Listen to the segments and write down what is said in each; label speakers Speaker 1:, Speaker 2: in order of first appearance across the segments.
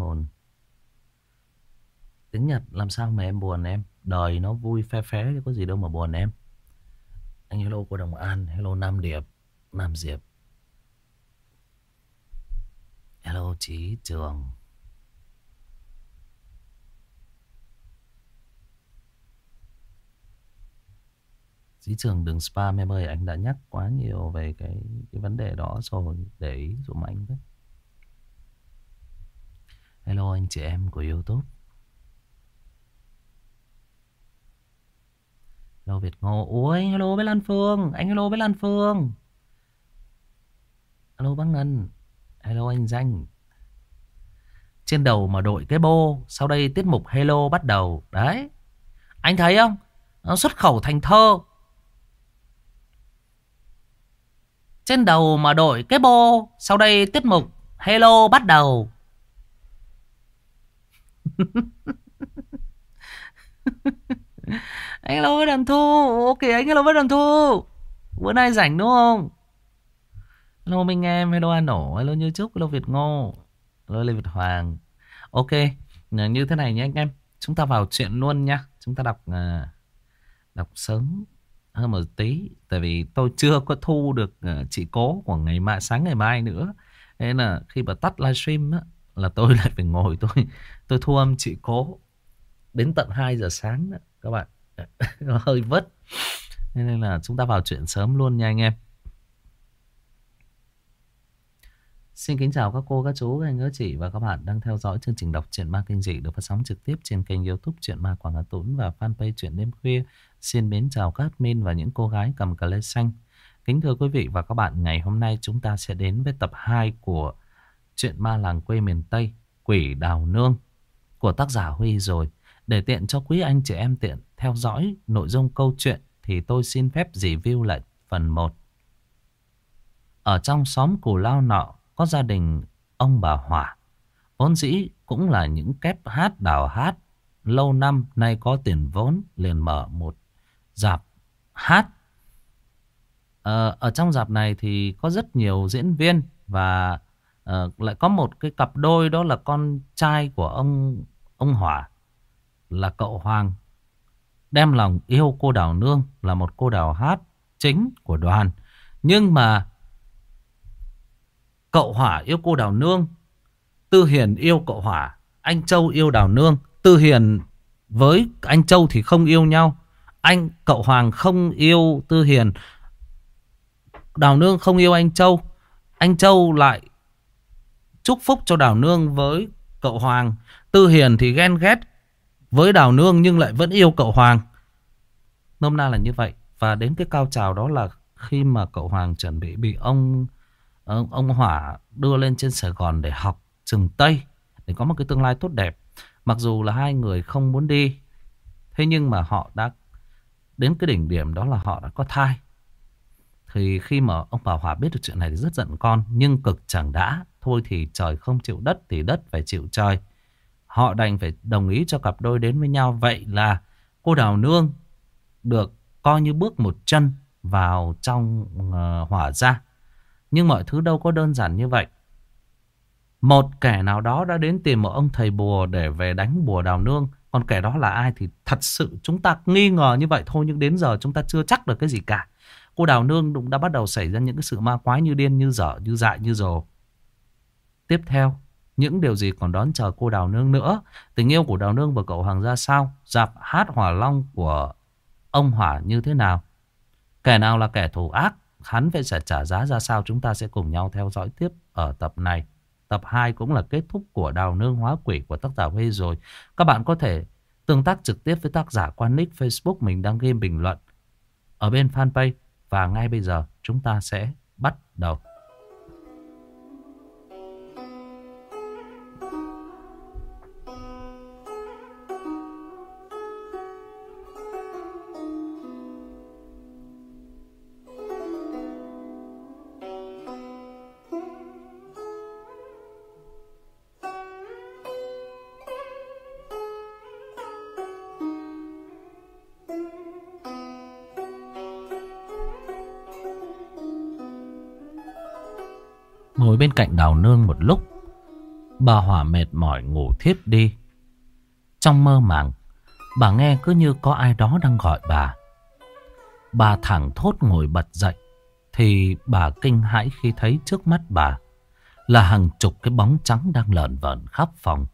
Speaker 1: hồn. Tiếng Nhật làm sao mà em buồn em? Đời nó vui phe phé chứ có gì đâu mà buồn em. Anh hello cô Đồng An, hello Nam Điệp, Nam Diệp, hello Chí Trường. Chí Trường đừng spam em ơi, anh đã nhắc quá nhiều về cái vấn đề đó rồi, để ý dùm anh với. Hello anh chị em của YouTube. Hello Việt Ngô. Ui, hello với Lan Phương. Anh hello với Lan Phương. Hello bác Ngân. Hello anh Danh. Trên đầu mà đội cái bô. Sau đây tiết mục hello bắt đầu. Đấy. Anh thấy không? Nó xuất khẩu thành thơ. Trên đầu mà đội cái bô. Sau đây tiết mục hello bắt đầu. Anh hello với Đàn Thu. Ok anh hello với Đàn Thu. Bữa nay rảnh đúng không? Hello Minh Em. Hello An Nổ. Hello Như Trúc. Hello Việt Ngô. Hello Lê Việt Hoàng. Ok, như thế này nhé anh em. Chúng ta vào chuyện luôn nha. Chúng ta đọc sớm hơn một tí. Tại vì tôi chưa có thu được chị cố của sáng ngày mai nữa. Thế là khi mà tắt livestream á, là tôi lại phải ngồi tôi thu âm chị cố đến tận 2 giờ sáng đó, các bạn. Nó hơi vất. Nên là chúng ta vào chuyện sớm luôn nha anh em. Xin kính chào các cô, các chú, các anh, các chị và các bạn đang theo dõi chương trình đọc truyện ma kinh dị được phát sóng trực tiếp trên kênh YouTube Truyện Ma Quảng Hà Tũng và fanpage Truyện Đêm Khuya. Xin mến chào các admin và những cô gái cầm cà lê xanh. Kính thưa quý vị và các bạn, ngày hôm nay chúng ta sẽ đến với tập 2 của Truyện Ma Làng Quê Miền Tây, Quỷ Đào Nương của tác giả Huy rồi. Để tiện cho quý anh chị em tiện theo dõi nội dung câu chuyện thì tôi xin phép review lại phần 1. Ở trong xóm Cù Lao nọ có gia đình ông bà Hỏa, vốn dĩ cũng là những kép hát đào hát. Lâu năm nay có tiền vốn liền mở một rạp hát. Ở trong rạp này thì có rất nhiều diễn viên và lại có một cái cặp đôi, đó là con trai của ông Hỏa là cậu Hoàng, đem lòng yêu cô Đào Nương là một cô đào hát chính của đoàn. Nhưng mà cậu Hỏa yêu cô Đào Nương, Tư Hiền yêu cậu Hỏa, anh Châu yêu Đào Nương. Tư Hiền với anh Châu thì không yêu nhau. Cậu Hoàng không yêu Tư Hiền, Đào Nương không yêu anh Châu. Anh Châu lại chúc phúc cho Đào Nương với cậu Hoàng. Tư Hiền thì ghen ghét với Đào Nương nhưng lại vẫn yêu cậu Hoàng. Nôm na là như vậy. Và đến cái cao trào đó là khi mà cậu Hoàng chuẩn bị ông Hỏa đưa lên trên Sài Gòn để học trường Tây, để có một cái tương lai tốt đẹp. Mặc dù là hai người không muốn đi, thế nhưng mà họ đã đến cái đỉnh điểm đó là họ đã có thai. Thì khi mà ông bà Hỏa biết được chuyện này thì rất giận con, nhưng cực chẳng đã. Thôi thì trời không chịu đất thì đất phải chịu trời. Họ đành phải đồng ý cho cặp đôi đến với nhau. Vậy là cô Đào Nương được coi như bước một chân vào trong Hỏa gia. Nhưng mọi thứ đâu có đơn giản như vậy. Một kẻ nào đó đã đến tìm một ông thầy bùa để về đánh bùa Đào Nương. Còn kẻ đó là ai thì thật sự chúng ta nghi ngờ như vậy thôi, nhưng đến giờ chúng ta chưa chắc được cái gì cả. Cô Đào Nương cũng đã bắt đầu xảy ra những cái sự ma quái như điên, như dở, như dại, như rồ. Tiếp theo, những điều gì còn đón chờ cô Đào Nương nữa? Tình yêu của Đào Nương và cậu Hoàng ra sao? Rạp hát Hỏa Long của ông Hỏa như thế nào? Kẻ nào là kẻ thù ác? Hắn phải trả giá ra sao? Chúng ta sẽ cùng nhau theo dõi tiếp ở tập này. Tập 2 cũng là kết thúc của Đào Nương hóa quỷ của tác giả Huy rồi. Các bạn có thể tương tác trực tiếp với tác giả qua nick Facebook mình đang ghi bình luận ở bên fanpage. Và ngay bây giờ chúng ta sẽ bắt đầu. Ngồi bên cạnh Đào Nương một lúc, Bà Hòa mệt mỏi ngủ thiếp đi. Trong mơ màng, bà nghe cứ như có ai đó đang gọi bà. Bà thẳng thốt ngồi bật dậy, thì bà kinh hãi khi thấy trước mắt bà là hàng chục cái bóng trắng đang lởn vởn khắp phòng.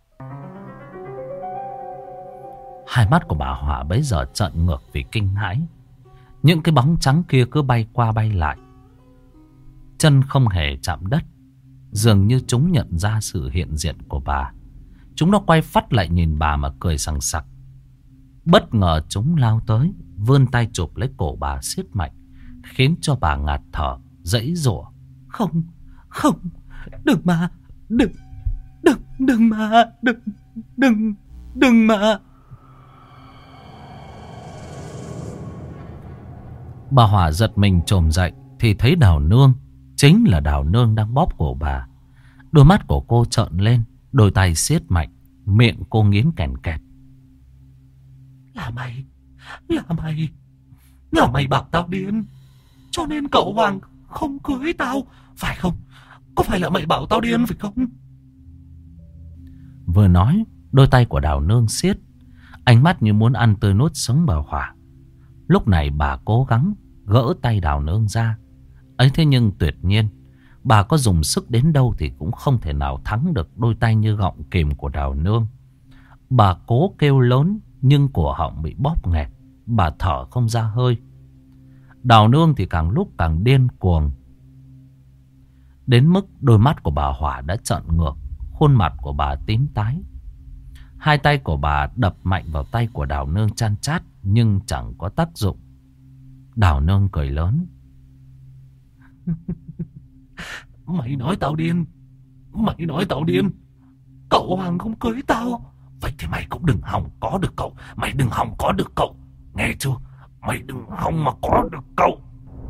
Speaker 1: Hai mắt của bà Hòa bấy giờ trợn ngược vì kinh hãi. Những cái bóng trắng kia cứ bay qua bay lại, chân không hề chạm đất. Dường như chúng nhận ra sự hiện diện của bà. Chúng nó quay phắt lại nhìn bà mà cười sằng sặc. Bất ngờ chúng lao tới, vươn tay chụp lấy cổ bà siết mạnh, khiến cho bà ngạt thở, giãy giụa. Không, không, đừng mà, đừng mà, đừng mà. Bà Hòa giật mình chồm dậy thì thấy Đào Nương. Chính là Đào Nương đang bóp cổ bà. Đôi mắt của cô trợn lên, đôi tay siết mạnh, miệng cô nghiến kèn kẹt. Là mày bảo tao điên, cho nên cậu Hoàng không cưới tao, phải không? Có phải là mày bảo tao điên phải không? Vừa nói, đôi tay của Đào Nương siết, ánh mắt như muốn ăn tươi nuốt sống bà Hòa. Lúc này bà cố gắng gỡ tay Đào Nương ra. Ấy thế nhưng tuyệt nhiên, bà có dùng sức đến đâu thì cũng không thể nào thắng được đôi tay như gọng kìm của Đào Nương. Bà cố kêu lớn nhưng cổ họng bị bóp nghẹt, bà thở không ra hơi. Đào Nương thì càng lúc càng điên cuồng, đến mức đôi mắt của bà Hòa đã trợn ngược, khuôn mặt của bà tím tái. Hai tay của bà đập mạnh vào tay của Đào Nương chan chát nhưng chẳng có tác dụng. Đào Nương cười lớn. Mày nói tao điên. Cậu Hoàng không cưới tao, vậy thì mày cũng đừng hòng có được cậu. Mày đừng hòng có được cậu, nghe chưa? Mày đừng hòng mà có được cậu.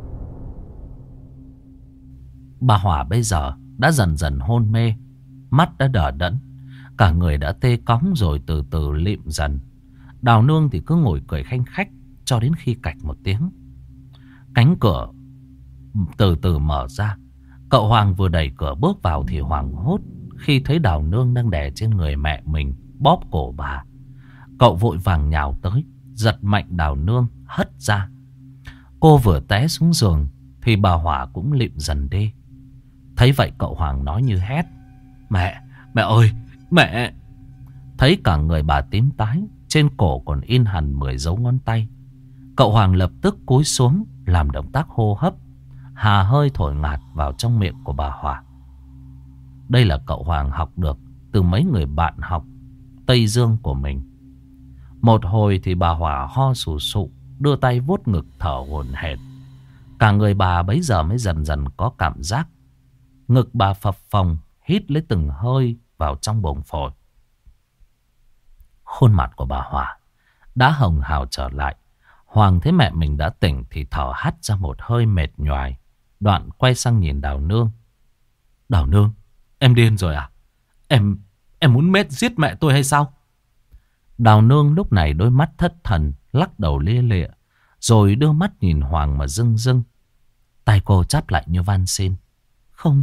Speaker 1: Bà Hòa bây giờ đã dần dần hôn mê, mắt đã đờ đẫn, cả người đã tê cóng rồi từ từ lịm dần. Đào Nương thì cứ ngồi cười khanh khách cho đến khi cạch một tiếng, cánh cửa từ từ mở ra. Cậu Hoàng vừa đẩy cửa bước vào thì hoảng hốt khi thấy Đào Nương đang đè trên người mẹ mình, bóp cổ bà. Cậu vội vàng nhào tới, giật mạnh Đào Nương hất ra. Cô vừa té xuống giường thì bà Hòa cũng lịm dần đi. Thấy vậy cậu Hoàng nói như hét. Mẹ ơi, mẹ! Thấy cả người bà tím tái, trên cổ còn in hẳn 10 dấu ngón tay. Cậu Hoàng lập tức cúi xuống làm động tác hô hấp, hà hơi thổi ngạt vào trong miệng của bà Hòa. Đây là cậu Hoàng học được từ mấy người bạn học Tây Dương của mình. Một hồi thì bà Hòa ho sù sụ, đưa tay vuốt ngực thở hổn hển. Cả người bà bấy giờ mới dần dần có cảm giác. Ngực bà phập phồng, hít lấy từng hơi vào trong bụng phổi. Khuôn mặt của bà Hòa đã hồng hào trở lại. Hoàng thấy mẹ mình đã tỉnh thì thở hắt ra một hơi mệt nhoài. Đoạn quay sang nhìn Đào Nương. Đào Nương, em điên rồi à? Em muốn giết mẹ tôi hay sao? Đào Nương lúc này đôi mắt thất thần, lắc đầu lia lịa, rồi đưa mắt nhìn Hoàng mà rưng rưng. Tay cô chắp lại như van xin. Không,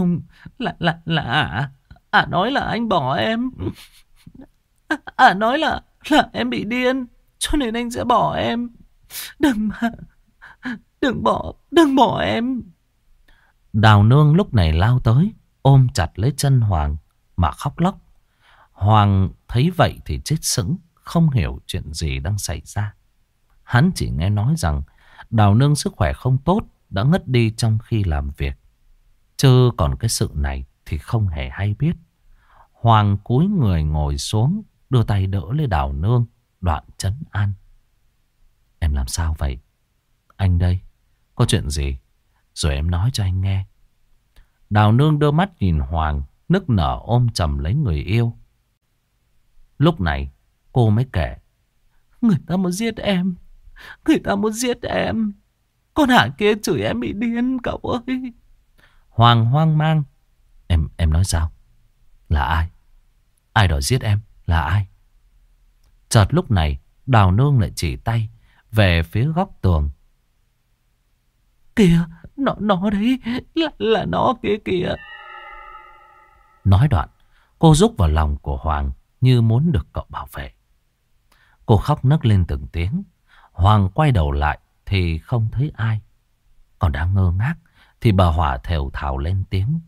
Speaker 1: là nói là anh bỏ em. Nói là em bị điên, cho nên anh sẽ bỏ em. Đừng bỏ em. Đào Nương lúc này lao tới, ôm chặt lấy chân Hoàng mà khóc lóc. Hoàng thấy vậy thì chết sững, không hiểu chuyện gì đang xảy ra. Hắn chỉ nghe nói rằng Đào Nương sức khỏe không tốt, đã ngất đi trong khi làm việc. Chứ còn cái sự này thì không hề hay biết. Hoàng cúi người ngồi xuống, đưa tay đỡ lấy Đào Nương, đoạn trấn an. Em làm sao vậy? Anh đây, có chuyện gì? Rồi em nói cho anh nghe. Đào Nương đưa mắt nhìn Hoàng, nức nở ôm chầm lấy người yêu. Lúc này cô mới kể. Người ta muốn giết em. Con Hạ kia chửi em bị điên cậu ơi. Hoàng hoang mang. Em nói sao? Là ai? Ai đòi giết em? Là ai? Chợt lúc này Đào Nương lại chỉ tay về phía góc tường. Kìa, nó đấy, là nó kia kìa. Nói đoạn, Cô rúc vào lòng của Hoàng như muốn được cậu bảo vệ. Cô khóc nấc lên từng tiếng. Hoàng quay đầu lại thì không thấy ai. Còn đang ngơ ngác thì bà Hỏa thều thào lên tiếng.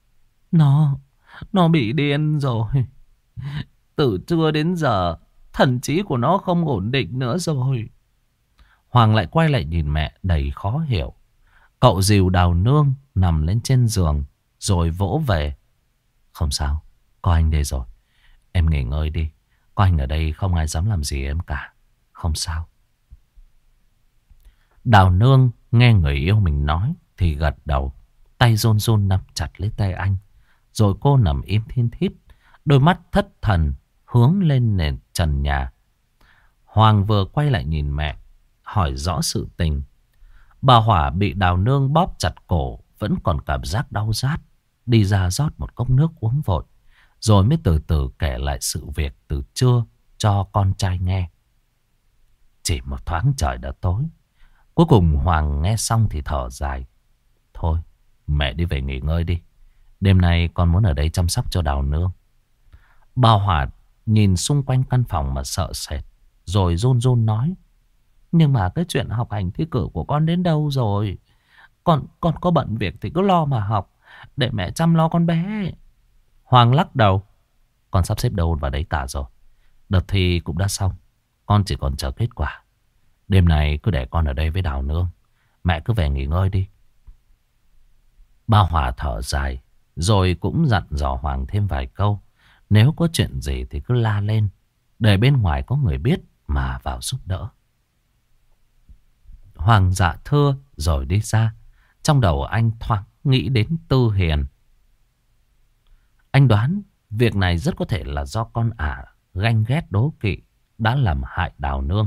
Speaker 1: Nó bị điên rồi. Từ trưa đến giờ thần trí của nó không ổn định nữa rồi. Hoàng lại quay lại nhìn mẹ đầy khó hiểu. Cậu dìu Đào Nương nằm lên trên giường rồi vỗ về. Không sao, có anh đây rồi. Em nghỉ ngơi đi. Có anh ở đây không ai dám làm gì em cả. Không sao. Đào Nương nghe người yêu mình nói thì gật đầu. Tay run run nắm chặt lấy tay anh. Rồi cô nằm im thiên thít. Đôi mắt thất thần hướng lên nền trần nhà. Hoàng vừa quay lại nhìn mẹ, hỏi rõ sự tình. Bà Hỏa bị Đào Nương bóp chặt cổ, vẫn còn cảm giác đau rát. Đi ra rót một cốc nước uống vội, rồi mới từ từ kể lại sự việc từ trưa cho con trai nghe. Chỉ một thoáng trời đã tối. Cuối cùng Hoàng nghe xong thì thở dài. Thôi, mẹ đi về nghỉ ngơi đi. Đêm nay con muốn ở đây chăm sóc cho Đào Nương. Bà Hỏa nhìn xung quanh căn phòng mà sợ sệt, rồi run run nói. Nhưng mà cái chuyện học hành thi cử của con đến đâu rồi? Con có bận việc thì cứ lo mà học, để mẹ chăm lo con bé. Hoàng lắc đầu. Con sắp xếp đâu vào đấy cả rồi. Đợt thi cũng đã xong. Con chỉ còn chờ kết quả. Đêm này cứ để con ở đây với Đào Nương. Mẹ cứ về nghỉ ngơi đi. Ba Hòa thở dài, rồi cũng dặn dò Hoàng thêm vài câu. Nếu có chuyện gì thì cứ la lên, để bên ngoài có người biết mà vào giúp đỡ. Hoàng dạ thưa rồi đi ra. Trong đầu anh thoáng nghĩ đến Tư Hiền. Anh đoán việc này rất có thể là do con ả ganh ghét đố kỵ đã làm hại Đào Nương.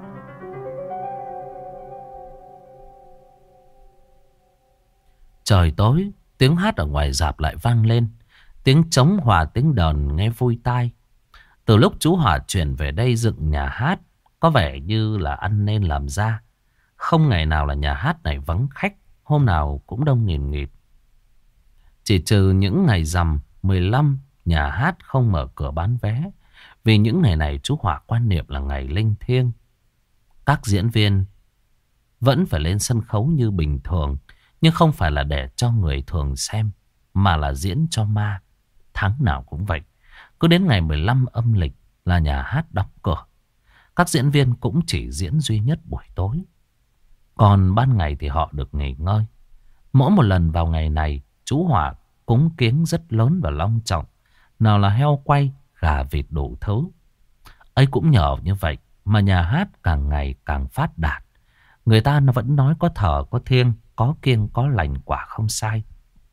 Speaker 1: Trời tối, tiếng hát ở ngoài rạp lại vang lên. Tiếng trống hòa tiếng đờn nghe vui tai. Từ lúc chú Hòa chuyển về đây dựng nhà hát, có vẻ như là ăn nên làm ra. Không ngày nào là nhà hát này vắng khách, hôm nào cũng đông nghìn nghịt. Chỉ trừ những ngày rằm 15, nhà hát không mở cửa bán vé. Vì những ngày này chú Hòa quan niệm là ngày linh thiêng. Các diễn viên vẫn phải lên sân khấu như bình thường, nhưng không phải là để cho người thường xem, mà là diễn cho ma. Tháng nào cũng vậy. Cứ đến ngày 15 âm lịch là nhà hát đóng cửa. Các diễn viên cũng chỉ diễn duy nhất buổi tối. Còn ban ngày thì họ được nghỉ ngơi. Mỗi một lần vào ngày này, chú Hòa cúng kiếng rất lớn và long trọng. Nào là heo quay, gà vịt đủ thứ. Ấy cũng nhờ như vậy mà nhà hát càng ngày càng phát đạt. Người ta nó vẫn nói có thờ, có thiêng, có kiêng, có lành, quả không sai.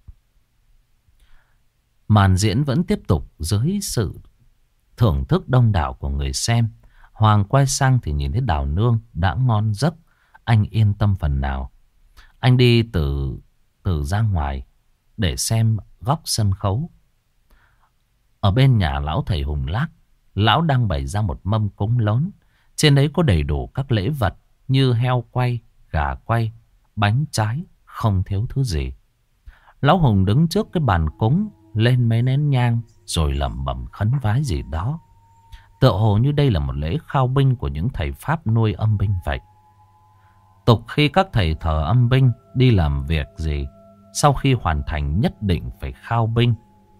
Speaker 1: Màn diễn vẫn tiếp tục dưới sự thưởng thức đông đảo của người xem. Hoàng quay sang thì nhìn thấy Đào Nương đã ngon giấc. Anh yên tâm phần nào. Anh đi từ ra ngoài để xem góc sân khấu. Ở bên nhà lão thầy Hùng Lác, lão đang bày ra một mâm cúng lớn. Trên đấy có đầy đủ các lễ vật như heo quay, gà quay, bánh trái, không thiếu thứ gì. Lão Hùng đứng trước cái bàn cúng, lên mấy nén nhang rồi lẩm bẩm khấn vái gì đó. Tựa hồ như đây là một lễ khao binh của những thầy Pháp nuôi âm binh vậy. Tục khi các thầy thờ âm binh đi làm việc gì, sau khi hoàn thành nhất định phải khao binh.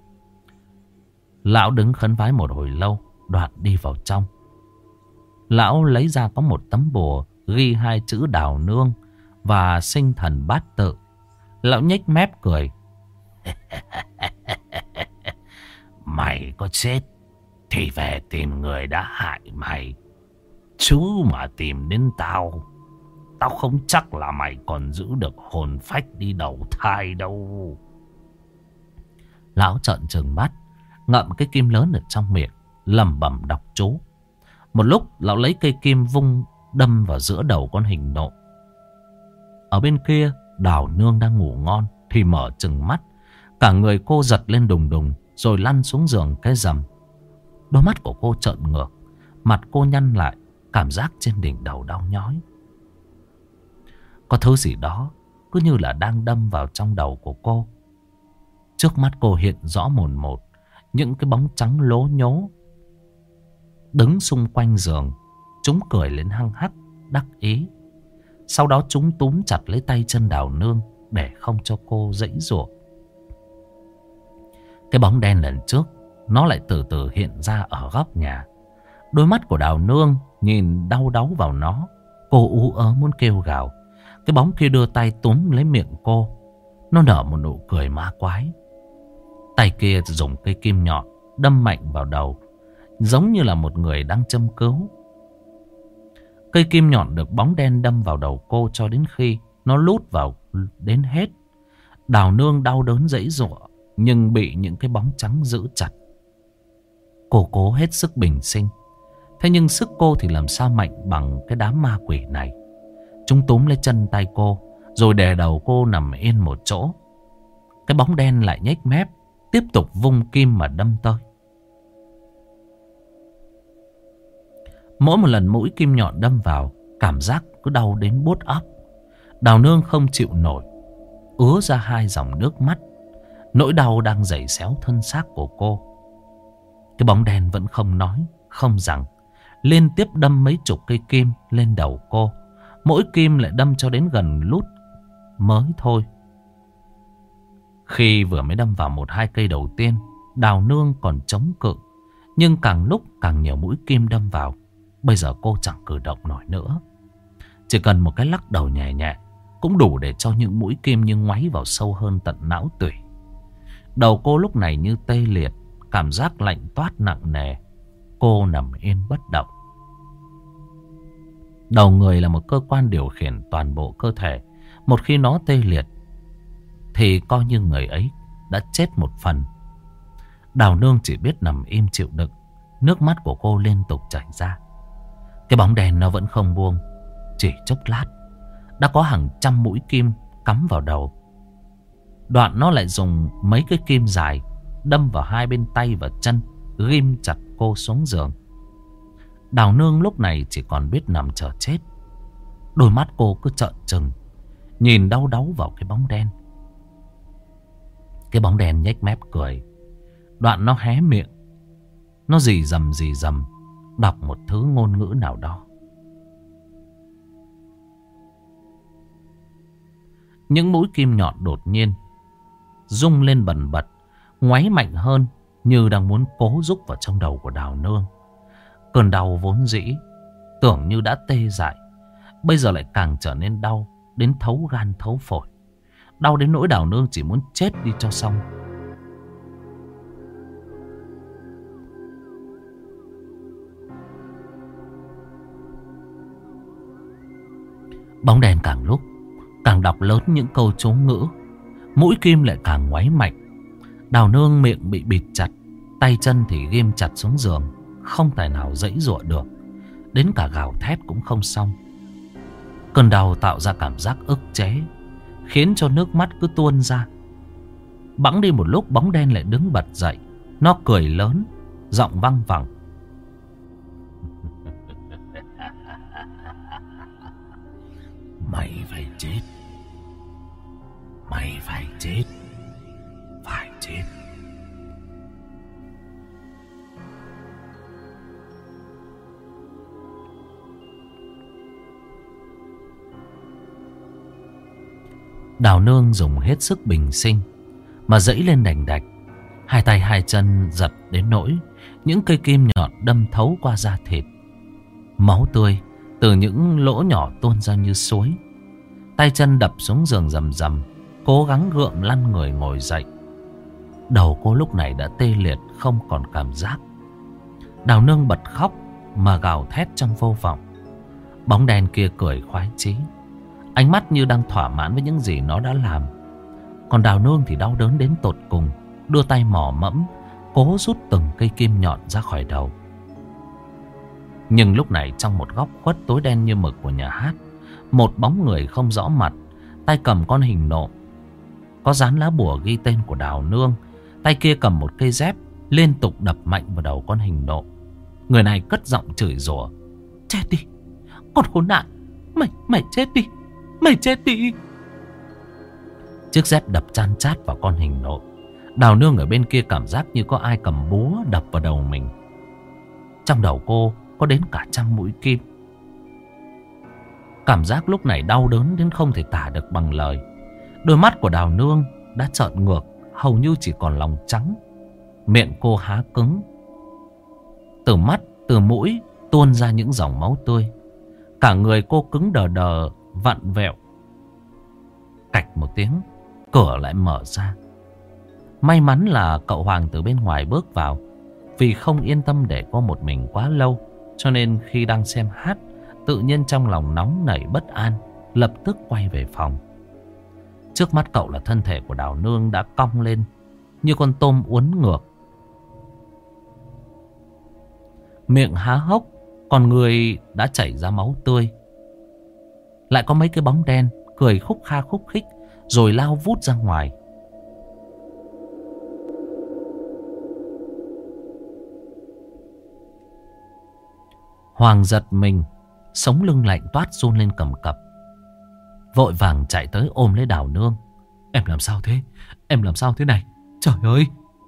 Speaker 1: Lão đứng khấn vái một hồi lâu, đoạn đi vào trong. Lão lấy ra có một tấm bùa ghi 2 chữ Đào Nương và sinh thần bát tự. Lão nhếch mép cười. Mày có chết thì về tìm người đã hại mày, chứ mà tìm đến tao, tao không chắc là mày còn giữ được hồn phách đi đầu thai đâu. Lão trợn trừng mắt, ngậm cái kim lớn ở trong miệng, lẩm bẩm đọc chú. Một lúc lão lấy cây kim vung đâm vào giữa đầu con hình nộ. Ở bên kia, Đào Nương đang ngủ ngon thì mở trừng mắt. Cả người cô giật lên đùng đùng rồi lăn xuống giường cái rầm. Đôi mắt của cô trợn ngược, mặt cô nhăn lại, cảm giác trên đỉnh đầu đau nhói. Có thứ gì đó cứ như là đang đâm vào trong đầu của cô. Trước mắt cô hiện rõ mồn một những cái bóng trắng lố nhố đứng xung quanh giường. Chúng cười lên hăng hắc, đắc ý. Sau đó chúng túm chặt lấy tay chân Đào Nương để không cho cô giãy giụa. Cái bóng đen lần trước, nó lại từ từ hiện ra ở góc nhà. Đôi mắt của Đào Nương nhìn đau đáu vào nó. Cô ú ớ muốn kêu gào. Cái bóng kia đưa tay túm lấy miệng cô. Nó nở một nụ cười ma quái. Tay kia dùng cây kim nhọn đâm mạnh vào đầu, giống như là một người đang châm cứu. Cây kim nhọn được bóng đen đâm vào đầu cô cho đến khi nó lút vào đến hết. Đào Nương đau đớn giãy giụa, nhưng bị những cái bóng trắng giữ chặt. Cô cố hết sức bình sinh. Thế nhưng sức cô thì làm sao mạnh bằng cái đám ma quỷ này. Chúng túm lấy chân tay cô, rồi đè đầu cô nằm yên một chỗ. Cái bóng đen lại nhếch mép, tiếp tục vung kim mà đâm tới. Mỗi một lần mũi kim nhọn đâm vào, cảm giác cứ đau đến buốt óc. Đào Nương không chịu nổi, ứa ra 2 dòng nước mắt. Nỗi đau đang giày xéo thân xác của cô. Cái bóng đen vẫn không nói, không rằng, liên tiếp đâm mấy chục cây kim lên đầu cô. Mỗi kim lại đâm cho đến gần lút mới thôi. Khi vừa mới đâm vào 1-2 cây đầu tiên, Đào Nương còn chống cự. Nhưng càng lúc càng nhiều mũi kim đâm vào. Bây giờ cô chẳng cử động nổi nữa. Chỉ cần một cái lắc đầu nhẹ nhẹ cũng đủ để cho những mũi kim như ngoáy vào sâu hơn tận não tủy. Đầu cô lúc này như tê liệt, cảm giác lạnh toát nặng nề. Cô nằm yên bất động. Đầu người là một cơ quan điều khiển toàn bộ cơ thể. Một khi nó tê liệt thì coi như người ấy đã chết một phần. Đào Nương chỉ biết nằm im chịu đựng. Nước mắt của cô liên tục chảy ra. Cái bóng đèn nó vẫn không buông. Chỉ chốc lát đã có hàng trăm mũi kim cắm vào đầu. Đoạn nó lại dùng mấy cái kim dài đâm vào 2 bên tay và chân, ghim chặt cô xuống giường. Đào Nương lúc này chỉ còn biết nằm chờ chết. Đôi mắt cô cứ trợn trừng, nhìn đau đáu vào cái bóng đen. Cái bóng đen nhếch mép cười. Đoạn nó hé miệng. Nó rì rầm đọc một thứ ngôn ngữ nào đó. Những mũi kim nhọn đột nhiên rung lên bần bật, ngoáy mạnh hơn, như đang muốn cố rúc vào trong đầu của Đào Nương. Cơn đau vốn dĩ tưởng như đã tê dại, bây giờ lại càng trở nên đau đến thấu gan thấu phổi. Đau đến nỗi Đào Nương chỉ muốn chết đi cho xong. Bóng đèn càng lúc càng đọc lớn những câu chú ngữ. Mũi kim lại càng ngoáy mạnh. Đào Nương miệng bị bịt chặt, tay chân thì ghim chặt xuống giường, không tài nào giãy giụa được. Đến cả gào thét cũng không xong. Cơn đau tạo ra cảm giác ức chế, khiến cho nước mắt cứ tuôn ra. Bẵng đi một lúc, bóng đen lại đứng bật dậy. Nó cười lớn, giọng văng vẳng. Mày phải chết. Mày phải chết. Phải chết. Đào Nương dùng hết sức bình sinh mà giãy lên đành đạch. 2 tay 2 chân giật đến nỗi những cây kim nhọn đâm thấu qua da thịt. Máu tươi từ những lỗ nhỏ tuôn ra như suối. Tay chân đập xuống giường rầm rầm, cố gắng gượng lăn người ngồi dậy. Đầu cô lúc này đã tê liệt, không còn cảm giác. Đào Nương bật khóc mà gào thét trong vô vọng. Bóng đèn kia cười khoái chí, ánh mắt như đang thỏa mãn với những gì nó đã làm. Còn Đào Nương thì đau đớn đến tột cùng, đưa tay mò mẫm cố rút từng cây kim nhọn ra khỏi đầu. Nhưng lúc này trong một góc khuất tối đen như mực của nhà hát, một bóng người không rõ mặt, tay cầm con hình nộm có dán lá bùa ghi tên của Đào Nương. Tay kia cầm một cây dép liên tục đập mạnh vào đầu con hình nộm. Người này cất giọng chửi rủa: "Chết đi, con khốn nạn, mày chết đi, mày chết đi." Chiếc dép đập chan chát vào con hình nộm. Đào Nương ở bên kia cảm giác như có ai cầm búa đập vào đầu mình. Trong đầu cô có đến cả 100 mũi kim. Cảm giác lúc này đau đớn đến không thể tả được bằng lời. Đôi mắt của Đào Nương đã trợn ngược, hầu như chỉ còn lòng trắng. Miệng cô há cứng. Từ mắt, từ mũi tuôn ra những dòng máu tươi. Cả người cô cứng đờ đờ, vặn vẹo. Cạch một tiếng, cửa lại mở ra. May mắn là cậu Hoàng từ bên ngoài bước vào. Vì không yên tâm để cô một mình quá lâu, cho nên khi đang xem hát, tự nhiên trong lòng nóng nảy bất an, lập tức quay về phòng. Trước mắt cậu là thân thể của Đào Nương đã cong lên như con tôm uốn ngược. Miệng há hốc, còn người đã chảy ra máu tươi. Lại có mấy cái bóng đen cười khúc kha khúc khích rồi lao vút ra ngoài. Hoàng giật mình, sống lưng lạnh toát run lên cầm cập. Vội vàng chạy tới ôm lấy Đào Nương. Em làm sao thế? Em làm sao thế này? Trời ơi!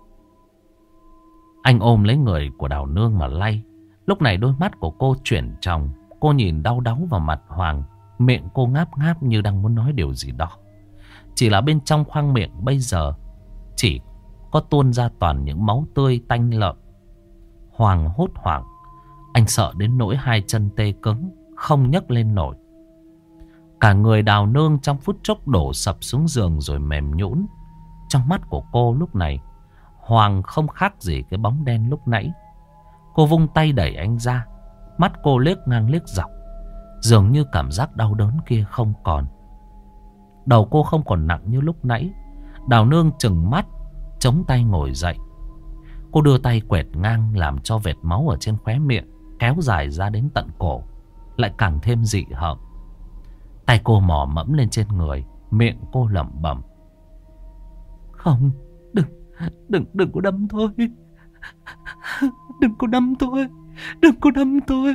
Speaker 1: Anh ôm lấy người của Đào Nương mà lay. Lúc này đôi mắt của cô chuyển tròng. Cô nhìn đau đáu vào mặt Hoàng. Miệng cô ngáp ngáp như đang muốn nói điều gì đó. Chỉ là bên trong khoang miệng bây giờ chỉ có tuôn ra toàn những máu tươi tanh lợm. Hoàng hốt hoảng. Anh sợ đến nỗi hai chân tê cứng, không nhấc lên nổi. Cả người Đào Nương trong phút chốc đổ sập xuống giường rồi mềm nhũn. Trong mắt của cô lúc này, Hoàng không khác gì cái bóng đen lúc nãy. Cô vung tay đẩy anh ra. Mắt cô liếc ngang liếc dọc. Dường như cảm giác đau đớn kia không còn. Đầu cô không còn nặng như lúc nãy. Đào Nương trừng mắt, chống tay ngồi dậy. Cô đưa tay quẹt ngang làm cho vệt máu ở trên khóe miệng kéo dài ra đến tận cổ, lại càng thêm dị hợm. Tay cô mò mẫm lên trên người, miệng cô lẩm bẩm: Không, đừng có đâm tôi. Đừng có đâm tôi. Đừng có đâm tôi.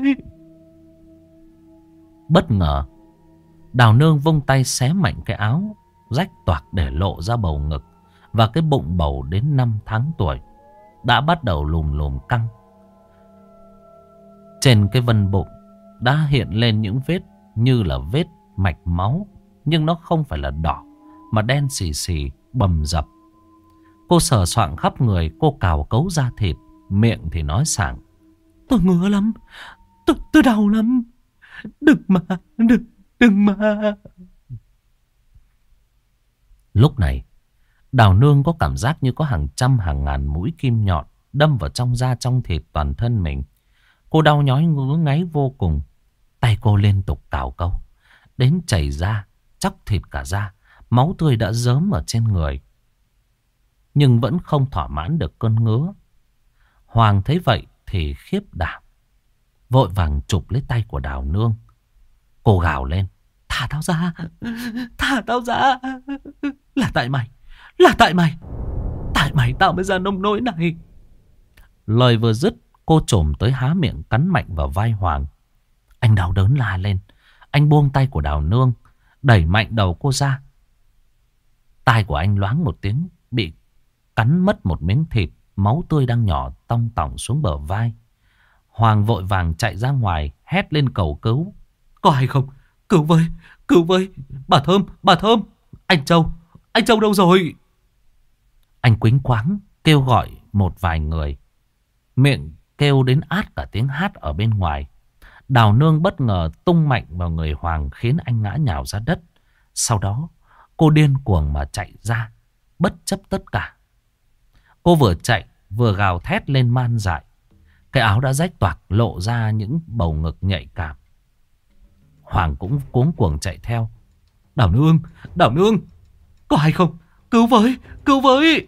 Speaker 1: Bất ngờ, Đào Nương vung tay xé mạnh cái áo rách toạc để lộ ra bầu ngực và cái bụng bầu đến 5 tháng tuổi đã bắt đầu lùm lùm căng. Trên cái vân bụng đã hiện lên những vết như là vết mạch máu, nhưng nó không phải là đỏ mà đen xì xì bầm dập. Cô sờ soạng khắp người, cô cào cấu da thịt, miệng thì nói sảng: Tôi ngứa lắm, tôi đau lắm. Đừng mà. Lúc này, Đào Nương có cảm giác như có hàng trăm hàng ngàn mũi kim nhọn đâm vào trong da trong thịt toàn thân mình. Cô đau nhói ngứa ngáy vô cùng. Tay cô liên tục cào cấu, đến chảy ra, chóc thịt cả da. Máu tươi đã rớm ở trên người, nhưng vẫn không thỏa mãn được cơn ngứa. Hoàng thấy vậy thì khiếp đảm, vội vàng chụp lấy tay của Đào Nương. Cô gào lên: Thả tao ra. Thả tao ra. Là tại mày. Là tại mày. Tại mày tao mới ra nông nỗi này. Lời vừa dứt, cô chồm tới há miệng cắn mạnh vào vai Hoàng. Anh đau đớn la lên. Anh buông tay của Đào Nương, đẩy mạnh đầu cô ra. Tai của anh loáng một tiếng, bị cắn mất một miếng thịt. Máu tươi đang nhỏ tong tỏng xuống bờ vai. Hoàng vội vàng chạy ra ngoài, hét lên cầu cứu: Có ai không? Cứu với, cứu với. Bà Thơm, anh Châu đâu rồi? Anh quýnh quáng kêu gọi một vài người, miệng kêu đến át cả tiếng hát ở bên ngoài. Đào Nương bất ngờ tung mạnh vào người Hoàng, khiến anh ngã nhào ra đất. Sau đó cô điên cuồng mà chạy ra, bất chấp tất cả. Cô vừa chạy vừa gào thét lên man dại. Cái áo đã rách toạc lộ ra những bầu ngực nhạy cảm. Hoàng cũng cuống cuồng chạy theo. Đào Nương, có ai không? Cứu với.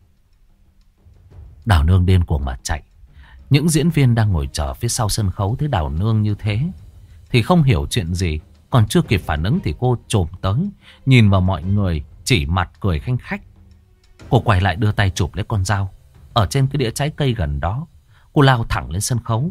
Speaker 1: Đào Nương điên cuồng mà chạy. Những diễn viên đang ngồi chờ phía sau sân khấu thấy Đào Nương như thế thì không hiểu chuyện gì. Còn chưa kịp phản ứng thì cô chồm tới, nhìn vào mọi người, chỉ mặt cười khanh khách. Cô quay lại đưa tay chụp lấy con dao ở trên cái đĩa trái cây gần đó. Cô lao thẳng lên sân khấu.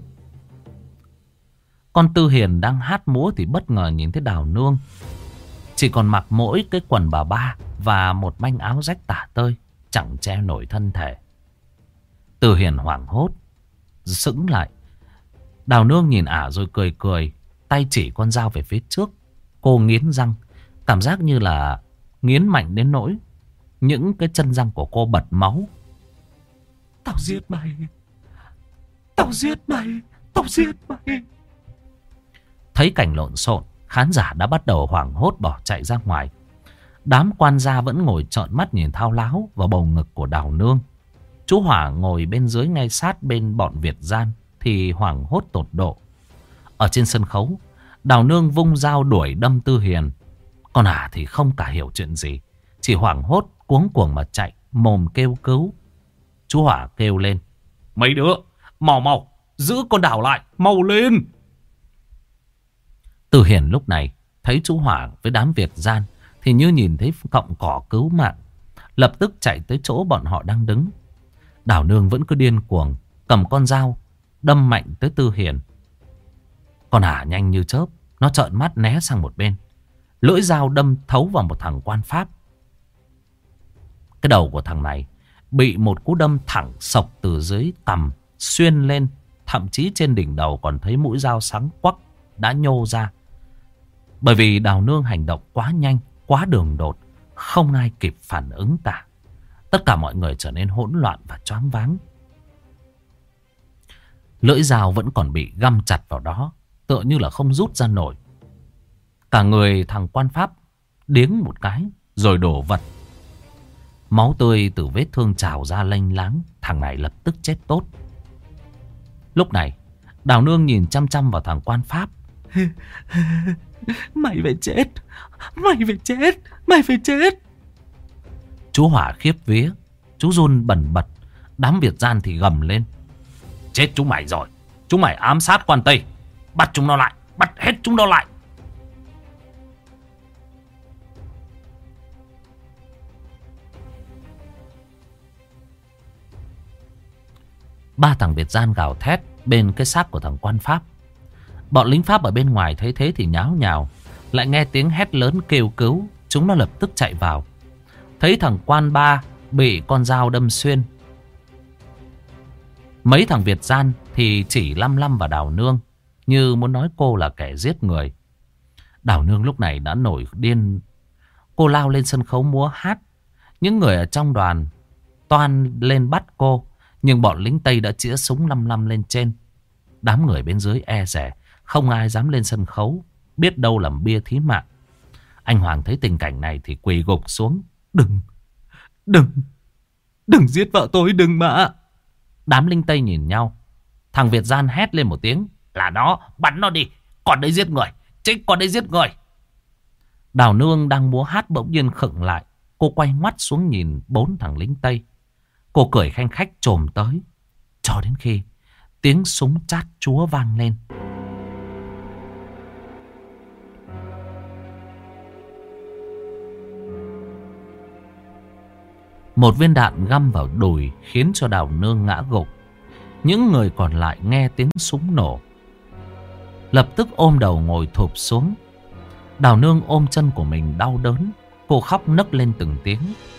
Speaker 1: Con Tư Hiền đang hát múa thì bất ngờ nhìn thấy Đào Nương chỉ còn mặc mỗi cái quần bà ba và một manh áo rách tả tơi. chẳng che nổi thân thể. Từ Hiền hoảng hốt, sững lại. Đào Nương nhìn ả rồi cười cười, tay chỉ con dao về phía trước. Cô nghiến răng, cảm giác như là nghiến mạnh đến nỗi những cái chân răng của cô bật máu. Tao giết mày! Tao giết mày! Tao giết mày! Thấy cảnh lộn xộn, khán giả đã bắt đầu hoảng hốt bỏ chạy ra ngoài. Đám quan gia vẫn ngồi trợn mắt nhìn thao láo vào bầu ngực của Đào Nương. Chú Hỏa ngồi bên dưới ngay sát bên bọn Việt gian thì hoảng hốt tột độ. Ở trên sân khấu, Đào Nương vung dao đuổi đâm Tư Hiền. Còn ả thì không cả hiểu chuyện gì, chỉ hoảng hốt cuống cuồng mà chạy, mồm kêu cứu. Chú Hỏa kêu lên: mấy đứa, mau mau, giữ con Đào lại, mau lên! Tư Hiền lúc này thấy chú Hỏa với đám Việt gian thì như nhìn thấy cọng cỏ cứu mạng, lập tức chạy tới chỗ bọn họ đang đứng. Đào Nương vẫn cứ điên cuồng cầm con dao đâm mạnh tới Tư Hiền. Con ả nhanh như chớp, nó trợn mắt né sang một bên. Lưỡi dao đâm thấu vào một thằng quan pháp. Cái đầu của thằng này bị một cú đâm thẳng sộc từ dưới cằm xuyên lên, thậm chí trên đỉnh đầu còn thấy mũi dao sáng quắc đã nhô ra. Bởi vì Đào Nương hành động quá nhanh, quá đường đột, không ai kịp phản ứng cả. Tất cả mọi người trở nên hỗn loạn và choáng váng. Lưỡi dao vẫn còn bị găm chặt vào đó, tựa như là không rút ra nổi. Cả người thằng quan pháp điếng một cái rồi đổ vật. Máu tươi từ vết thương trào ra lênh láng. Thằng này lập tức chết tốt. Lúc này Đào Nương nhìn chăm chăm vào thằng quan pháp. Mày phải chết! Mày phải chết! Mày phải chết! Chú Hỏa khiếp vía, chú run bần bật. Đám Việt gian thì gầm lên: chết chúng mày rồi! Chúng mày ám sát quan Tây! Bắt chúng nó lại! Bắt hết chúng nó lại! Ba thằng Việt gian gào thét bên cái xác của thằng quan pháp. Bọn lính Pháp ở bên ngoài thấy thế thì nháo nhào. Lại nghe tiếng hét lớn kêu cứu. Chúng nó lập tức chạy vào. Thấy thằng quan ba bị con dao đâm xuyên. Mấy thằng Việt gian thì chỉ lăm lăm vào Đào Nương, như muốn nói cô là kẻ giết người. Đào Nương lúc này đã nổi điên. Cô lao lên sân khấu múa hát. Những người ở trong đoàn toan lên bắt cô, nhưng bọn lính Tây đã chĩa súng lăm lăm lên trên. Đám người bên dưới e dè, không ai dám lên sân khấu, biết đâu làm bia thí mạng. Anh Hoàng thấy tình cảnh này thì quỳ gục xuống. Đừng giết vợ tôi, đừng mà! Đám lính Tây nhìn nhau. Thằng Việt gian hét lên một tiếng: là nó, bắn nó đi! Còn đây giết người! Chết, còn đây giết người! Đào Nương đang múa hát bỗng nhiên khựng lại. Cô quay ngoắt xuống nhìn bốn thằng lính Tây. Cô cười khanh khách chồm tới, cho đến khi tiếng súng chát chúa vang lên. Một viên đạn găm vào đùi khiến cho Đào Nương ngã gục. Những người còn lại nghe tiếng súng nổ, lập tức ôm đầu ngồi thụp xuống. Đào Nương ôm chân của mình đau đớn. Cô khóc nấc lên từng tiếng.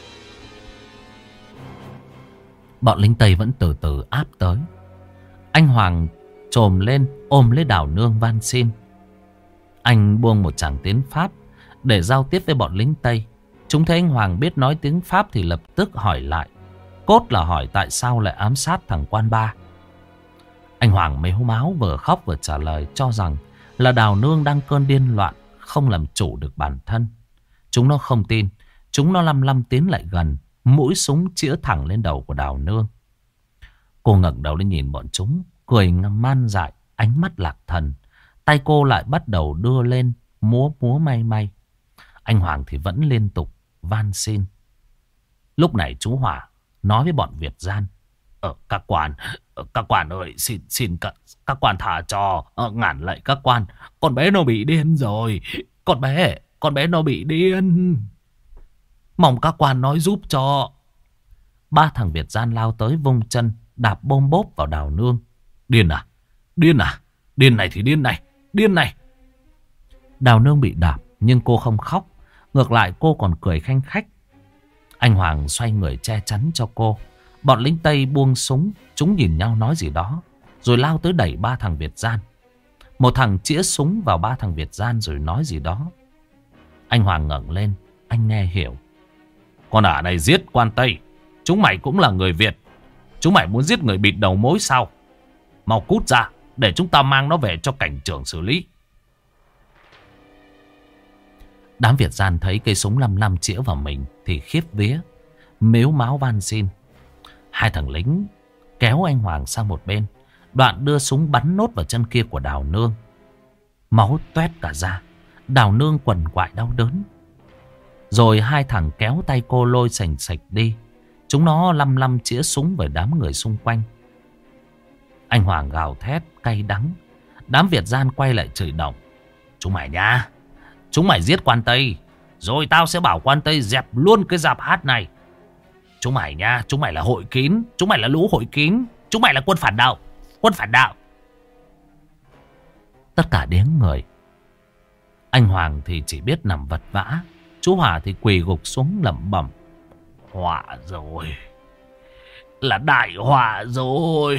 Speaker 1: Bọn lính Tây vẫn từ từ áp tới. Anh Hoàng chồm lên ôm lấy Đào Nương van xin. Anh buông một tràng tiếng Pháp để giao tiếp với bọn lính Tây. Chúng thấy anh Hoàng biết nói tiếng Pháp thì lập tức hỏi lại. Cốt là hỏi tại sao lại ám sát thằng quan ba. Anh Hoàng mếu máo vừa khóc vừa trả lời, cho rằng là Đào Nương đang cơn điên loạn, không làm chủ được bản thân. Chúng nó không tin. Chúng nó lăm lăm tiến lại gần, mũi súng chĩa thẳng lên đầu của Đào Nương. Cô ngẩng đầu lên nhìn bọn chúng, cười man dại, ánh mắt lạc thần. Tay cô lại bắt đầu đưa lên, múa múa may may. Anh Hoàng thì vẫn liên tục van xin. Lúc này chú Hỏa nói với bọn Việt gian: các quan ơi, xin các quan thả cho, ngàn lạy các quan, con bé nó bị điên rồi, con bé nó bị điên, mong các quan nói giúp cho. Ba thằng Việt gian lao tới vung chân đạp bôm bốp vào Đào Nương. Điên à? Điên à? Điên này thì điên này, điên này. Đào Nương bị đạp nhưng cô không khóc, ngược lại cô còn cười khanh khách. Anh Hoàng xoay người che chắn cho cô. Bọn lính Tây buông súng. Chúng nhìn nhau nói gì đó, rồi lao tới đẩy 3 thằng Việt gian. Một thằng chĩa súng vào 3 thằng Việt gian rồi nói gì đó. Anh Hoàng ngẩng lên, anh nghe hiểu. Con ả này giết quan Tây. Chúng mày cũng là người Việt. Chúng mày muốn giết người bịt đầu mối sao? Mau cút ra, để chúng ta mang nó về cho cảnh trưởng xử lý. Đám Việt gian thấy cây súng 55 chĩa vào mình thì khiếp vía, mếu máo van xin. 2 thằng lính kéo anh Hoàng sang một bên, đoạn đưa súng bắn nốt vào chân kia của Đào Nương. Máu toét cả ra, Đào Nương quằn quại đau đớn. Rồi 2 thằng kéo tay cô lôi sành sạch đi. Chúng nó lăm lăm chĩa súng vào đám người xung quanh. Anh Hoàng gào thét cay đắng. Đám Việt gian quay lại chửi động. Chúng mày nha, chúng mày giết quan Tây, rồi tao sẽ bảo quan Tây dẹp luôn cái dạp hát này. Chúng mày nha, chúng mày là hội kín. Chúng mày là lũ hội kín. Chúng mày là quân phản đạo. Quân phản đạo. Tất cả điếng người. Anh Hoàng thì chỉ biết nằm vật vã. Chú Hòa thì quỳ gục xuống lẩm bẩm. Họa rồi. Là đại họa rồi.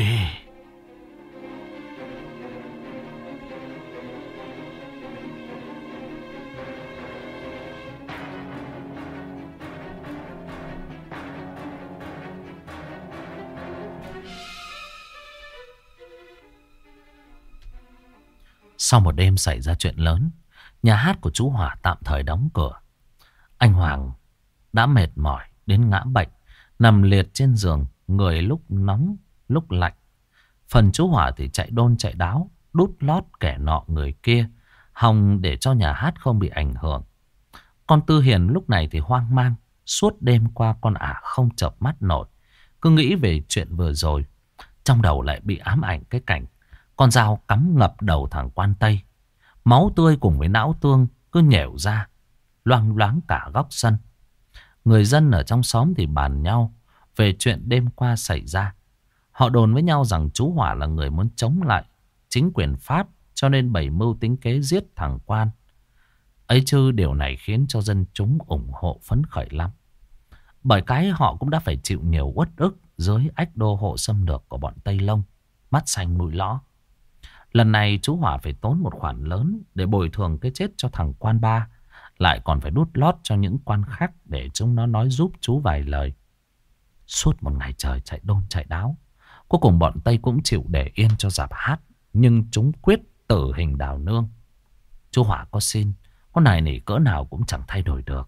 Speaker 1: Sau một đêm xảy ra chuyện lớn, nhà hát của chú Hòa tạm thời đóng cửa. Anh Hoàng đã mệt mỏi đến ngã bệnh, nằm liệt trên giường, người lúc nóng lúc lạnh. Phần chú Hòa thì chạy đôn chạy đáo, đút lót kẻ nọ người kia, hòng để cho nhà hát không bị ảnh hưởng. Con Tư Hiền lúc này thì hoang mang. Suốt đêm qua con ả không chợp mắt nổi, cứ nghĩ về chuyện vừa rồi. Trong đầu lại bị ám ảnh cái cảnh con dao cắm ngập đầu thằng quan Tây. Máu tươi cùng với não tương cứ nhẻo ra, loang loáng cả góc sân. Người dân ở trong xóm thì bàn nhau về chuyện đêm qua xảy ra. Họ đồn với nhau rằng chú Hỏa là người muốn chống lại chính quyền Pháp, cho nên bày mưu tính kế giết thằng quan. Ấy chứ điều này khiến cho dân chúng ủng hộ phấn khởi lắm. Bởi cái họ cũng đã phải chịu nhiều uất ức dưới ách đô hộ xâm lược của bọn Tây Lông, mắt xanh mũi lõ. Lần này chú Hỏa phải tốn một khoản lớn để bồi thường cái chết cho thằng quan ba, lại còn phải đút lót cho những quan khác để chúng nó nói giúp chú vài lời. Suốt một ngày trời chạy đôn chạy đáo, cuối cùng bọn Tây cũng chịu để yên cho dạp hát, nhưng chúng quyết tử hình Đào Nương. Chú Hỏa có xin, có nài nỉ cỡ nào cũng chẳng thay đổi được.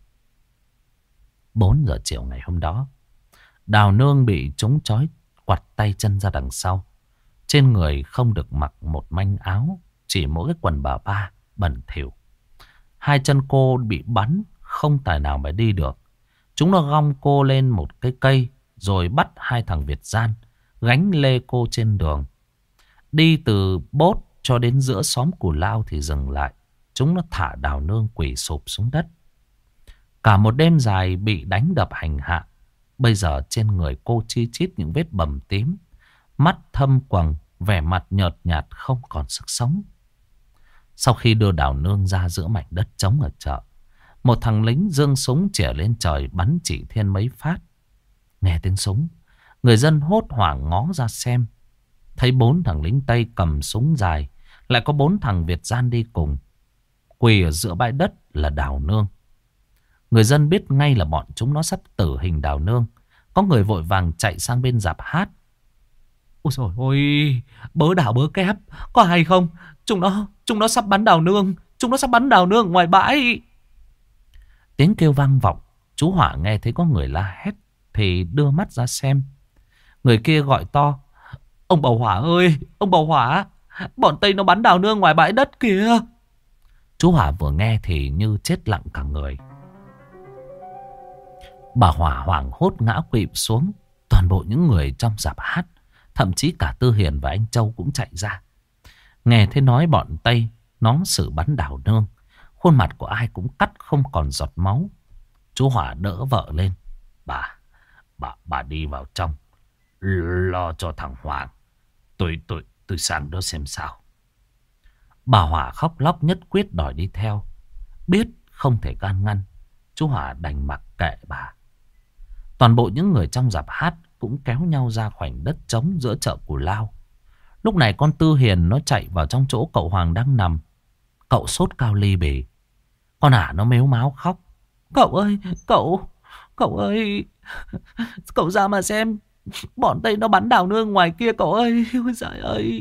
Speaker 1: 4 giờ chiều ngày hôm đó, Đào Nương bị chúng trói quặt tay chân ra đằng sau. Trên người không được mặc một manh áo, chỉ mỗi cái quần bà ba bẩn thỉu. 2 chân cô bị bắn, không tài nào mà đi được. Chúng nó gong cô lên một cái cây, rồi bắt 2 thằng Việt gian gánh lê cô trên đường. Đi từ Bốt cho đến giữa xóm Cù Lao thì dừng lại. Chúng nó thả Đào Nương quỳ sụp xuống đất. Cả một đêm dài bị đánh đập hành hạ. Bây giờ trên người cô chi chít những vết bầm tím, mắt thâm quầng, vẻ mặt nhợt nhạt không còn sức sống. Sau khi đưa Đào Nương ra giữa mảnh đất trống ở chợ, một thằng lính giương súng chĩa lên trời bắn chỉ thiên mấy phát. Nghe tiếng súng, người dân hốt hoảng ngó ra xem. Thấy 4 thằng lính Tây cầm súng dài, lại có 4 thằng Việt gian đi cùng. Quỳ ở giữa bãi đất là Đào Nương. Người dân biết ngay là bọn chúng nó sắp tử hình Đào Nương. Có người vội vàng chạy sang bên dạp hát. Ôi trời ơi, bớ đảo bớ kép, có hay không? Chúng nó sắp bắn Đào Nương. Chúng nó sắp bắn Đào Nương ngoài bãi. Tiếng kêu vang vọng. Chú Hỏa nghe thấy có người la hét thì đưa mắt ra xem. Người kia gọi to: Ông Bầu Hỏa ơi, ông Bầu Hỏa, bọn Tây nó bắn Đào Nương ngoài bãi đất kìa. Chú Hỏa vừa nghe thì như chết lặng cả người. Bà Hỏa hoảng hốt ngã quỵ xuống. Toàn bộ những người trong dạp hát, thậm chí cả Tư Hiền và anh Châu cũng chạy ra. Nghe thấy nói bọn Tây nó xử bắn Đào Nương, khuôn mặt của ai cũng cắt không còn giọt máu. Chú Hỏa đỡ vợ lên. Bà đi vào trong, lo cho thằng Hoàng. Tôi sang đó xem sao. Bà Hỏa khóc lóc nhất quyết đòi đi theo. Biết không thể can ngăn, chú Hỏa đành mặc kệ bà. Toàn bộ những người trong rạp hát cũng kéo nhau ra khoảnh đất trống giữa chợ Cù Lao. Lúc này con Tư Hiền nó chạy vào trong chỗ cậu Hoàng đang nằm. Cậu sốt cao ly bì. Con ả nó mếu máo khóc. Cậu ơi, cậu ơi, cậu ra mà xem. Bọn Tây nó bắn Đào Nương ngoài kia cậu ơi. Ôi giời ơi.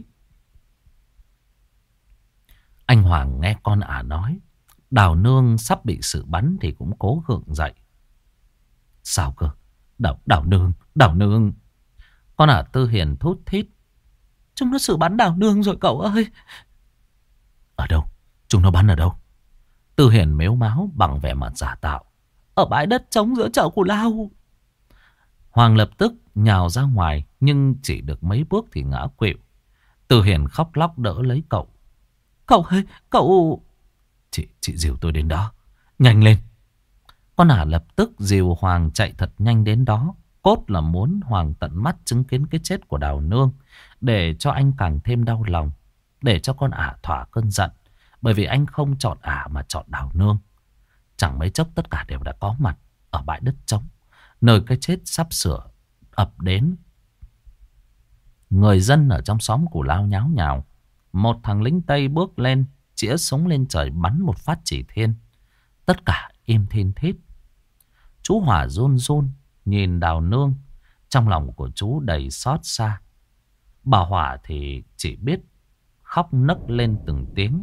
Speaker 1: Anh Hoàng nghe con ả nói Đào Nương sắp bị sự bắn thì cũng cố gượng dậy. Sao cơ? Đào Nương. Con ả Tư Hiền thút thít. Chúng nó xử bắn Đào Nương rồi cậu ơi. Ở đâu? Chúng nó bắn ở đâu? Tư Hiền mếu máo bằng vẻ mặt giả tạo. Ở bãi đất trống giữa chợ Cù Lao. Hoàng lập tức nhào ra ngoài, nhưng chỉ được mấy bước thì ngã quỵu. Tư Hiền khóc lóc đỡ lấy cậu. Cậu ơi, cậu... Chị dìu tôi đến đó. Nhanh lên. Con ả lập tức dìu Hoàng chạy thật nhanh đến đó. Cốt là muốn Hoàng tận mắt chứng kiến cái chết của Đào Nương, để cho anh càng thêm đau lòng, để cho con ả thỏa cơn giận. Bởi vì anh không chọn ả mà chọn Đào Nương. Chẳng mấy chốc tất cả đều đã có mặt ở bãi đất trống, nơi cái chết sắp sửa ập đến. Người dân ở trong xóm Cù Lao nháo nhào. Một thằng lính Tây bước lên, chĩa súng lên trời bắn một phát chỉ thiên. Tất cả im thiên thít. Chú Hòa run run nhìn Đào Nương. Trong lòng của chú đầy xót xa. Bà Hòa thì chỉ biết khóc nấc lên từng tiếng.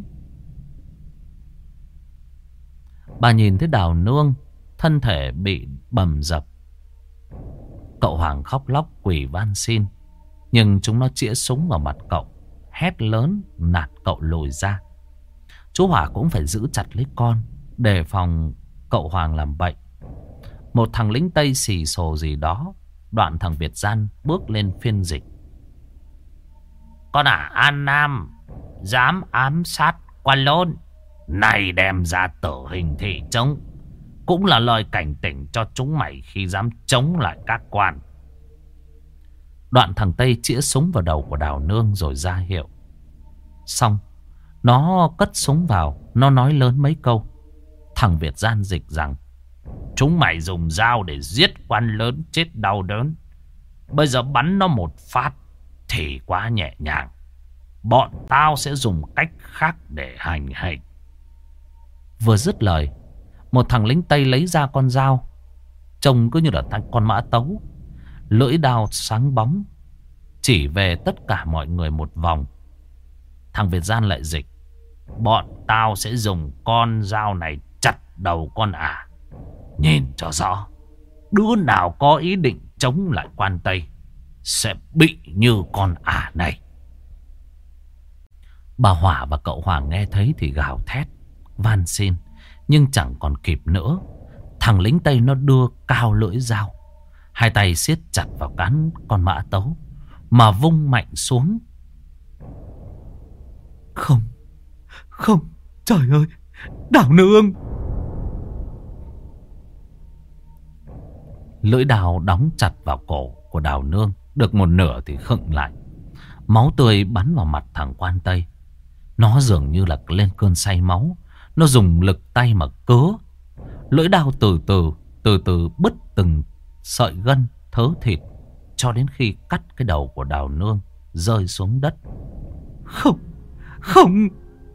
Speaker 1: Bà nhìn thấy Đào Nương thân thể bị bầm dập. Cậu Hoàng khóc lóc quỳ van xin, nhưng chúng nó chĩa súng vào mặt cậu, hét lớn nạt cậu lùi ra. Chú Hòa cũng phải giữ chặt lấy con, đề phòng cậu Hoàng làm bậy. Một thằng lính Tây xì xồ gì đó. Đoạn thằng Việt Gian bước lên phiên dịch. Con ả An Nam dám ám sát quan lôn, này đem ra tử hình thị trống, cũng là lời cảnh tỉnh cho chúng mày khi dám chống lại các quan. Đoạn thằng Tây chĩa súng vào đầu của Đào Nương rồi ra hiệu. Xong, nó cất súng vào, nó nói lớn mấy câu. Thằng Việt Gian dịch rằng chúng mày dùng dao để giết quan lớn chết đau đớn, bây giờ bắn nó một phát thì quá nhẹ nhàng. Bọn tao sẽ dùng cách khác để hành hình. Vừa dứt lời, một thằng lính Tây lấy ra con dao, trông cứ như là con mã tấu. Lưỡi dao sáng bóng, chỉ về tất cả mọi người một vòng. Thằng Việt Gian lại dịch. Bọn tao sẽ dùng con dao này chặt đầu con ả. Nhìn cho rõ, đứa nào có ý định chống lại quan Tây sẽ bị như con ả này. Bà Hỏa và cậu Hoàng nghe thấy thì gào thét van xin, nhưng chẳng còn kịp nữa. Thằng lính Tây nó đưa cao lưỡi dao, hai tay siết chặt vào cán con mã tấu mà vung mạnh xuống. Không, trời ơi, Đào Nương! Lưỡi dao đóng chặt vào cổ của Đào Nương được một nửa thì khựng lại. Máu tươi bắn vào mặt thằng quan Tây. Nó dường như là lên cơn say máu. Nó dùng lực tay mà cứa. Lưỡi dao từ từ bứt từng sợi gân thớ thịt, cho đến khi cắt cái đầu của Đào Nương rơi xuống đất. Không!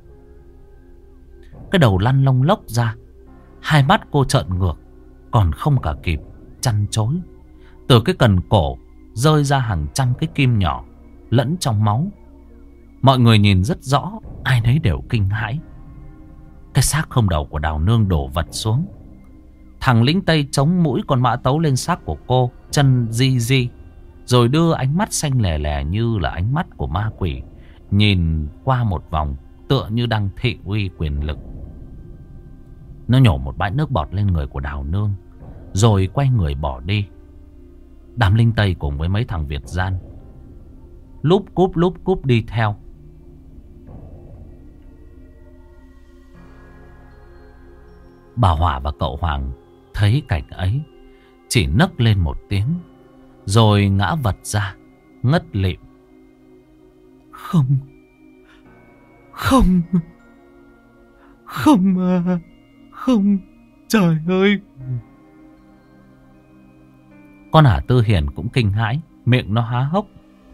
Speaker 1: Cái đầu lăn lông lốc ra. Hai mắt cô trợn ngược, còn không cả kịp chăn chối. Từ cái cần cổ rơi ra hàng trăm cái kim nhỏ lẫn trong máu. Mọi người nhìn rất rõ, ai nấy đều kinh hãi. Cái xác không đầu của Đào Nương đổ vật xuống. Thằng lính Tây chống mũi con mã tấu lên xác của cô, chân di di, rồi đưa ánh mắt xanh lè lè như là ánh mắt của ma quỷ, nhìn qua một vòng tựa như đang thị uy quyền lực. Nó nhổ một bãi nước bọt lên người của Đào Nương, rồi quay người bỏ đi. Đám lính Tây cùng với mấy thằng Việt Gian lúp cúp đi theo. Bà Hỏa và cậu Hoàng thấy cảnh ấy chỉ nấc lên một tiếng, rồi ngã vật ra ngất lịm. Không, trời ơi! Con ả Tư Hiền cũng kinh hãi, miệng nó há hốc.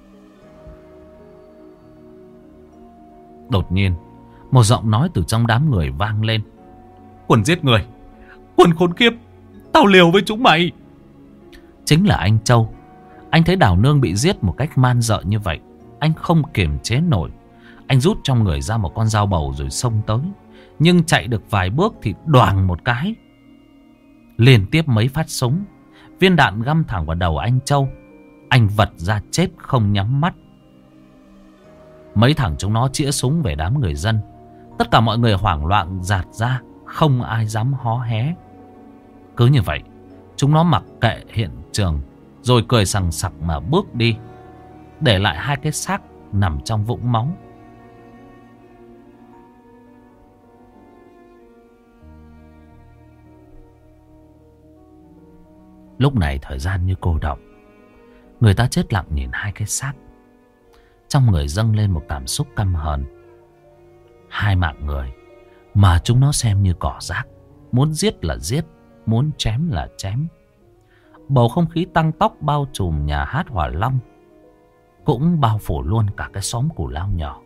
Speaker 1: Đột nhiên, một giọng nói từ trong đám người vang lên. Quân giết người, quân khốn kiếp, tao liều với chúng mày. Chính là anh Châu. Anh thấy Đào Nương bị giết một cách man dợ như vậy, anh không kiềm chế nổi. Anh rút trong người ra một con dao bầu rồi xông tới. Nhưng chạy được vài bước thì đoàng một cái, liên tiếp mấy phát súng. Viên đạn găm thẳng vào đầu anh Châu. Anh vật ra chết không nhắm mắt. Mấy thằng chúng nó chĩa súng về đám người dân. Tất cả mọi người hoảng loạn dạt ra, không ai dám hó hé. Cứ như vậy, chúng nó mặc kệ hiện trường, rồi cười sằng sặc mà bước đi, để lại hai cái xác nằm trong vũng máu. Lúc này thời gian như cô đọng. Người ta chết lặng nhìn hai cái xác. Trong người dâng lên một cảm xúc căm hờn. Hai mạng người mà chúng nó xem như cỏ rác. Muốn giết là giết, muốn chém là chém. Bầu không khí tăng tóc bao trùm nhà hát Hỏa Long, cũng bao phủ luôn cả cái xóm Cù Lao nhỏ.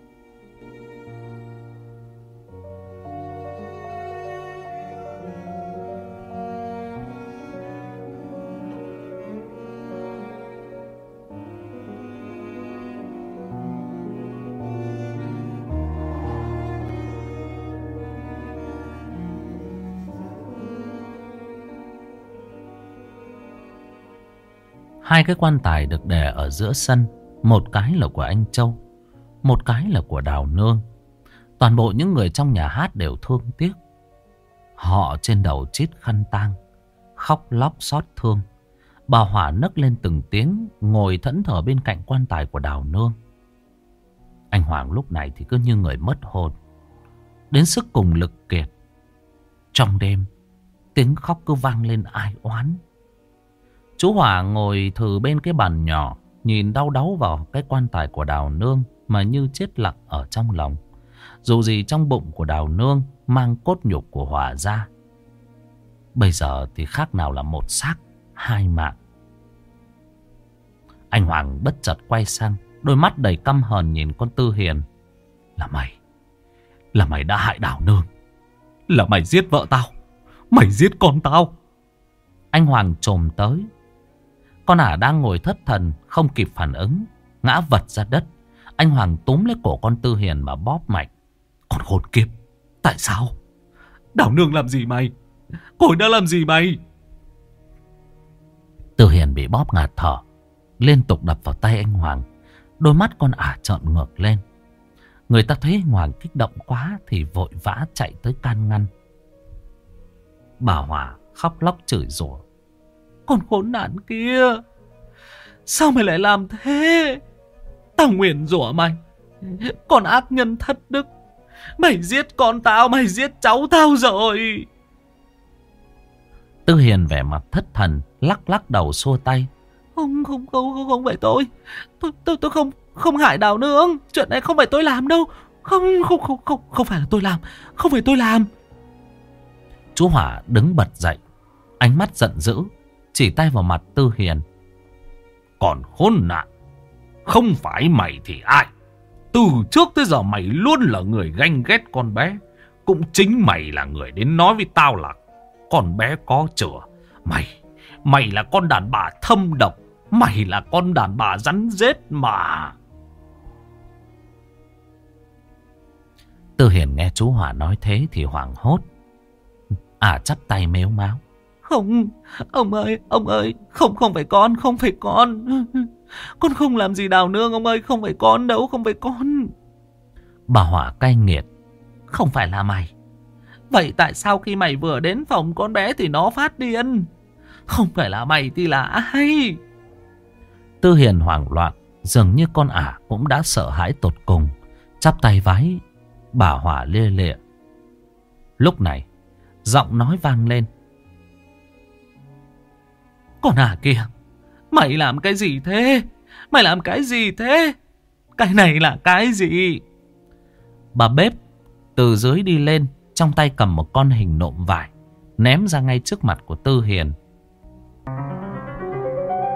Speaker 1: Hai cái quan tài được để ở giữa sân. Một cái là của anh Châu, một cái là của Đào Nương. Toàn bộ những người trong nhà hát đều thương tiếc. Họ trên đầu chít khăn tang, khóc lóc xót thương. Bà Hỏa nấc lên từng tiếng, ngồi thẫn thờ bên cạnh quan tài của Đào Nương. Anh Hoàng lúc này thì cứ như người mất hồn, đến sức cùng lực kiệt. Trong đêm, tiếng khóc cứ vang lên ai oán. Chú Hòa ngồi thừ bên cái bàn nhỏ, nhìn đau đáu vào cái quan tài của Đào Nương mà như chết lặng ở trong lòng. Dù gì trong bụng của Đào Nương mang cốt nhục của Hòa ra. Bây giờ thì khác nào là một xác hai mạng. Anh Hoàng bất chợt quay sang, đôi mắt đầy căm hờn nhìn con Tư Hiền. Là mày đã hại Đào Nương. Là mày giết vợ tao, mày giết con tao. Anh Hoàng chồm tới. Con ả đang ngồi thất thần, không kịp phản ứng, ngã vật ra đất. Anh Hoàng túm lấy cổ con Tư Hiền mà bóp mạnh. Con khốn kiếp, tại sao? Đào Nương làm gì mày? Cô ấy đã làm gì mày? Tư Hiền bị bóp ngạt thở, liên tục đập vào tay anh Hoàng. Đôi mắt con ả trợn ngược lên. Người ta thấy anh Hoàng kích động quá thì vội vã chạy tới can ngăn. Bà Hòa khóc lóc chửi rủa. Con khốn nạn kia, sao mày lại làm thế? Tao nguyền rủa mày, con ác nhân thất đức. Mày giết con tao, mày giết cháu tao rồi. Tư Hiền vẻ mặt thất thần, lắc lắc đầu xua tay. Không phải tôi không hại Đào Nương. Chuyện này không phải tôi làm đâu. Không phải là tôi làm. Không phải tôi làm. Chú Hỏa đứng bật dậy, ánh mắt giận dữ, chỉ tay vào mặt Tư Hiền. Còn khốn nạn, không phải mày thì ai? Từ trước tới giờ mày luôn là người ganh ghét con bé. Cũng chính mày là người đến nói với tao là con bé có chửa. Mày là con đàn bà thâm độc. Mày là con đàn bà rắn rết mà. Tư Hiền nghe chú Hỏa nói thế thì hoảng hốt. Chắp tay mếu máo. Không, ông ơi, không phải con, không phải con. Con không làm gì Đào Nương ông ơi, không phải con đâu, không phải con. Bà Hỏa cay nghiệt. Không phải là mày. Vậy tại sao khi mày vừa đến phòng con bé thì nó phát điên? Không phải là mày thì là ai? Tư Hiền hoảng loạn, dường như con ả cũng đã sợ hãi tột cùng, chắp tay vái bà Hỏa lia lịa. Lúc này giọng nói vang lên. Con ả kia, mày làm cái gì thế? Mày làm cái gì thế? Cái này là cái gì? Bà bếp từ dưới đi lên, trong tay cầm một con hình nộm vải, ném ra ngay trước mặt của Tư Hiền.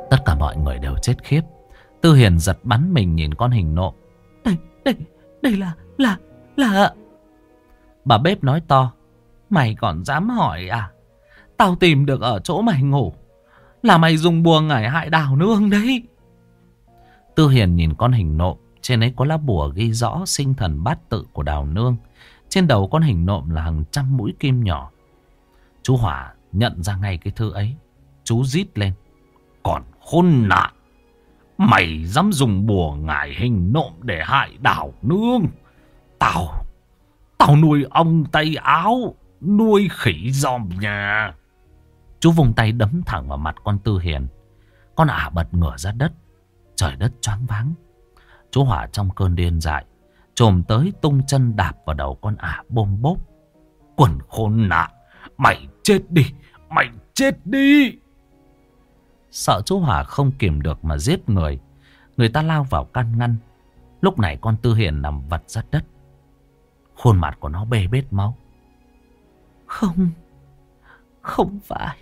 Speaker 1: Tất cả mọi người đều chết khiếp. Tư Hiền giật bắn mình nhìn con hình nộm. Đây là... Bà bếp nói to. Mày còn dám hỏi à? Tao tìm được ở chỗ mày ngủ là mày dùng bùa ngải hại Đào Nương đấy. Tư Hiền nhìn con hình nộm. Trên ấy có lá bùa ghi rõ sinh thần bát tự của Đào Nương. Trên đầu con hình nộm là hàng trăm mũi kim nhỏ. Chú Hỏa nhận ra ngay cái thư ấy. Chú rít lên. Còn khốn nạn, mày dám dùng bùa ngải hình nộm để hại Đào Nương. Tao nuôi ong tay áo, nuôi khỉ giòm nhà. Chú vùng tay đấm thẳng vào mặt con Tư Hiền. Con ả bật ngửa ra đất. Trời đất choáng váng. Chú Hỏa trong cơn điên dại chồm tới tung chân đạp vào đầu con ả bôm bốp. Quần khốn nạn, mày chết đi, mày chết đi. Sợ chú Hỏa không kìm được mà giết người, người ta lao vào can ngăn. Lúc này con Tư Hiền nằm vật ra đất. Khuôn mặt của nó bê bết máu. Không phải.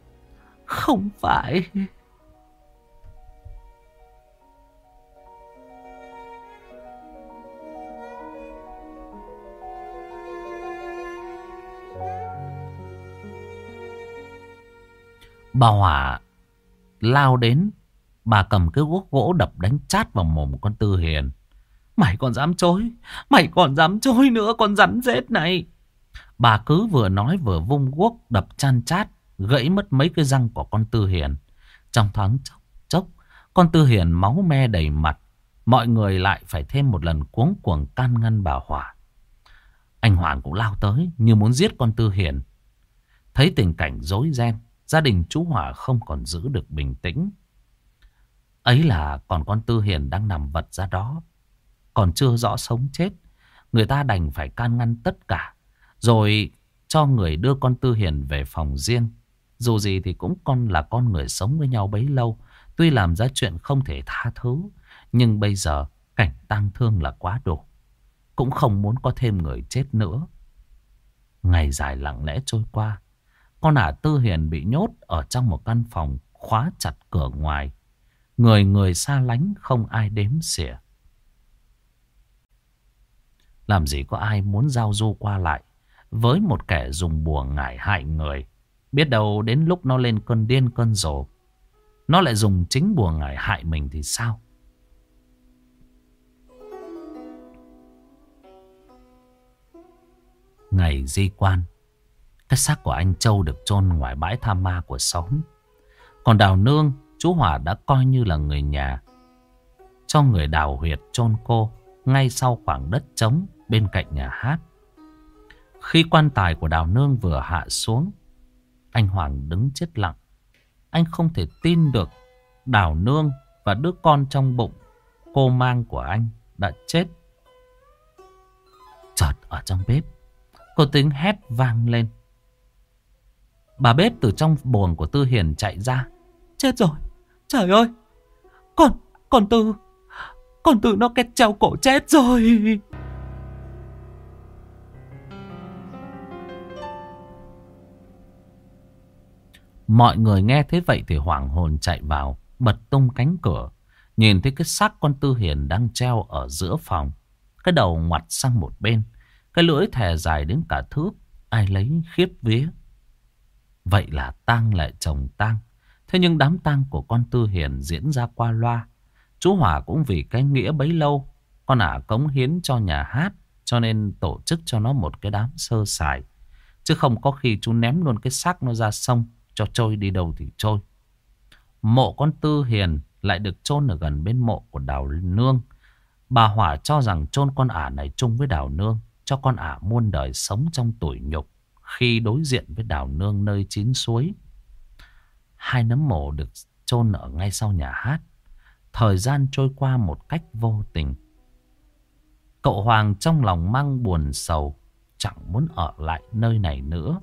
Speaker 1: Bà Hỏa lao đến. Bà cầm cái guốc gỗ đập đánh chát vào mồm con Tư Hiền. Mày còn dám chối. Mày còn dám chối nữa, con rắn rết này. Bà cứ vừa nói vừa vung guốc đập chan chát, gãy mất mấy cái răng của con Tư Hiền. Trong thoáng chốc con Tư Hiền máu me đầy mặt. Mọi người lại phải thêm một lần cuống cuồng can ngăn bà Hỏa. Anh Hoàng cũng lao tới như muốn giết con Tư Hiền. Thấy tình cảnh rối ren, gia đình chú Hỏa không còn giữ được bình tĩnh. Ấy là còn con Tư Hiền đang nằm vật ra đó, còn chưa rõ sống chết. Người ta đành phải can ngăn tất cả, rồi cho người đưa con Tư Hiền về phòng riêng. Dù gì thì cũng là con người sống với nhau bấy lâu. Tuy làm ra chuyện không thể tha thứ, nhưng bây giờ cảnh tang thương là quá đủ. Cũng không muốn có thêm người chết nữa. Ngày dài lặng lẽ trôi qua. Con ả Tư Hiền bị nhốt ở trong một căn phòng khóa chặt cửa ngoài. Người xa lánh không ai đếm xỉa. Làm gì có ai muốn giao du qua lại với một kẻ dùng bùa ngải hại người. Biết đâu đến lúc nó lên cơn điên cơn rồ, nó lại dùng chính bùa ngải hại mình thì sao? Ngày di quan, cái xác của anh Châu được chôn ngoài bãi tha ma của xóm. Còn Đào Nương, chú Hỏa đã coi như là người nhà, cho người đào huyệt chôn cô ngay sau khoảng đất trống bên cạnh nhà hát. Khi quan tài của Đào Nương vừa hạ xuống, anh Hoàng đứng chết lặng. Anh không thể tin được Đào Nương và đứa con trong bụng cô mang của anh đã chết. Chợt ở trong bếp có tiếng hét vang lên. Bà bếp từ trong buồng của Tư Hiền chạy ra. Chết rồi, trời ơi, con Tư nó kết treo cổ chết rồi. Mọi người nghe thế vậy thì hoảng hồn chạy vào, bật tung cánh cửa. Nhìn thấy cái xác con Tư Hiền đang treo ở giữa phòng, cái đầu ngoặt sang một bên, cái lưỡi thè dài đến cả thước. Ai lấy khiếp vía. Vậy là tang lại chồng tang. Thế nhưng đám tang của con Tư Hiền diễn ra qua loa. Chú Hỏa cũng vì cái nghĩa bấy lâu con ả cống hiến cho nhà hát, cho nên tổ chức cho nó một cái đám sơ sài. Chứ không có khi chú ném luôn cái xác nó ra sông, cho trôi đi đâu thì trôi. Mộ con Tư Hiền lại được chôn ở gần bên mộ của Đào Nương. Bà Hỏa cho rằng chôn con ả này chung với Đào Nương, cho con ả muôn đời sống trong tủi nhục khi đối diện với Đào Nương nơi chín suối. Hai nấm mộ được chôn ở ngay sau nhà hát. Thời gian trôi qua một cách vô tình. Cậu Hoàng trong lòng mang buồn sầu, chẳng muốn ở lại nơi này nữa.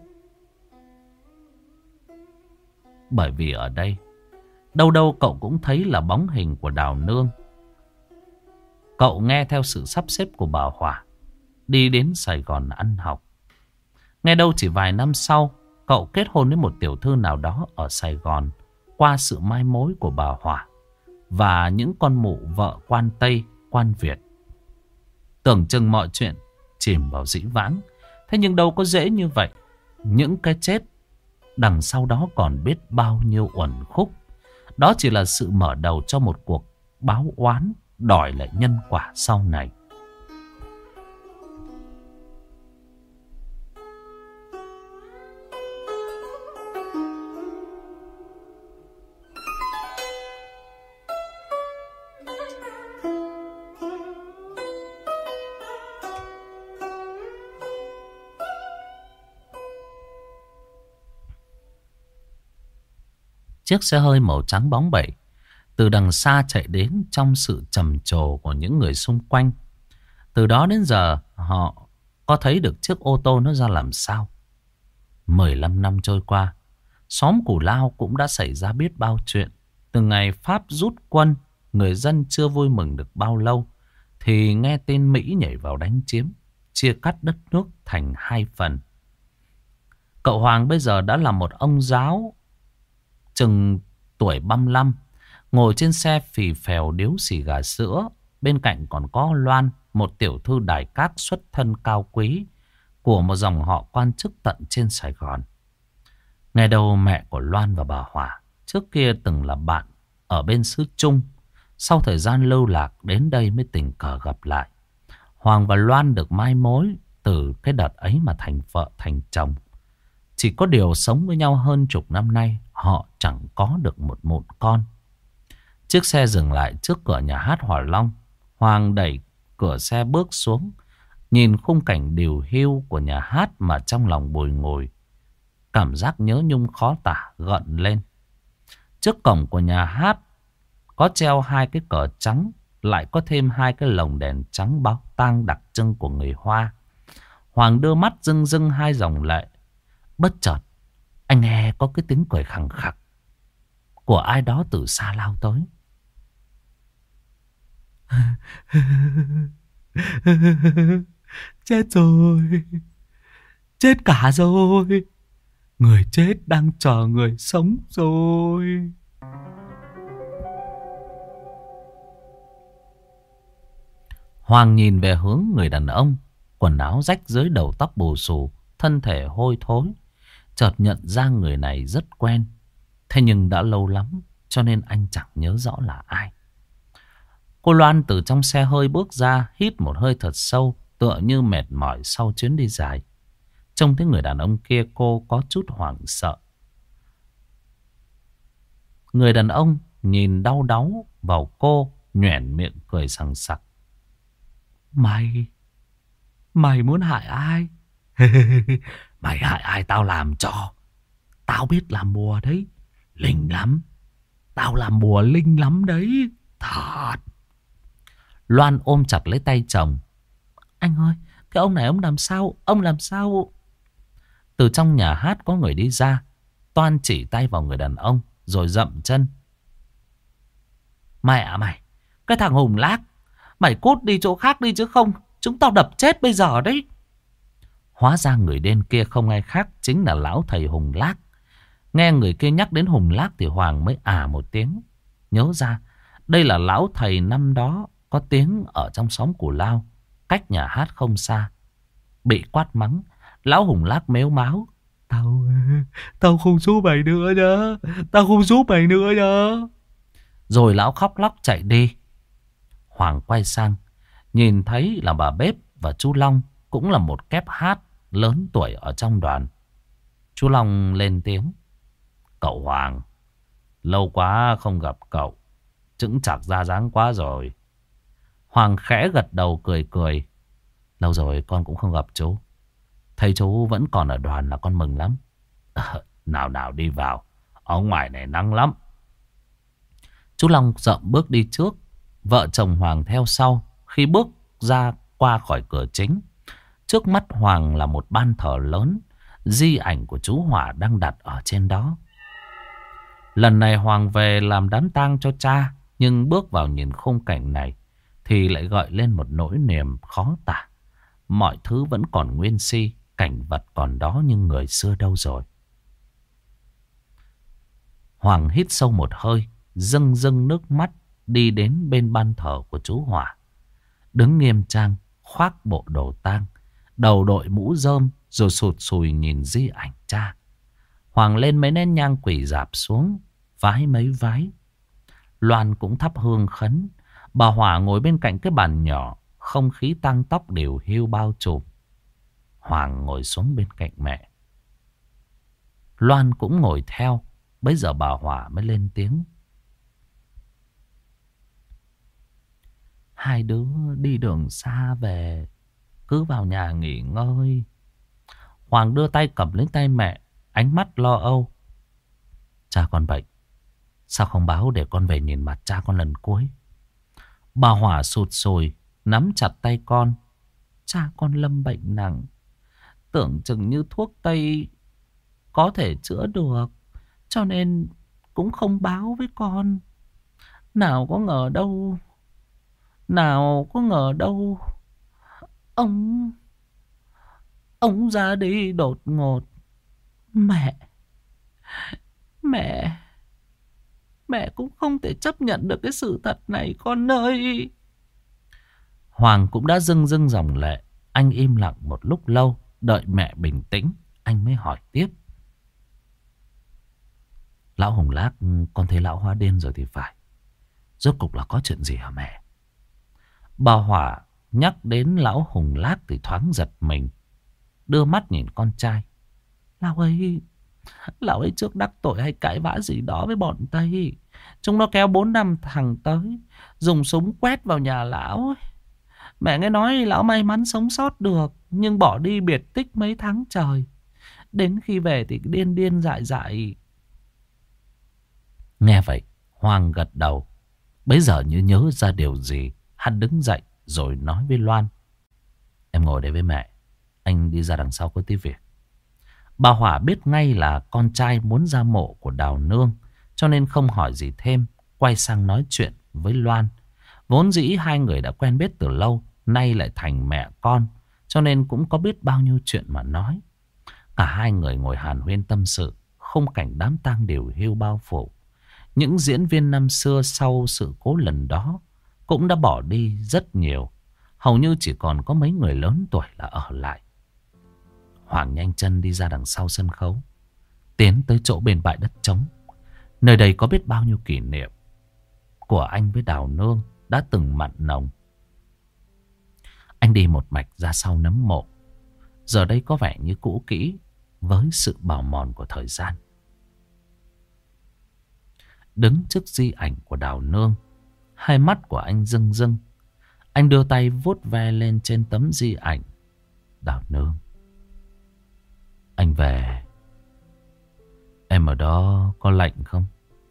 Speaker 1: Bởi vì ở đây, đâu đâu cậu cũng thấy là bóng hình của Đào Nương. Cậu nghe theo sự sắp xếp của bà Hỏa, đi đến Sài Gòn ăn học. Nghe đâu chỉ vài năm sau, cậu kết hôn với một tiểu thư nào đó ở Sài Gòn. qua sự mai mối của bà Hòa và những con mụ vợ quan Tây, quan Việt. Tưởng chừng mọi chuyện chìm vào dĩ vãng. Thế nhưng đâu có dễ như vậy. Những cái chết đằng sau đó còn biết bao nhiêu uẩn khúc. Đó chỉ là sự mở đầu cho một cuộc báo oán đòi lại nhân quả sau này. Chiếc xe hơi màu trắng bóng bẩy từ đằng xa chạy đến trong sự trầm trồ của những người xung quanh. Từ đó đến giờ họ có thấy được chiếc ô tô nó ra làm sao. 15 năm trôi qua, xóm Cù Lao cũng đã xảy ra biết bao chuyện. Từ ngày Pháp rút quân, người dân chưa vui mừng được bao lâu thì nghe tên Mỹ nhảy vào đánh chiếm, chia cắt đất nước thành hai phần. Cậu Hoàng bây giờ đã là một ông giáo chừng tuổi 35, ngồi trên xe phì phèo điếu xì gà sữa. Bên cạnh còn có Loan, một tiểu thư đài các xuất thân cao quý của một dòng họ quan chức tận trên Sài Gòn. Ngày đầu mẹ của Loan và bà Hòa trước kia từng là bạn ở bên xứ Trung. Sau thời gian lưu lạc đến đây mới tình cờ gặp lại. Hoàng và Loan được mai mối từ cái đợt ấy mà thành vợ thành chồng. Chỉ có điều sống với nhau hơn chục năm nay, họ chẳng có được một mụn con. Chiếc xe dừng lại trước cửa nhà hát Hòa Long. Hoàng đẩy cửa xe bước xuống, nhìn khung cảnh điều hưu của nhà hát mà trong lòng bồi ngồi. Cảm giác nhớ nhung khó tả gợn lên. Trước cổng của nhà hát có treo hai cái cờ trắng, lại có thêm hai cái lồng đèn trắng báo tang đặc trưng của người Hoa. Hoàng đưa mắt rưng rưng hai dòng lệ. Bất chợt anh nghe có cái tiếng cười khằng khặc của ai đó từ xa lao tới. Chết rồi, chết cả rồi, người chết đang chờ người sống rồi. Hoàng nhìn về hướng người đàn ông, quần áo rách dưới, đầu tóc bù xù, thân thể hôi thối. Chợt nhận ra người này rất quen. Thế nhưng đã lâu lắm cho nên anh chẳng nhớ rõ là ai. Cô Loan từ trong xe hơi bước ra, hít một hơi thật sâu, tựa như mệt mỏi sau chuyến đi dài. Trông thấy người đàn ông kia, cô có chút hoảng sợ. Người đàn ông nhìn đau đáu vào cô, nhoẻn miệng cười sằng sặc. Mày muốn hại ai? Mày hại ai tao làm cho. Tao biết làm bùa đấy, linh lắm. Tao làm bùa linh lắm đấy, thật. Loan ôm chặt lấy tay chồng. Anh ơi, cái ông này ông làm sao? Ông làm sao? Từ trong nhà hát có người đi ra. Toan chỉ tay vào người đàn ông rồi dậm chân. Mẹ mày, cái thằng Hùng Lác, mày cút đi chỗ khác đi chứ không chúng tao đập chết bây giờ đấy. Hóa ra người đen kia không ai khác, chính là lão thầy Hùng Lác. Nghe người kia nhắc đến Hùng Lác thì Hoàng mới một tiếng. Nhớ ra đây là lão thầy năm đó có tiếng ở trong xóm Cù Lao, cách nhà hát không xa. Bị quát mắng, lão Hùng Lác mếu máo. Tao không giúp mày nữa nhá. Tao không giúp mày nữa nhá. Rồi lão khóc lóc chạy đi. Hoàng quay sang, nhìn thấy là bà Bếp và chú Long, cũng là một kép hát lớn tuổi ở trong đoàn. Chú Long lên tiếng. Cậu Hoàng, lâu quá không gặp cậu, chững chạc ra dáng quá rồi. Hoàng khẽ gật đầu cười cười. Lâu rồi con cũng không gặp chú. Thấy chú vẫn còn ở đoàn là con mừng lắm. Nào đi vào, ở ngoài này nắng lắm. Chú Long dậm bước đi trước, vợ chồng Hoàng theo sau. Khi bước ra qua khỏi cửa chính, trước mắt Hoàng là một ban thờ lớn. Di ảnh của chú Hòa đang đặt ở trên đó. Lần này Hoàng về làm đám tang cho cha, nhưng bước vào nhìn khung cảnh này thì lại gợi lên một nỗi niềm khó tả. Mọi thứ vẫn còn nguyên si, cảnh vật còn đó nhưng người xưa đâu rồi. Hoàng hít sâu một hơi, rưng rưng nước mắt đi đến bên ban thờ của chú Hỏa. Đứng nghiêm trang, khoác bộ đồ tang, đầu đội mũ rơm rồi sụt sùi nhìn di ảnh cha. Hoàng lên mấy nén nhang quỳ rạp xuống, vái mấy vái. Loan cũng thắp hương khấn. Bà Hỏa ngồi bên cạnh cái bàn nhỏ, không khí tang tóc đều hiu bao trùm. Hoàng ngồi xuống bên cạnh mẹ. Loan cũng ngồi theo. Bấy giờ bà Hỏa mới lên tiếng. Hai đứa đi đường xa về, cứ vào nhà nghỉ ngơi. Hoàng đưa tay cầm lấy tay mẹ, ánh mắt lo âu. Cha con bệnh, sao không báo để con về nhìn mặt cha con lần cuối? Bà Hỏa sụt sùi, nắm chặt tay con. Cha con lâm bệnh nặng, tưởng chừng như thuốc tây có thể chữa được, cho nên cũng không báo với con. Nào có ngờ đâu, ông ra đi đột ngột. Mẹ cũng không thể chấp nhận được cái sự thật này con ơi. Hoàng cũng đã rưng rưng dòng lệ. Anh im lặng một lúc lâu, đợi mẹ bình tĩnh, anh mới hỏi tiếp. Lão Hùng Lác, con thấy lão hóa điên rồi thì phải. Rốt cục là có chuyện gì hả mẹ? Bà Hỏa nhắc đến lão Hùng Lác thì thoáng giật mình, đưa mắt nhìn con trai. Lão ấy trước đắc tội hay cãi vã gì đó với bọn Tây. Chúng nó kéo 4-5 thằng tới, dùng súng quét vào nhà lão ấy. Mẹ nghe nói lão may mắn sống sót được, nhưng bỏ đi biệt tích mấy tháng trời. Đến khi về thì điên điên dại dại. Nghe vậy, Hoàng gật đầu. Bấy giờ như nhớ ra điều gì, hắn đứng dậy rồi nói với Loan. Em ngồi đây với mẹ, anh đi ra đằng sau có tí việc. Bà Hỏa biết ngay là con trai muốn ra mộ của Đào Nương, cho nên không hỏi gì thêm, quay sang nói chuyện với Loan. Vốn dĩ hai người đã quen biết từ lâu, nay lại thành mẹ con, cho nên cũng có biết bao nhiêu chuyện mà nói. Cả hai người ngồi hàn huyên tâm sự, khung cảnh đám tang đều hiu bao phủ. Những diễn viên năm xưa sau sự cố lần đó cũng đã bỏ đi rất nhiều. Hầu như chỉ còn có mấy người lớn tuổi là ở lại. Hoàng nhanh chân đi ra đằng sau sân khấu, tiến tới chỗ bên bãi đất trống. Nơi đây có biết bao nhiêu kỷ niệm của anh với Đào Nương đã từng mặn nồng. Anh đi một mạch ra sau nấm mộ. Giờ đây có vẻ như cũ kỹ với sự bào mòn của thời gian. Đứng trước di ảnh của Đào Nương, hai mắt của anh rưng rưng. Anh đưa tay vuốt ve lên trên tấm di ảnh. Đào Nương, anh về, em ở đó có lạnh không?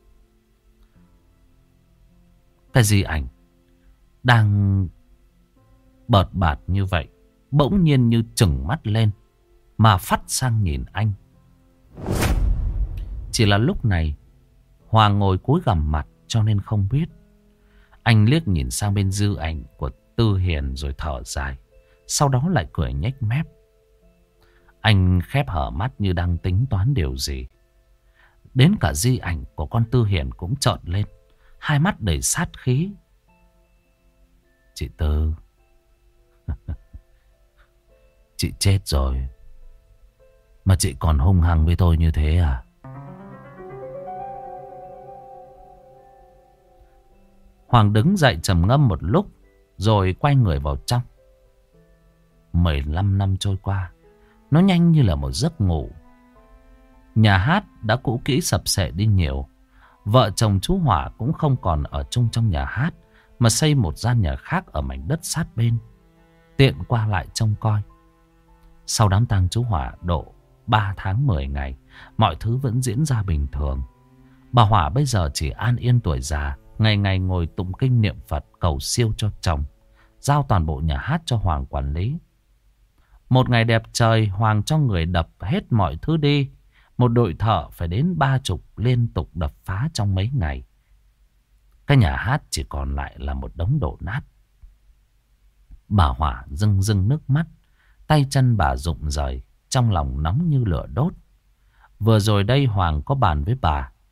Speaker 1: Cái di ảnh đang bợt bạt như vậy, bỗng nhiên như trừng mắt lên mà phắt sang nhìn anh. Chỉ là lúc này Hoàng ngồi cúi gằm mặt cho nên không biết. Anh liếc nhìn sang bên dư ảnh của Tư Hiền rồi thở dài, sau đó lại cười nhếch mép. Anh khép hở mắt như đang tính toán điều gì. Đến cả di ảnh của con Tư Hiền cũng trợn lên, hai mắt đầy sát khí. Chị Tư, chị chết rồi mà chị còn hung hăng với tôi như thế à? Hoàng đứng dậy trầm ngâm một lúc rồi quay người vào trong. 15 năm trôi qua, nó nhanh như là một giấc ngủ. Nhà hát đã cũ kỹ sập xệ đi nhiều. Vợ chồng chú Hỏa cũng không còn ở chung trong nhà hát, mà xây một gian nhà khác ở mảnh đất sát bên, tiện qua lại trông coi. Sau đám tang chú Hỏa độ 3 tháng 10 ngày, mọi thứ vẫn diễn ra bình thường. Bà Hỏa bây giờ chỉ an yên tuổi già, ngày ngày ngồi tụng kinh niệm Phật cầu siêu cho chồng, giao toàn bộ nhà hát cho Hoàng quản lý. Một ngày đẹp trời, Hoàng cho người đập hết mọi thứ đi. Một đội thợ phải đến 30 liên tục đập phá trong mấy ngày. Cái nhà hát chỉ còn lại là một đống đổ nát. Bà Hỏa rưng rưng nước mắt, tay chân bà rụng rời, trong lòng nóng như lửa đốt. Vừa rồi đây Hoàng có bàn với bà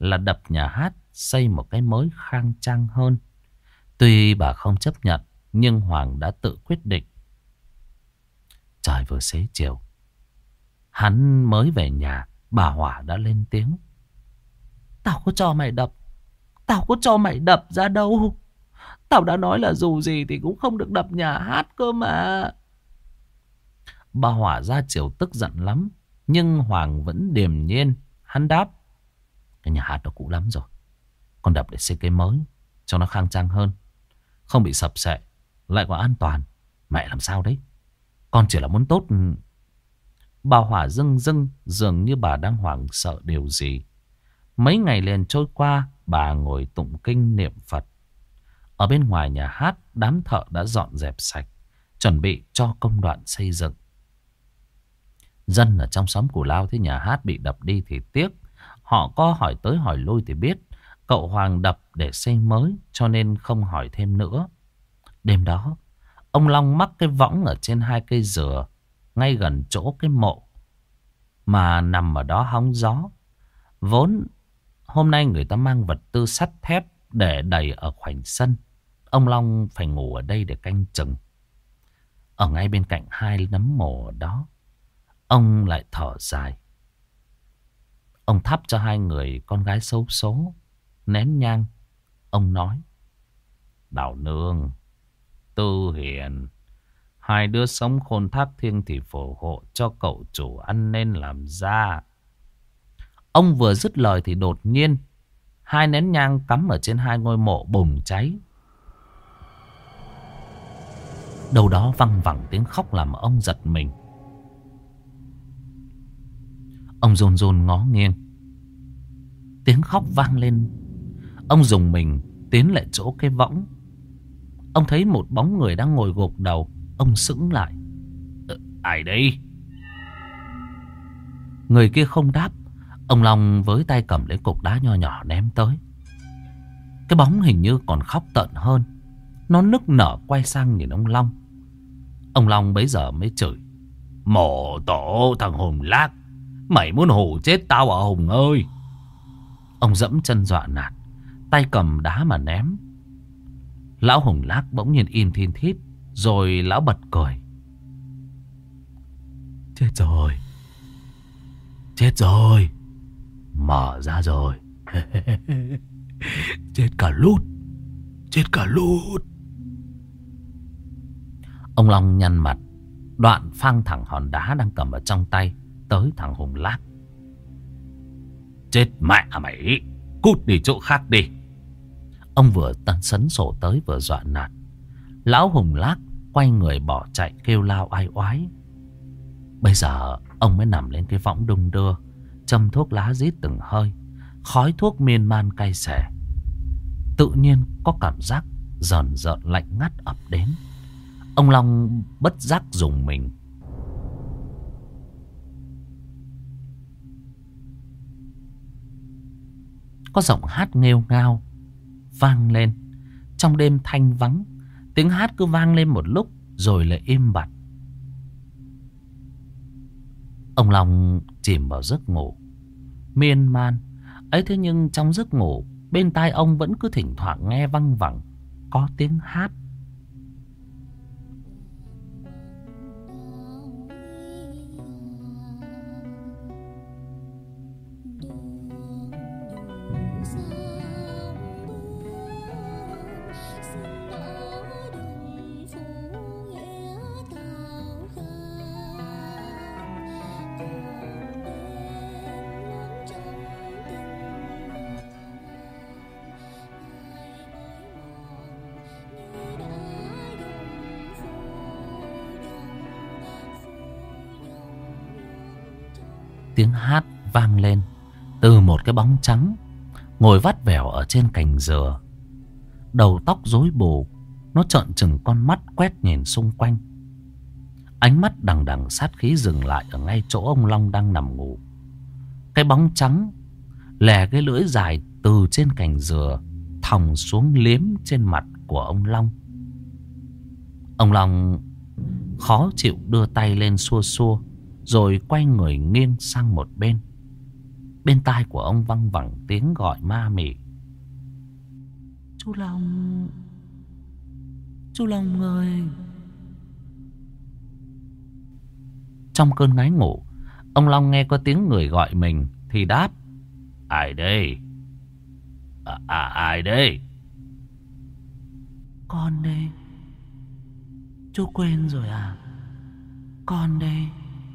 Speaker 1: là đập nhà hát, xây một cái mới khang trang hơn. Tuy bà không chấp nhận, nhưng Hoàng đã tự quyết định. Trời vừa xế chiều, hắn mới về nhà, bà Hỏa đã lên tiếng. Tao có cho mày đập, tao có cho mày đập ra đâu. Tao đã nói là dù gì thì cũng không được đập nhà hát cơ mà. Bà Hỏa ra chiều tức giận lắm, nhưng Hoàng vẫn điềm nhiên. Hắn đáp. Cái nhà hát đó cũ lắm rồi, con đập để xây cái mới cho nó khang trang hơn, không bị sập sệ, lại còn an toàn. Mẹ làm sao đấy, con chỉ là muốn tốt. Bà Hỏa rưng rưng, dường như bà đang hoảng sợ điều gì. Mấy ngày liền trôi qua, bà ngồi tụng kinh niệm Phật. Ở bên ngoài nhà hát, đám thợ đã dọn dẹp sạch, chuẩn bị cho công đoạn xây dựng. Dân ở trong xóm Cù Lao thấy nhà hát bị đập đi thì tiếc. Họ có hỏi tới hỏi lui thì biết cậu Hoàng đập để xây mới, cho nên không hỏi thêm nữa. Đêm đó, ông Long mắc cái võng ở trên 2 cây dừa, ngay gần chỗ cái mộ mà nằm ở đó hóng gió. Vốn hôm nay người ta mang vật tư sắt thép để đầy ở khoảnh sân. Ông Long phải ngủ ở đây để canh chừng. Ở ngay bên cạnh 2 nấm mồ đó, ông lại thở dài. Ông thắp cho 2 người con gái xấu số nén nhang. Ông nói. Đào Nương, Tư Hiền, 2 đứa sống khôn thác thiêng thì phù hộ cho cậu chủ ăn nên làm ra. Ông vừa dứt lời thì đột nhiên 2 nén nhang cắm ở trên 2 ngôi mộ bùng cháy. Đâu đó văng vẳng tiếng khóc làm ông giật mình. Ông run run ngó nghiêng. Tiếng khóc vang lên. Ông dùng mình tiến lại chỗ cái võng. Ông thấy một bóng người đang ngồi gục đầu. Ông sững lại. Ai đây? Người kia không đáp. Ông Long với tay cầm lấy cục đá nho nhỏ ném tới. Cái bóng hình như còn khóc tận hơn. Nó nức nở quay sang nhìn ông Long. Ông Long bấy giờ mới chửi. Mộ tổ thằng Hùng Lác, mày muốn hù chết tao à Hùng ơi? Ông dẫm chân dọa nạt, tay cầm đá mà ném. Lão Hùng Lác bỗng nhiên im thiên thít. Rồi lão bật cười. Chết rồi, chết rồi, mở ra rồi. Chết cả lút, chết cả lút. Ông Long nhăn mặt, đoạn phang thẳng hòn đá đang cầm ở trong tay tới thằng Hùng Lác. Chết mẹ mày, cút đi chỗ khác đi. Ông vừa tấn sấn sổ tới vừa dọa nạt. Lão Hùng Lác quay người bỏ chạy kêu lao ai oái. Bây giờ ông mới nằm lên cái võng đung đưa, châm thuốc lá rít từng hơi. Khói thuốc miên man cay xè. Tự nhiên có cảm giác rờn rợn lạnh ngắt ập đến. Ông Long bất giác rùng mình. Có giọng hát nghêu ngao vang lên. Trong đêm thanh vắng, tiếng hát cứ vang lên một lúc rồi lại im bặt. Ông Long chìm vào giấc ngủ miên man ấy. Thế nhưng trong giấc ngủ, bên tai ông vẫn cứ thỉnh thoảng nghe văng vẳng có tiếng hát. Tiếng hát vang lên từ một cái bóng trắng ngồi vắt vẻo ở trên cành dừa. Đầu tóc rối bù, nó trợn trừng con mắt quét nhìn xung quanh. Ánh mắt đằng đằng sát khí dừng lại ở ngay chỗ ông Long đang nằm ngủ. Cái bóng trắng lè cái lưỡi dài từ trên cành dừa thòng xuống liếm trên mặt của ông Long. Ông Long khó chịu đưa tay lên xua xua, rồi quay người nghiêng sang một bên. Bên tai của ông văng vẳng tiếng gọi ma mị. Chú Long, chú Long ơi. Trong cơn ngáy ngủ, ông Long nghe có tiếng người gọi mình thì đáp: Ai đây? Ai đây? Con đây. Chú quên rồi à? Con đây.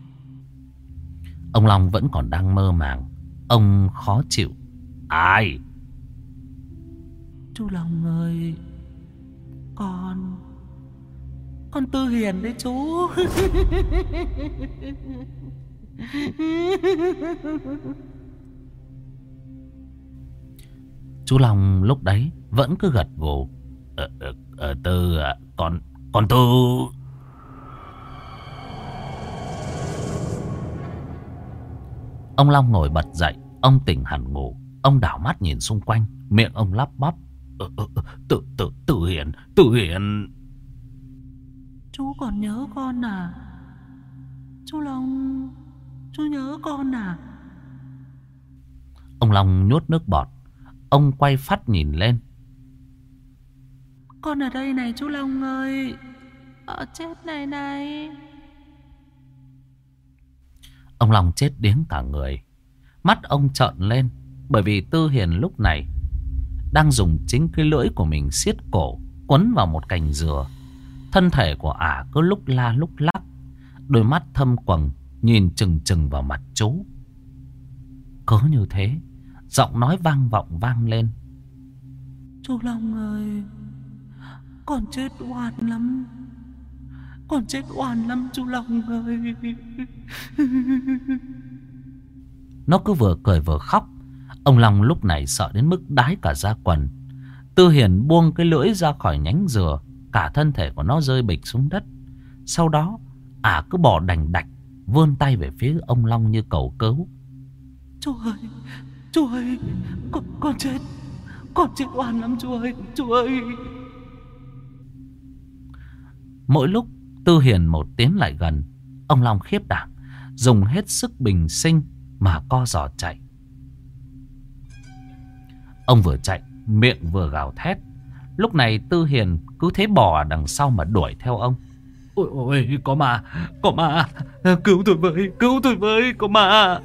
Speaker 1: Ông Long vẫn còn đang mơ màng. Ông khó chịu. Ai? Chú Long ơi, con Tư Hiền đấy chú. Chú Long lúc đấy vẫn cứ gật gù. Tư à, con Tư. Ông Long ngồi bật dậy. Ông tỉnh hẳn ngủ. Ông đảo mắt nhìn xung quanh. Miệng ông lắp bắp: Tư Hiền. Chú còn nhớ con à? Chú Long, chú nhớ con à? Ông Long nhốt nước bọt. Ông quay phát nhìn lên. Con ở đây này chú Long ơi. Ở chết này này. Ông Long chết điếng cả người. Mắt ông trợn lên. Bởi vì Tư Hiền lúc này đang dùng chính cái lưỡi của mình siết cổ, quấn vào một cành dừa. Thân thể của ả cứ lúc la lúc lắc. Đôi mắt thâm quầng nhìn chừng chừng vào mặt chú. Cứ như thế, giọng nói vang lên: Chú Long ơi, con chết oan lắm. Con chết oan lắm chú Long ơi. Nó cứ vừa cười vừa khóc. Ông Long lúc này sợ đến mức đái cả da quần. Tư Hiền buông cái lưỡi ra khỏi nhánh dừa. Cả thân thể của nó rơi bịch xuống đất. Sau đó ả cứ bò đành đạch, vươn tay về phía ông Long như cầu cứu. Chú ơi, con chết oan lắm chú ơi. Mỗi lúc Tư Hiền một tiến lại gần, ông Long khiếp đảm, dùng hết sức bình sinh mà co giò chạy. Ông vừa chạy, miệng vừa gào thét. Lúc này Tư Hiền cứ thế bò đằng sau mà đuổi theo ông. Ôi, có ma, cứu tôi với, có ma.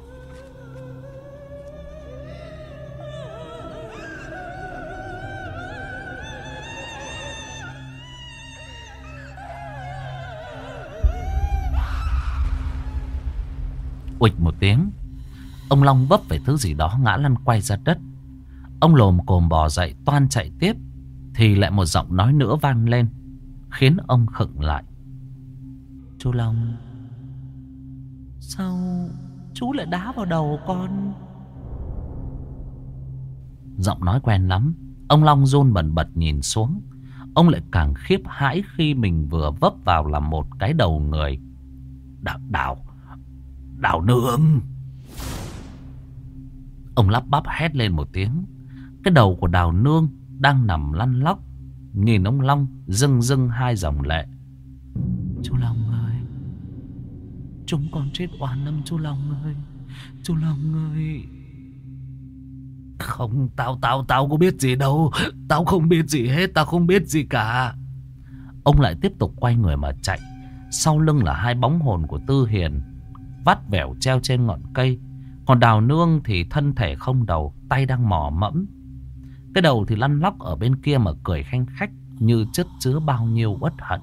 Speaker 1: Uịch một tiếng, ông Long vấp phải thứ gì đó ngã lăn quay ra đất. Ông lồm cồm bò dậy toan chạy tiếp, thì lại một giọng nói nữa vang lên, khiến ông khựng lại. Chú Long, sao chú lại đá vào đầu con? Giọng nói quen lắm. Ông Long run bần bật nhìn xuống. Ông lại càng khiếp hãi khi mình vừa vấp vào là một cái đầu người. Đào Nương. Ông lắp bắp hét lên một tiếng. Cái đầu của Đào Nương đang nằm lăn lóc, nhìn ông Long rưng rưng hai dòng lệ. Chú Long ơi, chúng con chết oan lắm chú Long ơi. Chú Long ơi. Không, tao có biết gì đâu. Tao không biết gì hết, tao không biết gì cả. Ông lại tiếp tục quay người mà chạy. Sau lưng là hai bóng hồn của Tư Hiền vắt vẻo treo trên ngọn cây. Còn Đào Nương thì thân thể không đầu, tay đang mò mẫm. Cái đầu thì lăn lóc ở bên kia mà cười khanh khách, như chất chứa bao nhiêu uất hận.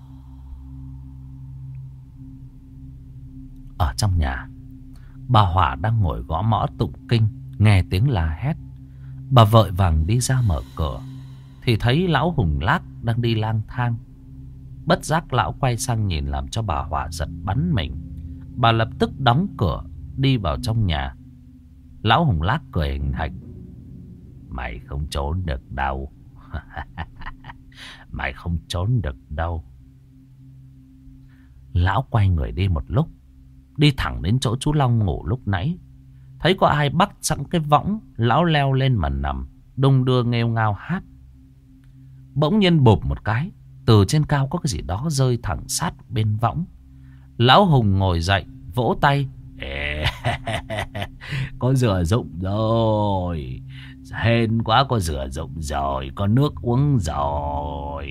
Speaker 1: Ở trong nhà, bà Hỏa đang ngồi gõ mõ tụng kinh, nghe tiếng la hét. Bà vội vàng đi ra mở cửa, thì thấy lão Hùng Lác đang đi lang thang. Bất giác lão quay sang nhìn, làm cho bà Hỏa giật bắn mình. Bà lập tức đóng cửa đi vào trong nhà. Lão Hùng Lác cười hình hạch. Mày không trốn được đâu. Mày không trốn được đâu. Lão quay người đi một lúc, đi thẳng đến chỗ chú Long ngủ lúc nãy. Thấy có ai bắt sẵn cái võng, lão leo lên mà nằm, đung đưa nghêu ngao hát. Bỗng nhiên bụp một cái, từ trên cao có cái gì đó rơi thẳng sát bên võng. Lão Hùng ngồi dậy, vỗ tay. có rửa dụng rồi. Hên quá, có rửa dụng rồi, có nước uống rồi.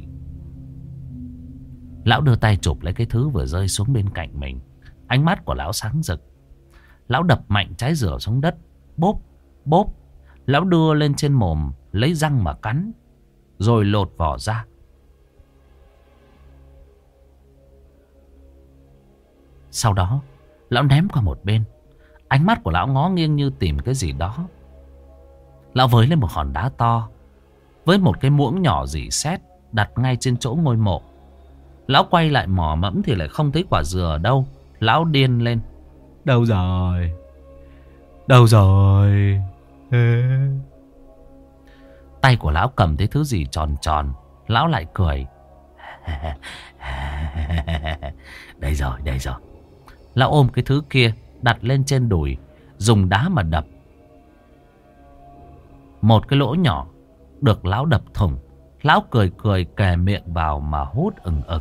Speaker 1: Lão đưa tay chụp lấy cái thứ vừa rơi xuống bên cạnh mình. Ánh mắt của lão sáng rực. Lão đập mạnh trái dừa xuống đất. Bốp, bốp. Lão đưa lên trên mồm, lấy răng mà cắn, rồi lột vỏ ra. Sau đó, lão ném qua một bên. Ánh mắt của lão ngó nghiêng như tìm cái gì đó. Lão với lên một hòn đá to, với một cái muỗng nhỏ rỉ sét, đặt ngay trên chỗ ngôi mộ. Lão quay lại mò mẫm thì lại không thấy quả dừa ở đâu. Lão điên lên. Đâu rồi? Đâu rồi? Tay của lão cầm thấy thứ gì tròn tròn. Lão lại cười. Đây rồi, đây rồi. Lão ôm cái thứ kia, đặt lên trên đùi, dùng đá mà đập. Một cái lỗ nhỏ được lão đập thủng. Lão cười cười kề miệng vào mà hút ừng ực.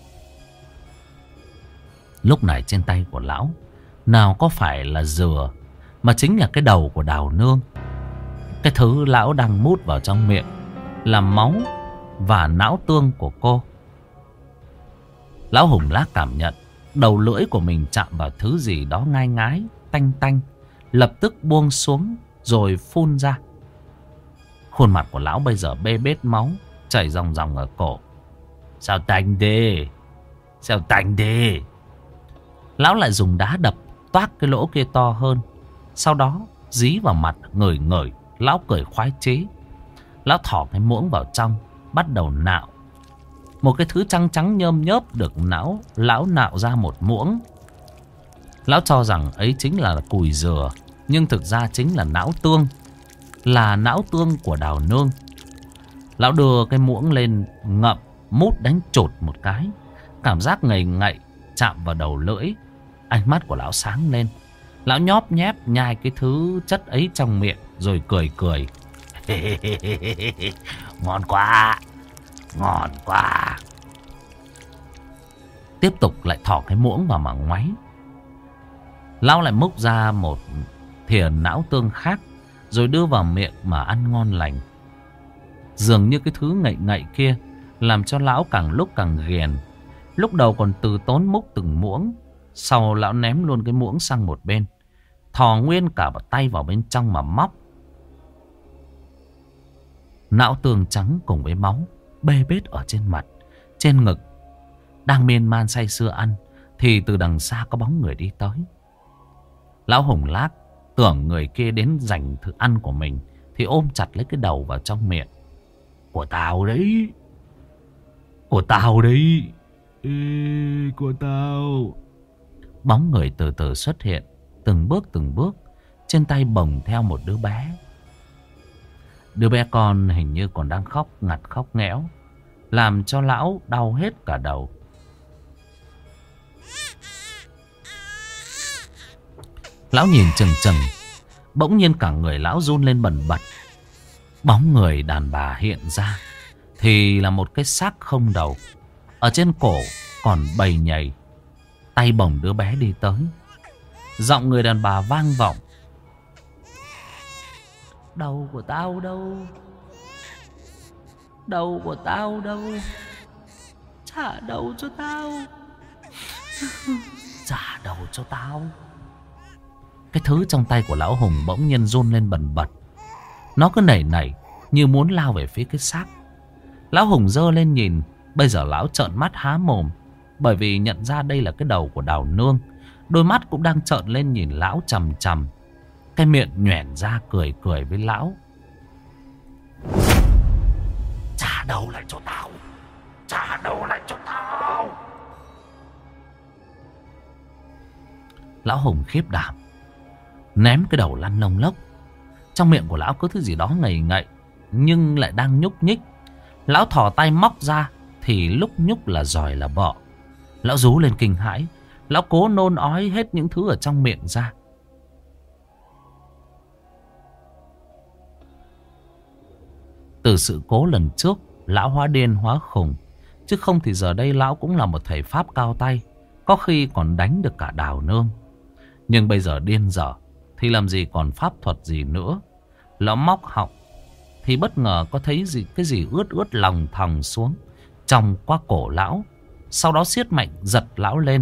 Speaker 1: Lúc này trên tay của lão nào có phải là dừa, mà chính là cái đầu của Đào Nương. Cái thứ lão đang mút vào trong miệng là máu và não tương của cô. Lão Hùng Lác cảm nhận đầu lưỡi của mình chạm vào thứ gì đó ngai ngái, tanh tanh, lập tức buông xuống rồi phun ra. Khuôn mặt của lão bây giờ bê bết máu, chảy ròng ròng ở cổ. Sao tanh đi? Sao tanh đi? Lão lại dùng đá đập toác cái lỗ kia to hơn. Sau đó dí vào mặt ngửi ngửi. Lão cười khoái chí. Lão thỏ cái muỗng vào trong, bắt đầu nạo. Một cái thứ trắng trắng nhơm nhớp được lão nạo ra một muỗng. Lão cho rằng ấy chính là cùi dừa, nhưng thực ra chính là não tương. Là não tương của Đào Nương. Lão đưa cái muỗng lên ngậm, mút đánh chột một cái. Cảm giác ngậy ngậy chạm vào đầu lưỡi. Ánh mắt của lão sáng lên. Lão nhóp nhép nhai cái thứ chất ấy trong miệng, rồi cười cười. Ngon quá, ngon quá. Tiếp tục lại thỏ cái muỗng vào mà ngoáy. Lão lại múc ra một thìa não tương khác, rồi đưa vào miệng mà ăn ngon lành. Dường như cái thứ ngậy ngậy kia làm cho lão càng lúc càng ghiền. Lúc đầu còn từ tốn múc từng muỗng, sau lão ném luôn cái muỗng sang một bên, thò nguyên cả tay vào bên trong mà móc. Não tương trắng cùng với máu bê bết ở trên mặt, trên ngực. Đang miên man say sưa ăn thì từ đằng xa có bóng người đi tới. Lão Hùng Lác tưởng người kia đến giành thức ăn của mình thì ôm chặt lấy cái đầu vào trong miệng. Của tao đấy, của tao đấy, của tao. Bóng người từ từ xuất hiện, từng bước trên tay bồng theo một đứa bé. Đứa bé con hình như còn đang khóc ngặt khóc nghẽo, làm cho lão đau hết cả đầu. Lão nhìn chừng chừng, bỗng nhiên cả người lão run lên bần bật. Bóng người đàn bà hiện ra thì là một cái xác không đầu, ở trên cổ còn bầy nhầy. Tay bồng đứa bé đi tới. Giọng người đàn bà vang vọng. Đầu của tao đâu? Đầu của tao đâu? Trả đầu cho tao. Trả đầu cho tao. Cái thứ trong tay của lão Hùng bỗng nhiên run lên bần bật. Nó cứ nảy nảy như muốn lao về phía cái xác. Lão Hùng giơ lên nhìn. Bây giờ lão trợn mắt há mồm, bởi vì nhận ra đây là cái đầu của Đào Nương. Đôi mắt cũng đang trợn lên nhìn lão chằm chằm. Cái miệng nhoẻn ra cười cười với lão. Trả đầu lại cho tao. Trả đầu lại cho tao. Lão Hùng khiếp đảm, ném cái đầu lăn lông lốc. Trong miệng của lão có thứ gì đó ngậy ngậy, nhưng lại đang nhúc nhích. Lão thò tay móc ra thì lúc nhúc là giòi là bọ. Lão rú lên kinh hãi. Lão cố nôn ói hết những thứ ở trong miệng ra. Từ sự cố lần trước, lão hóa điên hóa khùng. Chứ không thì giờ đây lão cũng là một thầy pháp cao tay, có khi còn đánh được cả Đào Nương. Nhưng bây giờ điên dở, thì làm gì còn pháp thuật gì nữa. Lão móc họng thì bất ngờ có thấy cái gì ướt ướt lòng thòng xuống trong qua cổ lão. Sau đó siết mạnh giật lão lên.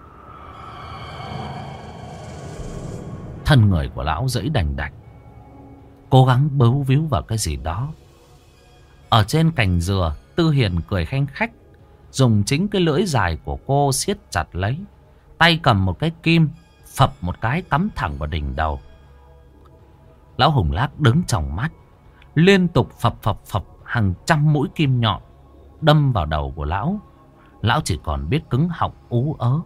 Speaker 1: Thân người của lão giãy đành đạch, cố gắng bấu víu vào cái gì đó. Ở trên cành dừa, Tư Hiền cười khanh khách, dùng chính cái lưỡi dài của cô siết chặt lấy. Tay cầm một cái kim, phập một cái cắm thẳng vào đỉnh đầu. Lão Hùng Lác đứng tròng mắt, liên tục phập hàng trăm mũi kim nhọn đâm vào đầu của lão. Lão chỉ còn biết cứng họng ú ớ.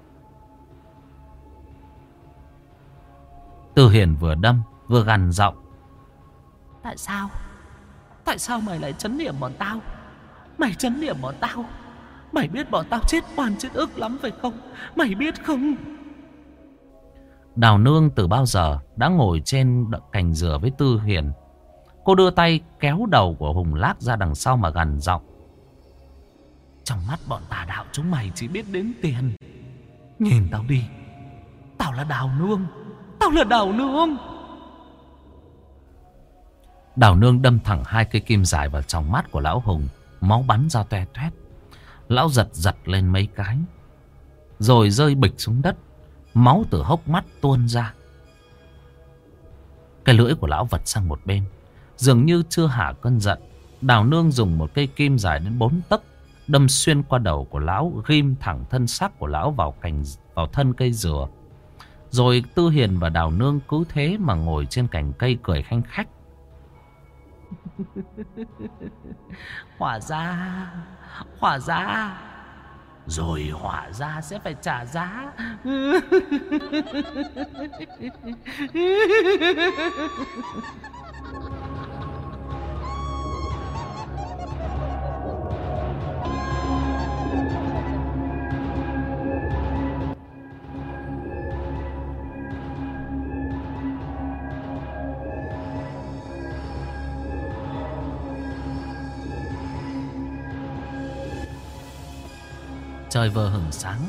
Speaker 1: Tư Hiền vừa đâm vừa gằn giọng: Tại sao? Tại sao mày lại trấn niệm bọn tao? Mày trấn niệm bọn tao? Mày biết bọn tao chết oan chết ức lắm phải không? Mày biết không? Đào Nương từ bao giờ đã ngồi trên cành dừa với Tư Hiền. Cô đưa tay kéo đầu của Hùng Lác ra đằng sau mà gằn giọng: Trong mắt bọn tà đạo chúng mày chỉ biết đến tiền. Nhìn tao đi, tao là Đào Nương. Tao là Đào Nương. Đào Nương đâm thẳng hai cây kim dài vào trong mắt của lão Hùng. Máu bắn ra toe toét. Lão giật lên mấy cái, rồi rơi bịch xuống đất. Máu từ hốc mắt tuôn ra. Cái lưỡi của lão vật sang một bên. Dường như chưa hả cơn giận, Đào Nương dùng một cây kim dài đến 4 tấc đâm xuyên qua đầu của lão, ghim thẳng thân xác của lão vào thân cây dừa. Rồi Tư Hiền và Đào Nương cứ thế mà ngồi trên cành cây cười khanh khách. Hỏa ra, rồi hỏa ra sẽ phải trả giá. Trời vừa hửng sáng,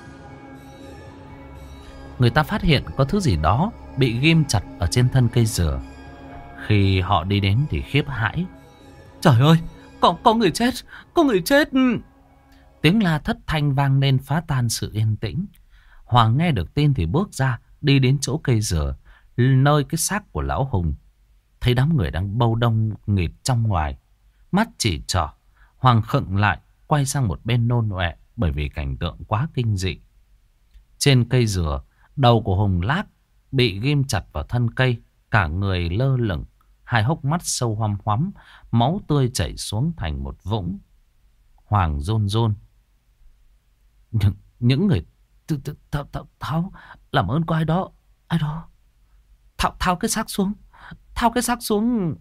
Speaker 1: người ta phát hiện có thứ gì đó bị ghim chặt ở trên thân cây dừa. Khi họ đi đến thì khiếp hãi. Trời ơi, có người chết, có người chết. Tiếng la thất thanh vang lên phá tan sự yên tĩnh. Hoàng nghe được tin thì bước ra, đi đến chỗ cây dừa, nơi cái xác của lão Hùng. Thấy đám người đang bâu đông nghịt trong ngoài, mắt chỉ trỏ. Hoàng khựng lại, quay sang một bên nôn ọe, bởi vì cảnh tượng quá kinh dị. Trên cây dừa, đầu của Hùng Lác bị ghim chặt vào thân cây, cả người lơ lửng, hai hốc mắt sâu hoăm hoắm, máu tươi chảy xuống thành một vũng. Hoàng run run. Những người tháo, làm ơn có ai đó, tháo cái xác xuống, tháo cái xác xuống.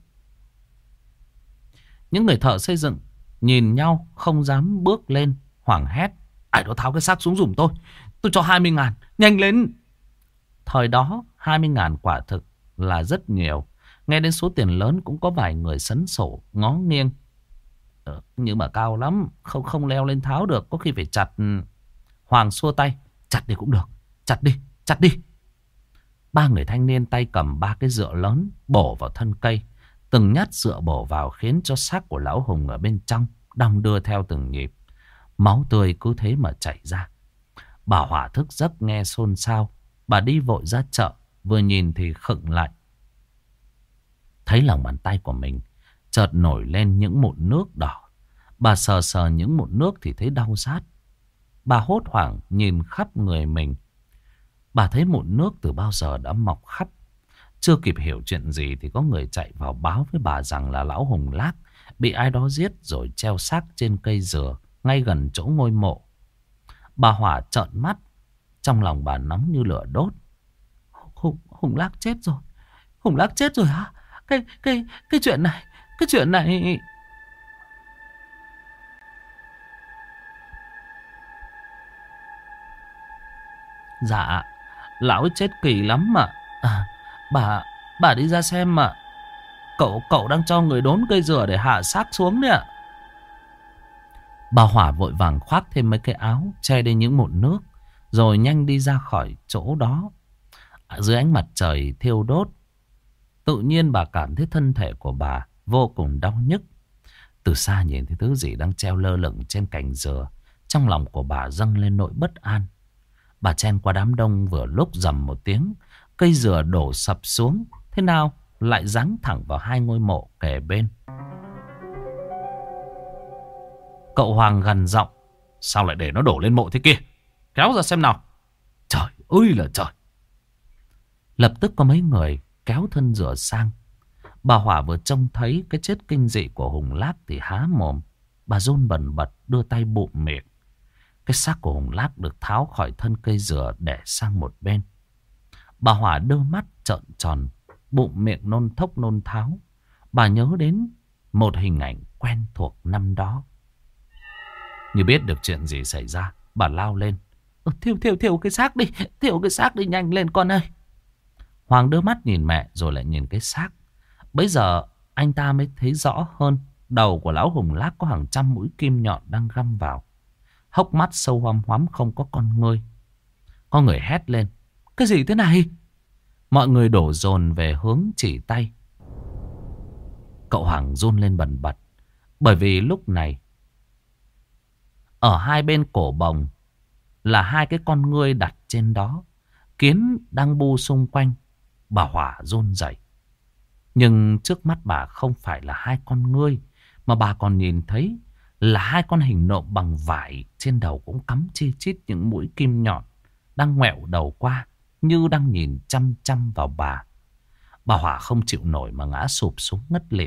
Speaker 1: Những người thợ xây dựng nhìn nhau không dám bước lên. Hoàng hét: Ai đó tháo cái xác xuống giùm tôi cho 20.000, nhanh lên. Thời đó 20.000 quả thực là rất nhiều. Nghe đến số tiền lớn cũng có vài người sấn sổ ngó nghiêng. Nhưng mà cao lắm, không leo lên tháo được, có khi phải chặt. Hoàng xua tay: Chặt đi cũng được, chặt đi. Ba người thanh niên tay cầm 3 cái dựa lớn bổ vào thân cây. Từng nhát dựa bổ vào khiến cho xác của lão Hùng ở bên trong đong đưa theo từng nhịp. Máu tươi cứ thế mà chảy ra. Bà Hỏa thức giấc nghe xôn xao. Bà đi vội ra chợ, vừa nhìn thì khựng lại. Thấy lòng bàn tay của mình chợt nổi lên những mụn nước đỏ. Bà sờ những mụn nước thì thấy đau rát. Bà hốt hoảng nhìn khắp người mình. Bà thấy mụn nước từ bao giờ đã mọc khắp. Chưa kịp hiểu chuyện gì thì có người chạy vào báo với bà rằng là lão Hùng Lác bị ai đó giết rồi treo xác trên cây dừa ngay gần chỗ ngôi mộ. Bà Hỏa trợn mắt, trong lòng bà nóng như lửa đốt. Hùng Lác chết rồi. Hùng Lác chết rồi hả? Cái chuyện này. Dạ, lão ấy chết kỳ lắm mà. Bà đi ra xem mà. Cậu đang cho người đốn cây dừa để hạ xác xuống đấy ạ. Bà Hỏa vội vàng khoác thêm mấy cái áo che đi những mụn nước, rồi nhanh đi ra khỏi chỗ đó. Dưới ánh mặt trời thiêu đốt, tự nhiên bà cảm thấy thân thể của bà vô cùng đau nhức. Từ xa nhìn thấy thứ gì đang treo lơ lửng trên cành dừa, trong lòng của bà dâng lên nỗi bất an. Bà chen qua đám đông, vừa lúc rầm một tiếng, cây dừa đổ sập xuống. Thế nào lại giáng thẳng vào hai ngôi mộ kề bên. Cậu Hoàng gằn giọng: sao lại để nó đổ lên mộ thế kia? Kéo ra xem nào. Trời ơi là trời! Lập tức có mấy người kéo thân dừa sang. Bà Hỏa vừa trông thấy cái chết kinh dị của Hùng Lác thì há mồm. Bà run bần bật đưa tay bụm miệng. Cái xác của Hùng Lác được tháo khỏi thân cây dừa để sang một bên. Bà Hỏa đôi mắt trợn tròn, bụm miệng nôn thốc nôn tháo. Bà nhớ đến một hình ảnh quen thuộc năm đó. Như biết được chuyện gì xảy ra, bà lao lên: Thiêu cái xác đi, thiêu cái xác đi, nhanh lên con ơi. Hoàng đưa mắt nhìn mẹ rồi lại nhìn cái xác. Bây giờ anh ta mới thấy rõ hơn. Đầu của lão Hùng Lác có hàng trăm mũi kim nhọn đang găm vào. Hốc mắt sâu hoăm hoắm không có con ngươi. Có người hét lên: cái gì thế này? Mọi người đổ dồn về hướng chỉ tay. Cậu Hoàng run lên bần bật. Bởi vì lúc này ở hai bên cổ bồng là hai cái con ngươi đặt trên đó. Kiến đang bu xung quanh. Bà Hỏa run rẩy. Nhưng trước mắt bà không phải là hai con ngươi, mà bà còn nhìn thấy là hai con hình nộm bằng vải. Trên đầu cũng cắm chi chít những mũi kim nhọn, đang ngoẹo đầu qua như đang nhìn chăm chăm vào bà. Bà Hỏa không chịu nổi mà ngã sụp xuống ngất lịm.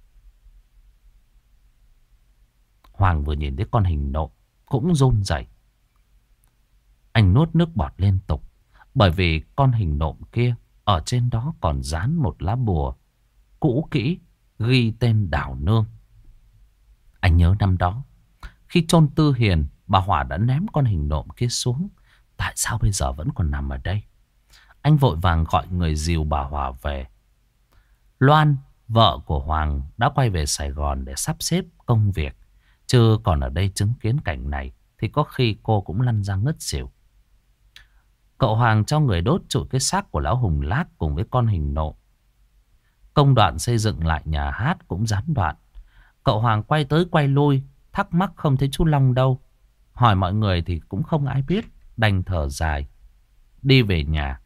Speaker 1: Hoàng vừa nhìn thấy con hình nộm cũng run rẩy. Anh nuốt nước bọt liên tục. Bởi vì con hình nộm kia ở trên đó còn dán một lá bùa cũ kỹ ghi tên Đào Nương. Anh nhớ năm đó khi chôn Tư Hiền, bà Hỏa đã ném con hình nộm kia xuống. Tại sao bây giờ vẫn còn nằm ở đây? Anh vội vàng gọi người dìu bà Hỏa về. Loan, vợ của Hoàng, đã quay về Sài Gòn để sắp xếp công việc. Chứ còn ở đây chứng kiến cảnh này thì có khi cô cũng lăn ra ngất xỉu. Cậu Hoàng cho người đốt trụi cái xác của lão Hùng Lác cùng với con hình nộm. Công đoạn xây dựng lại nhà hát cũng gián đoạn. Cậu Hoàng quay tới quay lui, thắc mắc không thấy chú Long đâu. Hỏi mọi người thì cũng không ai biết, đành thở dài đi về nhà.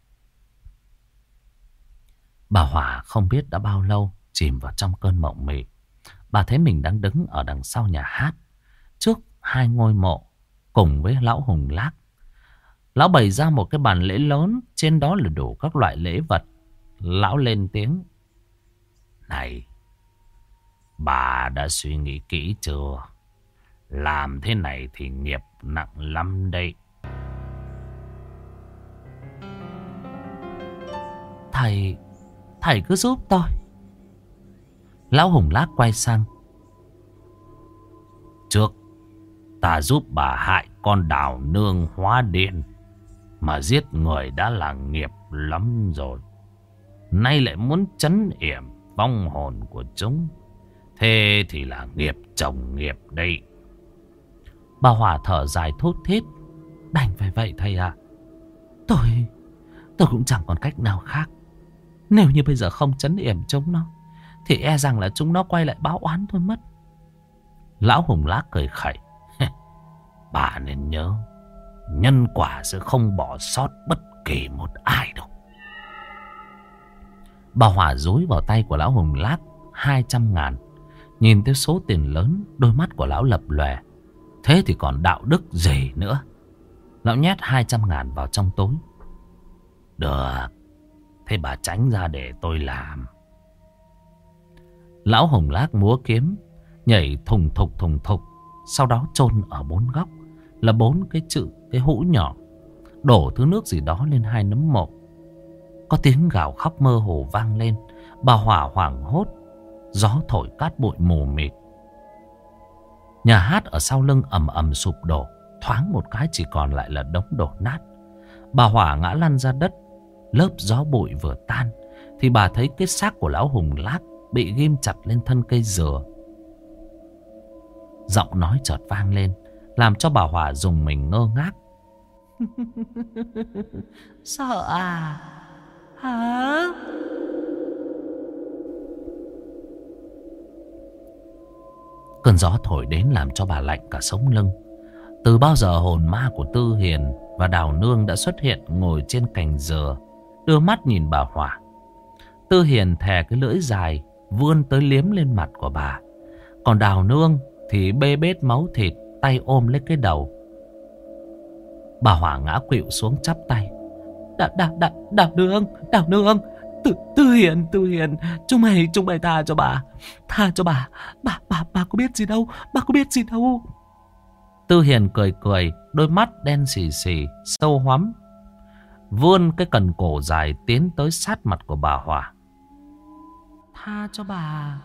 Speaker 1: Bà Hỏa không biết đã bao lâu chìm vào trong cơn mộng mị. Bà thấy mình đang đứng ở đằng sau nhà hát, trước hai ngôi mộ cùng với lão Hùng Lác. Lão bày ra một cái bàn lễ lớn, trên đó là đủ các loại lễ vật. Lão lên tiếng: này, bà đã suy nghĩ kỹ chưa? Làm thế này thì nghiệp nặng lắm đấy. Thầy cứ giúp tôi. Lão Hùng Lác quay sang: trước ta giúp bà hại con Đào Nương hóa điên, mà giết người đã là nghiệp lắm rồi. Nay lại muốn trấn yểm vong hồn của chúng, thế thì là nghiệp chồng nghiệp đây. Bà Hỏa thở dài thốt thít: đành phải vậy thầy ạ. Tôi cũng chẳng còn cách nào khác. Nếu như bây giờ không trấn yểm chúng nó thì e rằng là chúng nó quay lại báo oán thôi mất. Lão Hùng Lác cười khẩy: bà nên nhớ, nhân quả sẽ không bỏ sót bất kỳ một ai đâu. Bà Hỏa dúi vào tay của lão Hùng Lác 200.000. Nhìn tới số tiền lớn, đôi mắt của lão lập lòe. Thế thì còn đạo đức gì nữa? Lão nhét 200.000 vào trong túi. Được, thế bà tránh ra để tôi làm. Lão Hùng Lác múa kiếm, nhảy thùng thục. Sau đó chôn ở 4 góc là 4 cái chữ, cái hũ nhỏ. Đổ thứ nước gì đó lên 2 nấm mộ. Có tiếng gào khóc mơ hồ vang lên. Bà Hỏa hoảng hốt. Gió thổi cát bụi mù mịt. Nhà hát ở sau lưng ầm ầm sụp đổ. Thoáng một cái chỉ còn lại là đống đổ nát. Bà Hỏa ngã lăn ra đất. Lớp gió bụi vừa tan thì bà thấy cái xác của lão Hùng Lác bị ghim chặt lên thân cây dừa. Giọng nói chợt vang lên, làm cho bà Hỏa rùng mình ngơ ngác. Sợ à? Hả? Cơn gió thổi đến làm cho bà lạnh cả sống lưng. Từ bao giờ hồn ma của Tư Hiền và Đào Nương đã xuất hiện ngồi trên cành dừa, đưa mắt nhìn bà Hỏa. Tư Hiền thè cái lưỡi dài vươn tới liếm lên mặt của bà. Còn Đào Nương thì bê bết máu thịt, tay ôm lấy cái đầu. Bà Hỏa ngã khuỵu xuống chắp tay. Đào Nương, Tư Hiền, chúng mày tha cho bà. Tha cho bà có biết gì đâu, bà có biết gì đâu. Tư Hiền cười, đôi mắt đen xì xì, sâu hoắm, vươn cái cần cổ dài tiến tới sát mặt của bà Hỏa. Tha cho bà.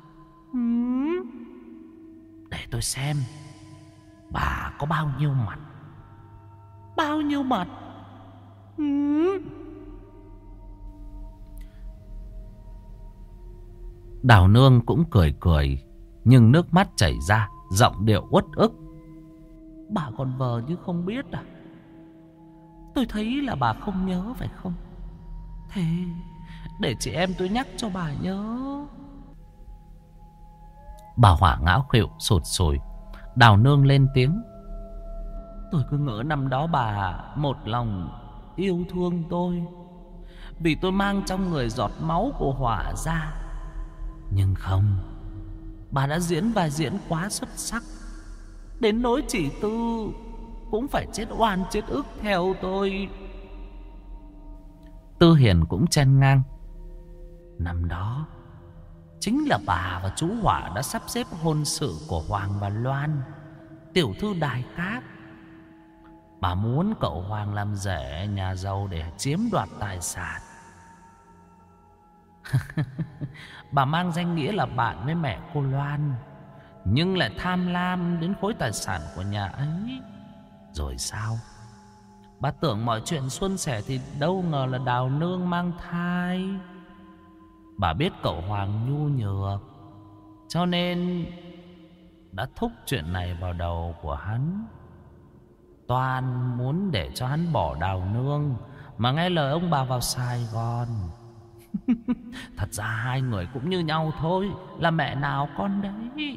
Speaker 1: Để tôi xem bà có bao nhiêu mặt. Bao nhiêu mặt? Đào Nương cũng cười, nhưng nước mắt chảy ra, giọng điệu uất ức. Bà còn vờ như không biết à? Tôi thấy là bà không nhớ phải không? Thế để chị em tôi nhắc cho bà nhớ. Bà Hỏa ngã khuỵu sụt sùi. Đào Nương lên tiếng. Tôi cứ ngỡ năm đó bà một lòng yêu thương tôi, vì tôi mang trong người giọt máu của Hỏa ra. Nhưng không, bà đã diễn vai diễn quá xuất sắc, đến nỗi chị Tư cũng phải chết oan chết ức theo tôi. Tư Hiền cũng chen ngang. Năm đó chính là bà và chú Hỏa đã sắp xếp hôn sự của Hoàng và Loan, tiểu thư Đài Cát. Bà muốn cậu Hoàng làm rể nhà giàu để chiếm đoạt tài sản. Bà mang danh nghĩa là bạn với mẹ cô Loan, nhưng lại tham lam đến khối tài sản của nhà ấy. Rồi sao? Bà tưởng mọi chuyện suôn sẻ thì đâu ngờ là Đào Nương mang thai. Bà biết cậu Hoàng nhu nhược, cho nên đã thúc chuyện này vào đầu của hắn. Toàn muốn để cho hắn bỏ Đào Nương mà nghe lời ông bà vào Sài Gòn. Thật ra hai người cũng như nhau thôi, là mẹ nào con đấy.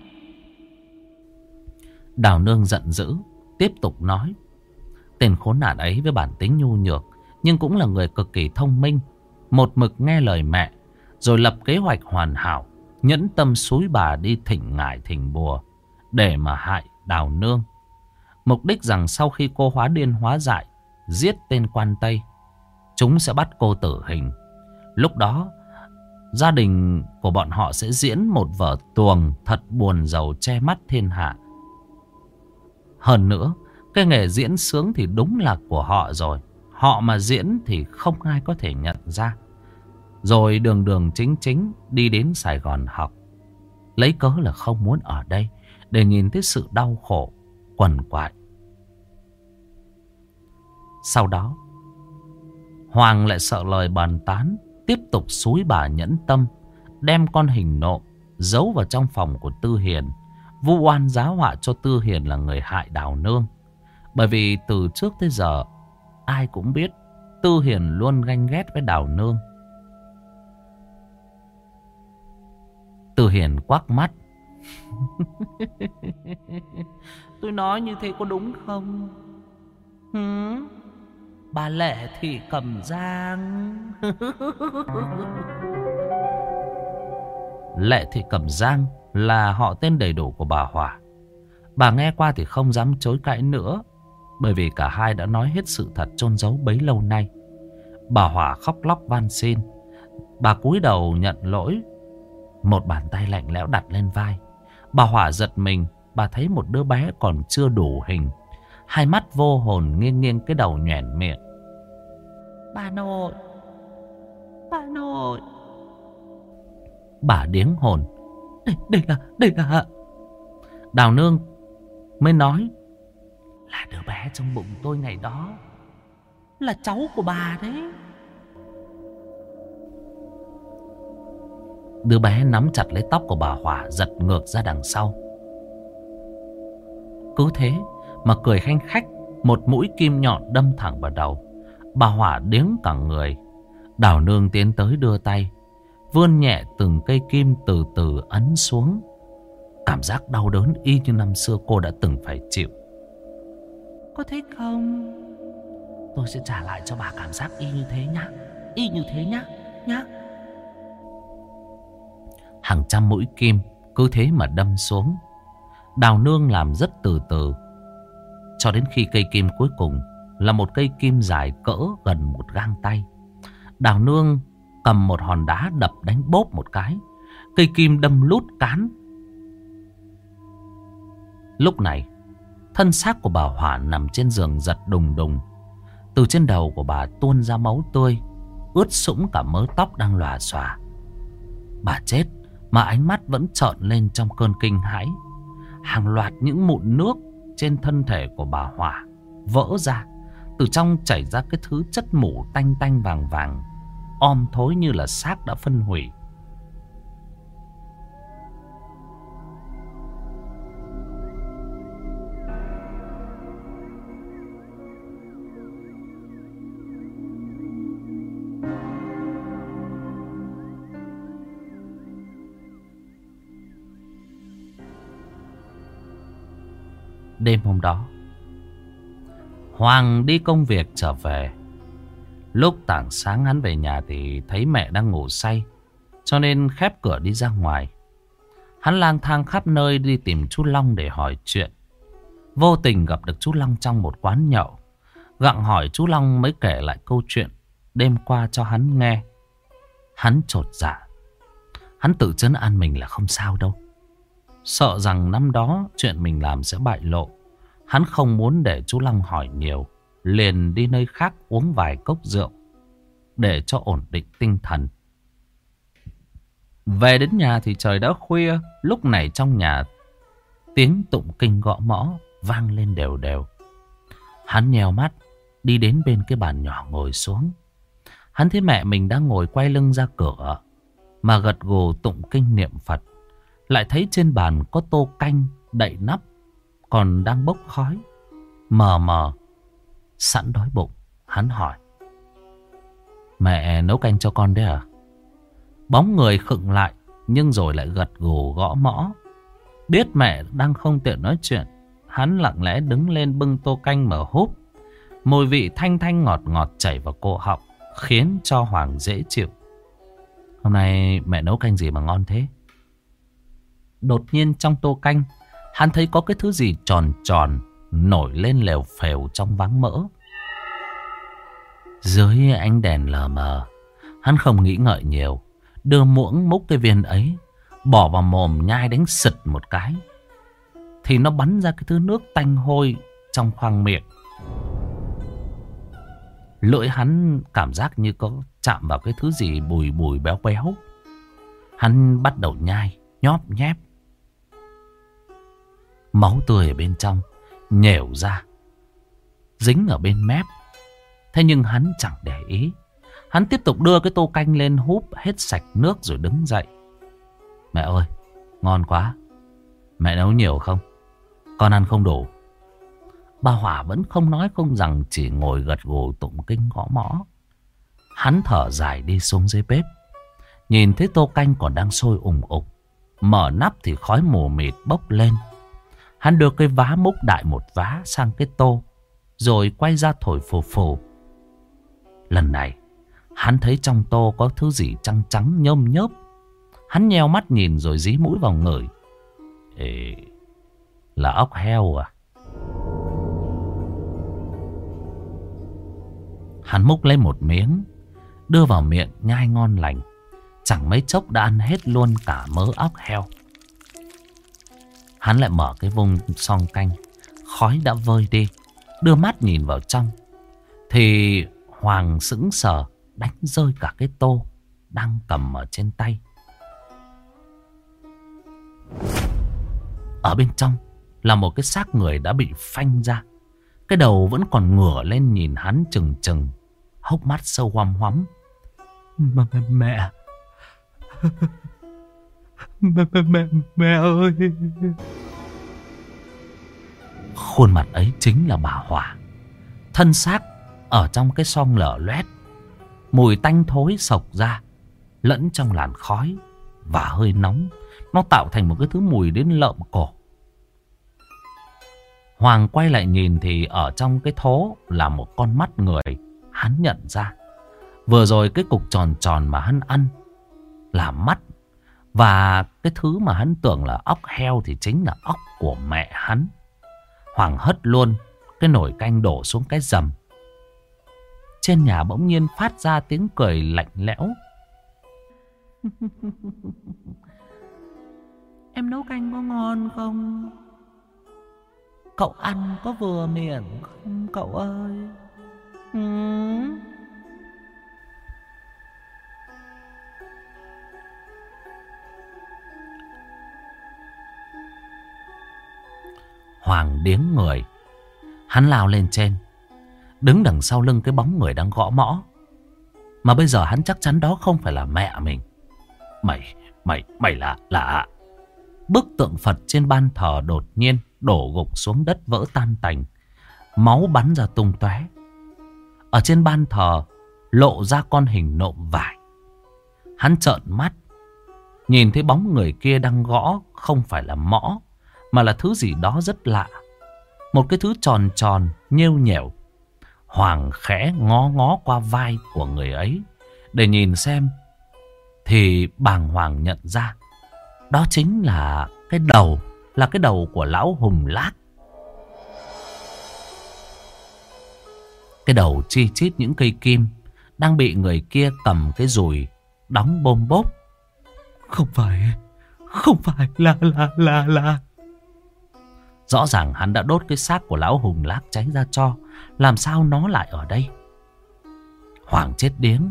Speaker 1: Đào Nương giận dữ, tiếp tục nói. Tên khốn nạn ấy với bản tính nhu nhược, nhưng cũng là người cực kỳ thông minh, một mực nghe lời mẹ, rồi lập kế hoạch hoàn hảo, nhẫn tâm xúi bà đi thỉnh ngải thỉnh bùa để mà hại Đào Nương. Mục đích rằng sau khi cô hóa điên hóa dại, giết tên quan Tây, chúng sẽ bắt cô tử hình. Lúc đó gia đình của bọn họ sẽ diễn một vở tuồng thật buồn rầu che mắt thiên hạ. Hơn nữa, cái nghề diễn sướng thì đúng là của họ rồi. Họ mà diễn thì không ai có thể nhận ra. Rồi đường đường chính chính đi đến Sài Gòn học, lấy cớ là không muốn ở đây để nhìn thấy sự đau khổ quằn quại. Sau đó Hoàng lại sợ lời bàn tán, tiếp tục xúi bà nhẫn tâm, đem con hình nộ giấu vào trong phòng của Tư Hiền, vu oan giá họa cho Tư Hiền là người hại Đào Nương. Bởi vì từ trước tới giờ ai cũng biết Tư Hiền luôn ganh ghét với Đào Nương. Tư Hiền quắc mắt. Tôi nói như thế có đúng không? Bà Lệ Thị Cẩm Giang. Lệ Thị Cẩm Giang là họ tên đầy đủ của bà Hỏa. Bà nghe qua thì không dám chối cãi nữa, bởi vì cả hai đã nói hết sự thật chôn giấu bấy lâu nay. Bà Hỏa khóc lóc van xin. Bà cúi đầu nhận lỗi. Một bàn tay lạnh lẽo đặt lên vai. Bà Hỏa giật mình. Bà thấy một đứa bé còn chưa đủ hình, hai mắt vô hồn nghiêng nghiêng cái đầu nhoẻn miệng. Bà nội, bà nội. Bà điếng hồn. Đây là Đào Nương mới nói. Là đứa bé trong bụng tôi ngày đó, là cháu của bà đấy. Đứa bé nắm chặt lấy tóc của bà Hỏa, giật ngược ra đằng sau. Cứ thế mà cười khanh khách, một mũi kim nhọn đâm thẳng vào đầu. Bà Hỏa điếng cả người. Đào nương tiến tới đưa tay, vươn nhẹ từng cây kim từ từ ấn xuống. Cảm giác đau đớn y như năm xưa cô đã từng phải chịu. Có thích không? Tôi sẽ trả lại cho bà cảm giác y như thế nhá. Y như thế nhá. Nhá. Hàng trăm mũi kim cứ thế mà đâm xuống. Đào nương làm rất từ từ, cho đến khi cây kim cuối cùng là một cây kim dài cỡ gần một gang tay. Đào nương cầm một hòn đá đập đánh bốp một cái, cây kim đâm lút cán. Lúc này thân xác của bà Hỏa nằm trên giường giật đùng đùng. Từ trên đầu của bà tuôn ra máu tươi, ướt sũng cả mớ tóc đang lòa xòa. Bà chết mà ánh mắt vẫn trợn lên trong cơn kinh hãi. Hàng loạt những mụn nước trên thân thể của bà Hỏa vỡ ra. Từ trong chảy ra cái thứ chất mủ tanh tanh vàng vàng, om thối như là xác đã phân hủy. Đêm hôm đó, Hoàng đi công việc trở về. Lúc tảng sáng hắn về nhà thì thấy mẹ đang ngủ say, cho nên khép cửa đi ra ngoài. Hắn lang thang khắp nơi đi tìm chú Long để hỏi chuyện. Vô tình gặp được chú Long trong một quán nhậu. Gặng hỏi chú Long mới kể lại câu chuyện đêm qua cho hắn nghe. Hắn chột dạ. Hắn tự trấn an mình là không sao đâu. Sợ rằng năm đó chuyện mình làm sẽ bại lộ. Hắn không muốn để chú Long hỏi nhiều, liền đi nơi khác uống vài cốc rượu để cho ổn định tinh thần. Về đến nhà thì trời đã khuya. Lúc này trong nhà tiếng tụng kinh gõ mõ vang lên đều đều. Hắn nheo mắt đi đến bên cái bàn nhỏ ngồi xuống. Hắn thấy mẹ mình đang ngồi quay lưng ra cửa mà gật gù tụng kinh niệm Phật. Lại thấy trên bàn có tô canh đậy nắp còn đang bốc khói mờ mờ. Sẵn đói bụng, hắn hỏi: Mẹ nấu canh cho con đấy à? Bóng người khựng lại, nhưng rồi lại gật gù gõ mõ. Biết mẹ đang không tiện nói chuyện, hắn lặng lẽ đứng lên bưng tô canh mở húp. Mùi vị thanh thanh ngọt ngọt chảy vào cổ họng, khiến cho Hoàng dễ chịu. Hôm nay mẹ nấu canh gì mà ngon thế? Đột nhiên trong tô canh, hắn thấy có cái thứ gì tròn tròn nổi lên lèo phèo trong váng mỡ. Dưới ánh đèn lờ mờ, hắn không nghĩ ngợi nhiều, đưa muỗng múc cái viên ấy, bỏ vào mồm nhai đánh sực một cái, thì nó bắn ra cái thứ nước tanh hôi trong khoang miệng. Lưỡi hắn cảm giác như có chạm vào cái thứ gì bùi bùi béo béo. Hắn bắt đầu nhai, nhóp nhép. Máu tươi ở bên trong nhểu ra, dính ở bên mép. Thế nhưng hắn chẳng để ý. Hắn tiếp tục đưa cái tô canh lên húp hết sạch nước rồi đứng dậy. Mẹ ơi, ngon quá. Mẹ nấu nhiều không? Con ăn không đủ. Bà Hỏa vẫn không nói không rằng, chỉ ngồi gật gù tụng kinh gõ mõ. Hắn thở dài đi xuống dưới bếp. Nhìn thấy tô canh còn đang sôi ủng ục, mở nắp thì khói mù mịt bốc lên. Hắn đưa cái vá múc đại một vá sang cái tô, rồi quay ra thổi phù phù. Lần này hắn thấy trong tô có thứ gì trắng trắng nhôm nhớp. Hắn nheo mắt nhìn rồi dí mũi vào ngửi. Ê, là ốc heo à? Hắn múc lấy một miếng, đưa vào miệng nhai ngon lành. Chẳng mấy chốc đã ăn hết luôn cả mớ ốc heo. Hắn lại mở cái vung son canh, khói đã vơi đi, đưa mắt nhìn vào trong. Thì Hoàng sững sờ, đánh rơi cả cái tô đang cầm ở trên tay. Ở bên trong là một cái xác người đã bị phanh ra. Cái đầu vẫn còn ngửa lên nhìn hắn chừng chừng, hốc mắt sâu hoăm hoắm. Mẹ mẹ ơi. Khuôn mặt ấy chính là bà Hỏa. Thân xác ở trong cái xoong lở loét, Mùi tanh thối sộc ra, lẫn trong làn khói và hơi nóng. Nó tạo thành một cái thứ mùi đến lợm cổ. Hoàng quay lại nhìn thì ở trong cái thố là một con mắt người. Hắn nhận ra vừa rồi cái cục tròn tròn mà hắn ăn là mắt. Và cái thứ mà hắn tưởng là óc heo thì chính là óc của mẹ hắn. Hoàng hất luôn cái nồi canh đổ xuống cái rầm. Trên nhà bỗng nhiên phát ra tiếng cười lạnh lẽo. Em nấu canh có ngon không? Cậu ăn có vừa miệng không cậu ơi? Hoàng điếng người. Hắn lao lên trên, đứng đằng sau lưng cái bóng người đang gõ mõ. Mà bây giờ hắn chắc chắn đó không phải là mẹ mình. Mày là... Bức tượng Phật trên ban thờ đột nhiên đổ gục xuống đất vỡ tan tành. Máu bắn ra tung tóe. Ở trên ban thờ lộ ra con hình nộm vải. Hắn trợn mắt, nhìn thấy bóng người kia đang gõ không phải là mõ, mà là thứ gì đó rất lạ. Một cái thứ tròn tròn, nhêu nhẻo. Hoàng khẽ ngó ngó qua vai của người ấy để nhìn xem. Thì bàng hoàng nhận ra đó chính là cái đầu. Là cái đầu của lão Hùng Lác. Cái đầu chi chít những cây kim đang bị người kia cầm cái dùi đóng bôm bốp. Không phải là Rõ ràng hắn đã đốt cái xác của lão Hùng Lác cháy ra tro. Làm sao nó lại ở đây? Hoàng chết điếng.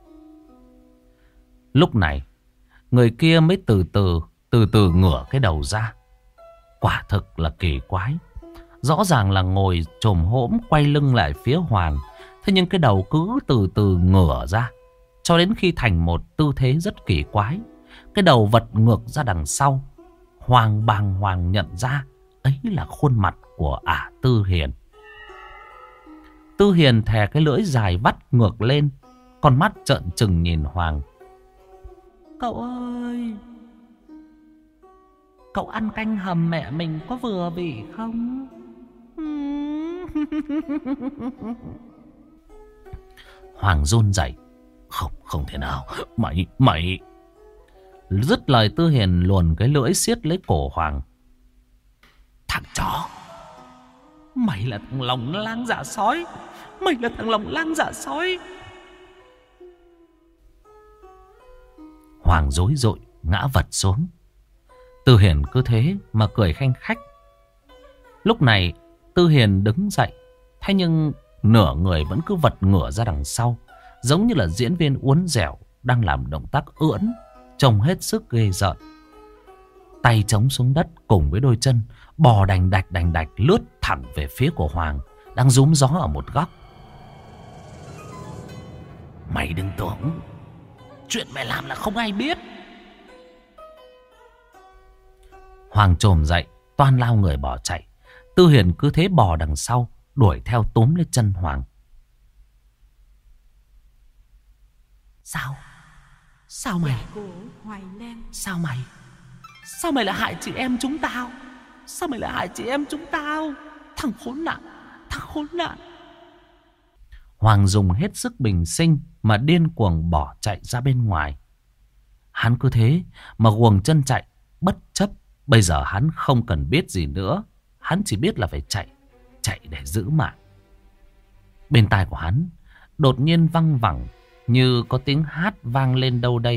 Speaker 1: Lúc này người kia mới từ từ ngửa cái đầu ra. Quả thực là kỳ quái. Rõ ràng là ngồi chồm hổm quay lưng lại phía Hoàng. Thế nhưng cái đầu cứ từ từ ngửa ra, cho đến khi thành một tư thế rất kỳ quái. Cái đầu vật ngược ra đằng sau. Hoàng bàng hoàng nhận ra ấy là khuôn mặt của ả Tư Hiền. Tư Hiền thè cái lưỡi dài vắt ngược lên, con mắt trợn trừng nhìn Hoàng. Cậu ơi, cậu ăn canh hầm mẹ mình có vừa vị không? Hoàng run rẩy. Không thể nào. Mày. Dứt lời Tư Hiền luồn cái lưỡi siết lấy cổ Hoàng. Thằng chó, mày là thằng lòng lang dạ sói. Hoàng rối rội ngã vật xuống. Tư Hiền cứ thế mà cười khanh khách. Lúc này Tư Hiền đứng dậy, thế nhưng nửa người vẫn cứ vật ngửa ra đằng sau, giống như là diễn viên uốn dẻo đang làm động tác ưỡn, trông hết sức ghê rợn. Tay chống xuống đất cùng với đôi chân bò đành đạch lướt thẳng về phía của Hoàng đang rúm gió ở một góc. Mày đừng tưởng chuyện mày làm là không ai biết. Hoàng trồm dậy, toan lao người bỏ chạy. Tư Hiền cứ thế bò đằng sau, đuổi theo túm lấy chân Hoàng. Sao mày? Sao mày lại hại chị em chúng tao? Thằng khốn nạn. Hoàng dùng hết sức bình sinh mà điên cuồng bỏ chạy ra bên ngoài. Hắn cứ thế mà guồng chân chạy bất chấp. Bây giờ hắn không cần biết gì nữa. Hắn chỉ biết là phải chạy để giữ mạng. Bên tai của hắn đột nhiên văng vẳng như có tiếng hát vang lên đâu đây.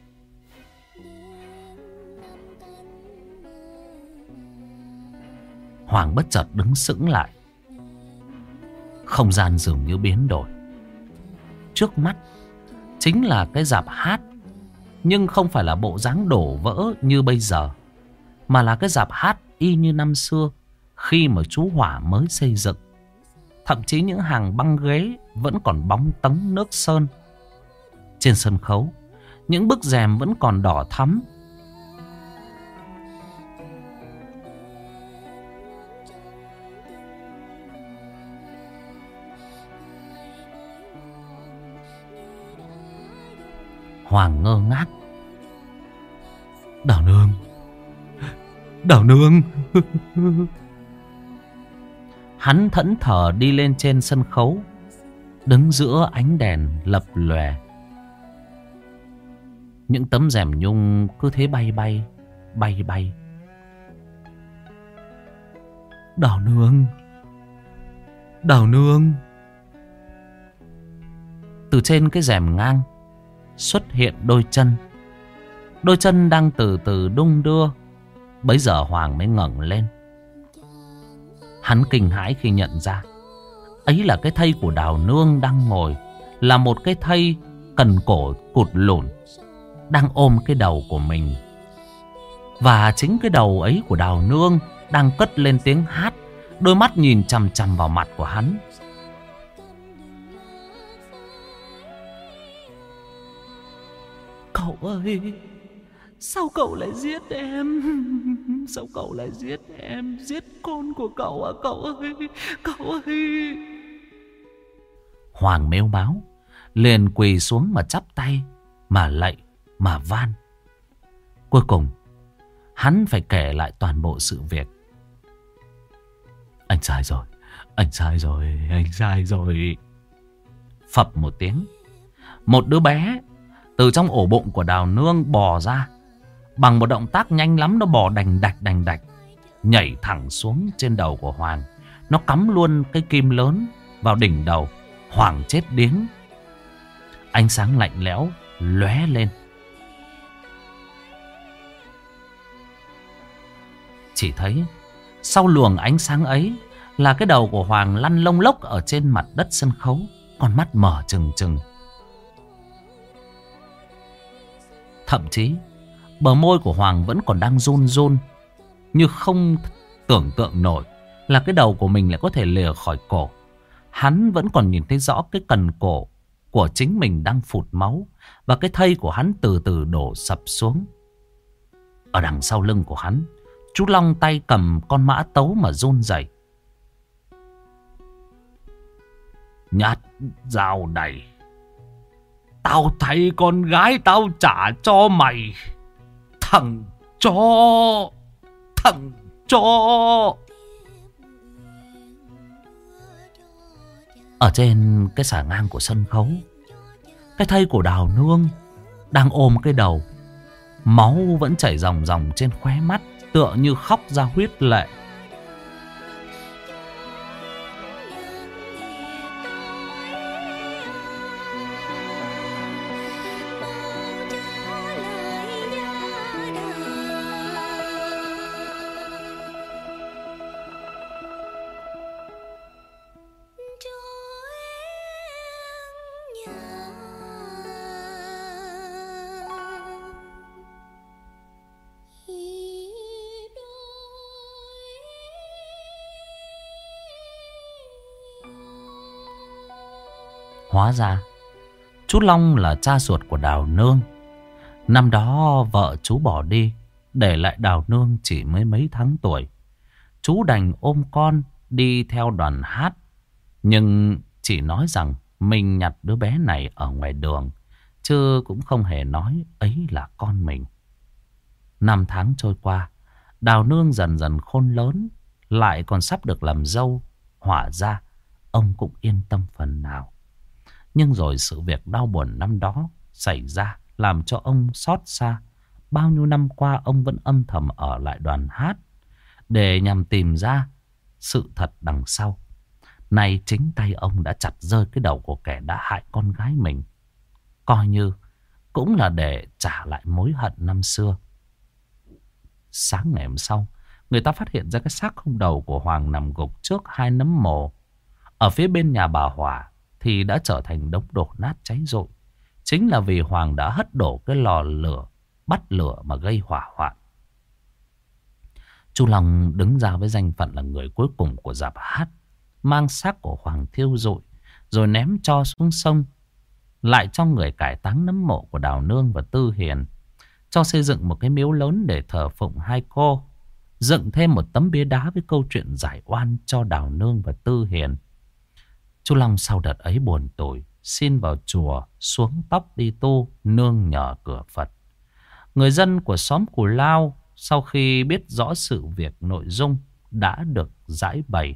Speaker 1: Hoàng bất chợt đứng sững lại. Không gian dường như biến đổi. Trước mắt chính là cái rạp hát, nhưng không phải là bộ dáng đổ vỡ như bây giờ, mà là cái rạp hát y như năm xưa khi mà chú Hỏa mới xây dựng. Thậm chí những hàng băng ghế vẫn còn bóng tấm nước sơn. Trên sân khấu, những bức rèm vẫn còn đỏ thắm. Hoàng ngơ ngác. Đào nương, Đào nương. Hắn thẫn thờ đi lên trên sân khấu, đứng giữa ánh đèn lập lòe. Những tấm rèm nhung cứ thế bay bay, bay bay. Đào nương, Đào nương. Từ trên cái rèm ngang xuất hiện đôi chân. Đôi chân đang từ từ đung đưa. Bấy giờ Hoàng mới ngẩng lên. Hắn kinh hãi khi nhận ra ấy là cái thây của Đào nương đang ngồi. Là một cái thây cần cổ cụt lủn, đang ôm cái đầu của mình. Và chính cái đầu ấy của Đào nương đang cất lên tiếng hát. Đôi mắt nhìn chằm chằm vào mặt của hắn. Cậu ơi, sao cậu lại giết em? Sao cậu lại giết em? Giết con của cậu à cậu ơi? Cậu ơi! Hoàng mếu máo liền quỳ xuống mà chắp tay, mà lạy, mà van. Cuối cùng hắn phải kể lại toàn bộ sự việc. Anh sai rồi, anh sai rồi, anh sai rồi. Phập một tiếng, một đứa bé từ trong ổ bụng của Đào nương bò ra. Bằng một động tác nhanh lắm, nó bò đành đạch, nhảy thẳng xuống trên đầu của Hoàng. Nó cắm luôn cái kim lớn vào đỉnh đầu. Hoàng chết điếng. Ánh sáng lạnh lẽo lóe lên. Chỉ thấy sau luồng ánh sáng ấy là cái đầu của Hoàng lăn lông lốc ở trên mặt đất sân khấu. Con mắt mở trừng trừng. Thậm chí bờ môi của Hoàng vẫn còn đang run run, như không tưởng tượng nổi là cái đầu của mình lại có thể lìa khỏi cổ. Hắn vẫn còn nhìn thấy rõ cái cần cổ của chính mình đang phụt máu. Và cái thây của hắn từ từ đổ sập xuống. Ở đằng sau lưng của hắn, chú Long tay cầm con mã tấu mà run rẩy. Nhát dao này, tao thấy con gái tao trả cho mày. Thằng chó, thằng chó. Ở trên cái xà ngang của sân khấu, cái thây của Đào nương đang ôm cái đầu. Máu vẫn chảy ròng ròng trên khóe mắt, tựa như khóc ra huyết lệ. Hóa ra chú Long là cha ruột của Đào nương. Năm đó vợ chú bỏ đi, để lại Đào nương chỉ mới mấy tháng tuổi. Chú đành ôm con đi theo đoàn hát, nhưng chỉ nói rằng mình nhặt đứa bé này ở ngoài đường, chứ cũng không hề nói ấy là con mình. Năm tháng trôi qua, Đào nương dần dần khôn lớn, lại còn sắp được làm dâu. Hóa ra ông cũng yên tâm phần nào. Nhưng rồi sự việc đau buồn năm đó xảy ra làm cho ông xót xa. Bao nhiêu năm qua ông vẫn âm thầm ở lại đoàn hát để nhằm tìm ra sự thật đằng sau. Nay chính tay ông đã chặt rơi cái đầu của kẻ đã hại con gái mình, coi như cũng là để trả lại mối hận năm xưa. Sáng ngày hôm sau, người ta phát hiện ra cái xác không đầu của Hoàng nằm gục trước hai nấm mồ. Ở phía bên nhà bà Hòa thì đã trở thành đống đổ nát cháy rụi. Chính là vì Hoàng đã hất đổ cái lò lửa, bắt lửa mà gây hỏa hoạn. Chú Long đứng ra với danh phận là người cuối cùng của dạp hát, mang xác của Hoàng thiêu rụi, rồi ném cho xuống sông. Lại cho người cải táng nấm mộ của Đào nương và Tư Hiền, cho xây dựng một cái miếu lớn để thờ phụng hai cô, dựng thêm một tấm bia đá với câu chuyện giải oan cho Đào nương và Tư Hiền. Chú Long sau đợt ấy buồn tủi, xin vào chùa, xuống tóc đi tu, nương nhờ cửa Phật. Người dân của xóm Cù Lao sau khi biết rõ sự việc nội dung đã được giải bày.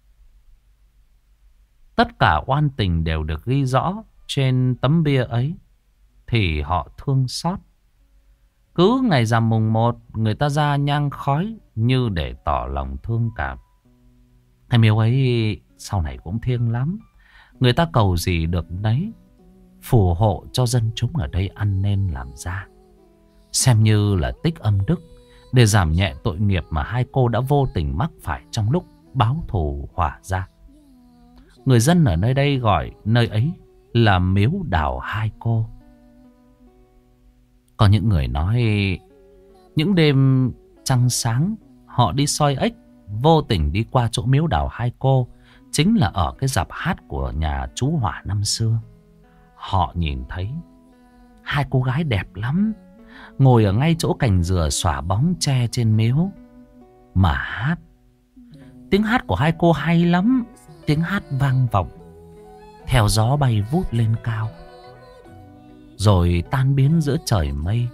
Speaker 1: Tất cả oan tình đều được ghi rõ trên tấm bia ấy thì họ thương xót. Cứ ngày rằm mùng 1 người ta ra nhang khói như để tỏ lòng thương cảm. Cái miếu ấy sau này cũng thiêng lắm. Người ta cầu gì được nấy, phù hộ cho dân chúng ở đây ăn nên làm ra, xem như là tích âm đức để giảm nhẹ tội nghiệp mà hai cô đã vô tình mắc phải trong lúc báo thù hỏa ra. Người dân ở nơi đây gọi nơi ấy là miếu đào hai cô. Có những người nói những đêm trăng sáng họ đi soi ếch, vô tình đi qua chỗ miếu đào hai cô, chính là ở cái dạp hát của nhà chú Hỏa năm xưa. Họ nhìn thấy hai cô gái đẹp lắm, ngồi ở ngay chỗ cành dừa xõa bóng tre trên miếu mà hát. Tiếng hát của hai cô hay lắm, tiếng hát vang vọng theo gió bay vút lên cao, rồi tan biến giữa trời mây.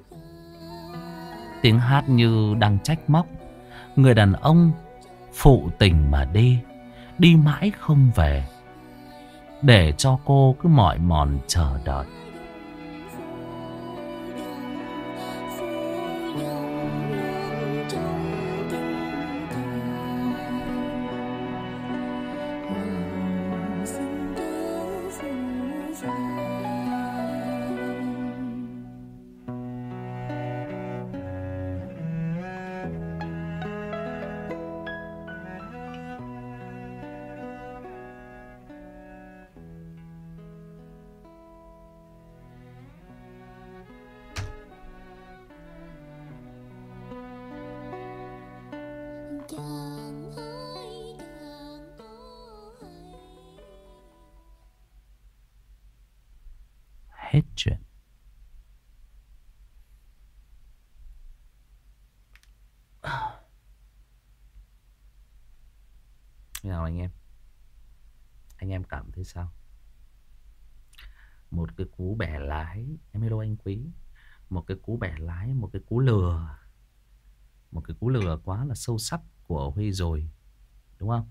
Speaker 1: Tiếng hát như đang trách móc người đàn ông phụ tình mà đi, đi mãi không về, để cho cô cứ mỏi mòn chờ đợi. Hết chuyện. Nào anh em cảm thấy sao? Một cái cú bẻ lái, em hello anh Quý, một cái cú bẻ lái, một cái cú lừa, một cái cú lừa quá là sâu sắc của Huy rồi, đúng không?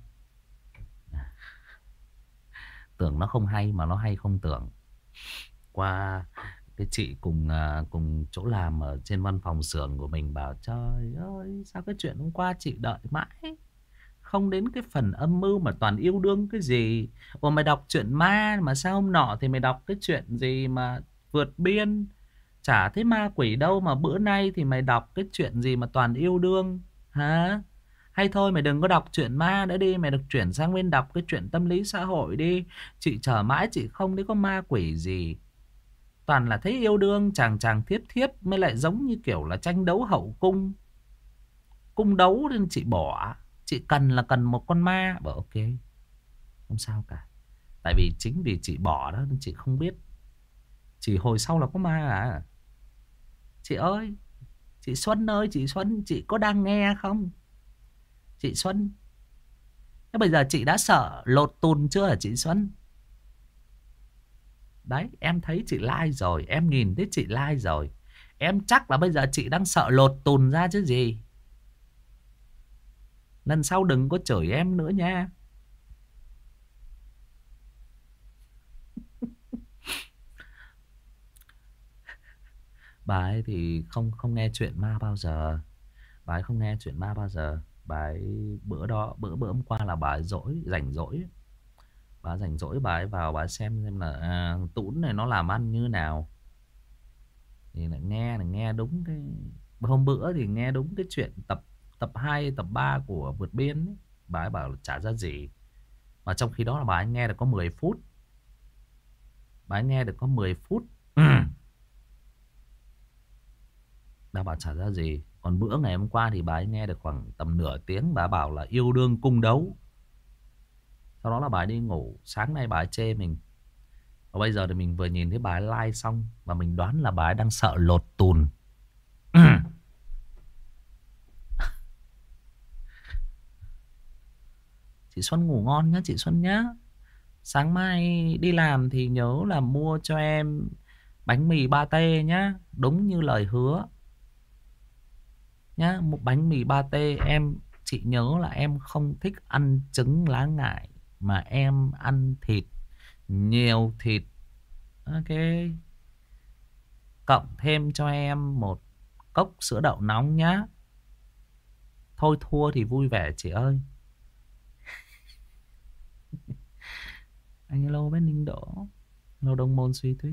Speaker 1: Tưởng nó không hay mà nó hay không tưởng. Qua cái chị cùng chỗ làm ở trên văn phòng xưởng của mình bảo trời ơi, sao cái chuyện hôm qua chị đợi mãi không đến cái phần âm mưu mà toàn yêu đương cái gì. Ủa mày đọc chuyện ma mà sao hôm nọ thì mày đọc cái chuyện gì mà vượt biên, chả thấy ma quỷ đâu, mà bữa nay thì mày đọc cái chuyện gì mà toàn yêu đương hả? Hay thôi mày đừng có đọc chuyện ma nữa đi, mày được chuyển sang bên đọc cái chuyện tâm lý xã hội đi. Chị chờ mãi chị không thấy có ma quỷ gì, toàn là thấy yêu đương chàng chàng thiếp thiếp, mới lại giống như kiểu là tranh đấu hậu cung, cung đấu, nên chị bỏ. Chị cần là cần một con ma. Bảo ok, không sao cả. Tại vì chính vì chị bỏ đó nên chị không biết. Chỉ hồi sau là có ma à. Chị ơi, chị Xuân ơi, chị Xuân, chị có đang nghe không? Chị Xuân, thế bây giờ chị đã sợ lột tùn chưa hả chị Xuân? Đấy, em thấy chị like rồi, em nhìn thấy chị like rồi. Em chắc là bây giờ chị đang sợ lột tùn ra chứ gì. Lần sau đừng có chửi em nữa nha. Bà ấy thì không không nghe chuyện ma bao giờ. Bà ấy không nghe chuyện ma bao giờ. Bà ấy bữa hôm qua là bà ấy rảnh rỗi. Bà ấy rảnh rỗi, bà ấy vào bà ấy xem là Tũn này nó làm ăn như nào. Thì lại nghe đúng cái hôm bữa thì nghe đúng cái chuyện tập 2 tập 3 của Vượt Biên ấy. Bà ấy bảo là chả ra gì. Mà trong khi đó là bà ấy nghe được có 10 phút. Bà ấy nghe được có 10 phút. Bà bảo chả ra gì. Còn bữa ngày hôm qua thì bà ấy nghe được khoảng tầm nửa tiếng. Bà bảo là yêu đương cung đấu. Sau đó là bà ấy đi ngủ. Sáng nay bà ấy chê mình. Và bây giờ thì mình vừa nhìn thấy bà ấy like xong. Và mình đoán là bà ấy đang sợ lột tùn. Chị Xuân ngủ ngon nhá chị Xuân nhá. Sáng mai đi làm thì nhớ là mua cho em bánh mì pate nhá. Đúng như lời hứa nhá. Một bánh mì pate em, chị nhớ là em không thích ăn trứng lá ngải, mà em ăn thịt, nhiều thịt. Ok. Cộng thêm cho em một cốc sữa đậu nóng nhá. Thôi thua thì vui vẻ chị ơi. Anh hello bên Ninh Đỗ. Hello Đông Môn Suy Tuyết.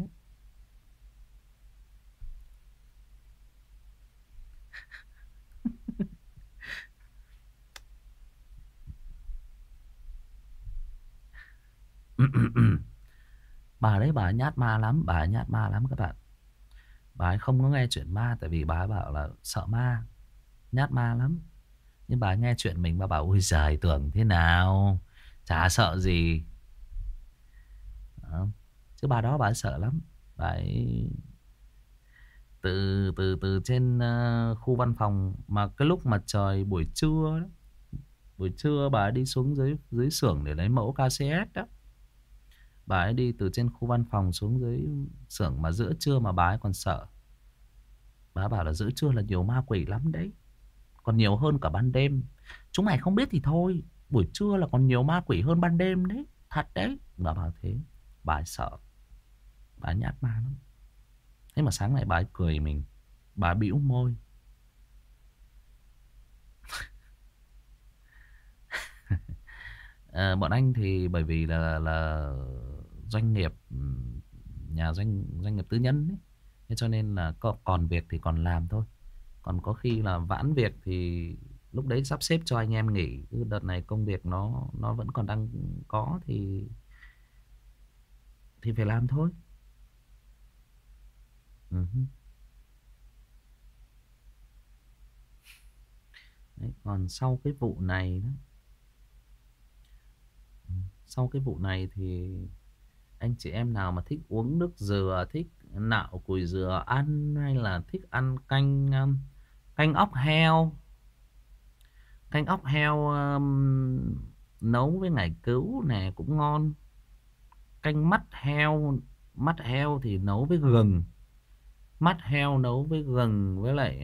Speaker 1: Bà đấy bà ấy nhát ma lắm. Bà ấy nhát ma lắm các bạn. Bà ấy không có nghe chuyện ma, tại vì bà ấy bảo là sợ ma, nhát ma lắm. Nhưng bà ấy nghe chuyện mình, bà bảo ôi giời tưởng thế nào, chả sợ gì. Đó. Chứ bà đó bà ấy sợ lắm. Bà ấy từ từ từ trên khu văn phòng, mà cái lúc mà trời buổi trưa đó, buổi trưa bà ấy đi xuống dưới dưới xưởng để lấy mẫu KCS đó. Bà ấy đi từ trên khu văn phòng xuống dưới xưởng mà giữa trưa mà bà ấy còn sợ. Bà ấy bảo là giữa trưa là nhiều ma quỷ lắm đấy, còn nhiều hơn cả ban đêm. Chúng mày không biết thì thôi, buổi trưa là còn nhiều ma quỷ hơn ban đêm đấy, thật đấy. Bà bảo thế. Bà ấy sợ, bà ấy nhát ma lắm. Thế mà sáng nay bà ấy cười mình, bà ấy bĩu môi. Bọn anh thì bởi vì là doanh nghiệp, nhà doanh nghiệp tư nhân ấy. Thế cho nên là còn việc thì còn làm thôi. Còn có khi là vãn việc thì lúc đấy sắp xếp cho anh em nghỉ. Cứ đợt này công việc nó vẫn còn đang có thì phải làm thôi. Ừ. Đấy, còn sau cái vụ này đó, sau cái vụ này thì anh chị em nào mà thích uống nước dừa, thích nạo củi dừa ăn, hay là thích ăn canh ốc heo. Canh ốc heo nấu với ngải cứu nè cũng ngon. Canh mắt heo, mắt heo thì nấu với gừng. Mắt heo nấu với gừng với lại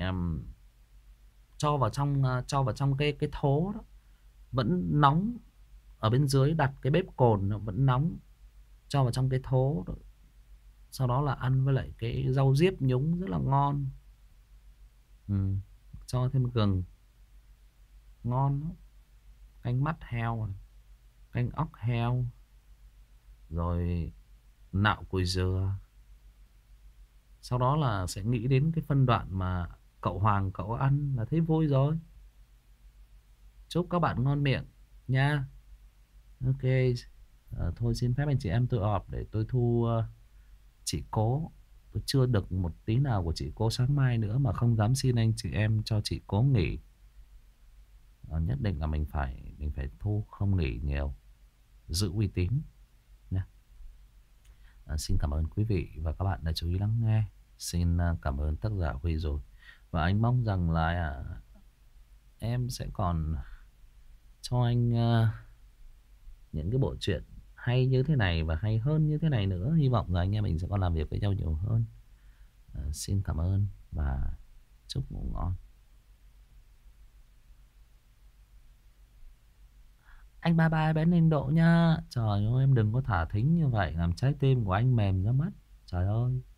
Speaker 1: cho vào trong cái thố đó, vẫn nóng. Ở bên dưới đặt cái bếp cồn nó vẫn nóng, cho vào trong cái thố đó. Sau đó là ăn với lại cái rau diếp nhúng rất là ngon. Ừ. Cho thêm gừng, ngon lắm. Canh mắt heo này, canh ốc heo, rồi nạo củi dừa. Sau đó là sẽ nghĩ đến cái phân đoạn mà cậu Hoàng cậu ăn là thấy vui rồi. Chúc các bạn ngon miệng nha. Ok. Thôi xin phép anh chị em tôi họp để tôi thu chị Cố. Tôi chưa được một tí nào của chị Cố sáng mai nữa, mà không dám xin anh chị em cho chị Cố nghỉ. Nhất định là mình phải thu không nghỉ nhiều, giữ uy tín nha. Xin cảm ơn quý vị và các bạn đã chú ý lắng nghe. Xin cảm ơn tác giả Huy rồi. Và anh mong rằng là em sẽ còn cho anh những cái bộ truyện hay như thế này và hay hơn như thế này nữa. Hy vọng là anh em mình sẽ còn làm việc với nhau nhiều hơn. Xin cảm ơn và chúc ngủ ngon. Anh bye bye bé Ninh Độ nha. Trời ơi em đừng có thả thính như vậy, làm trái tim của anh mềm ra mất. Trời ơi.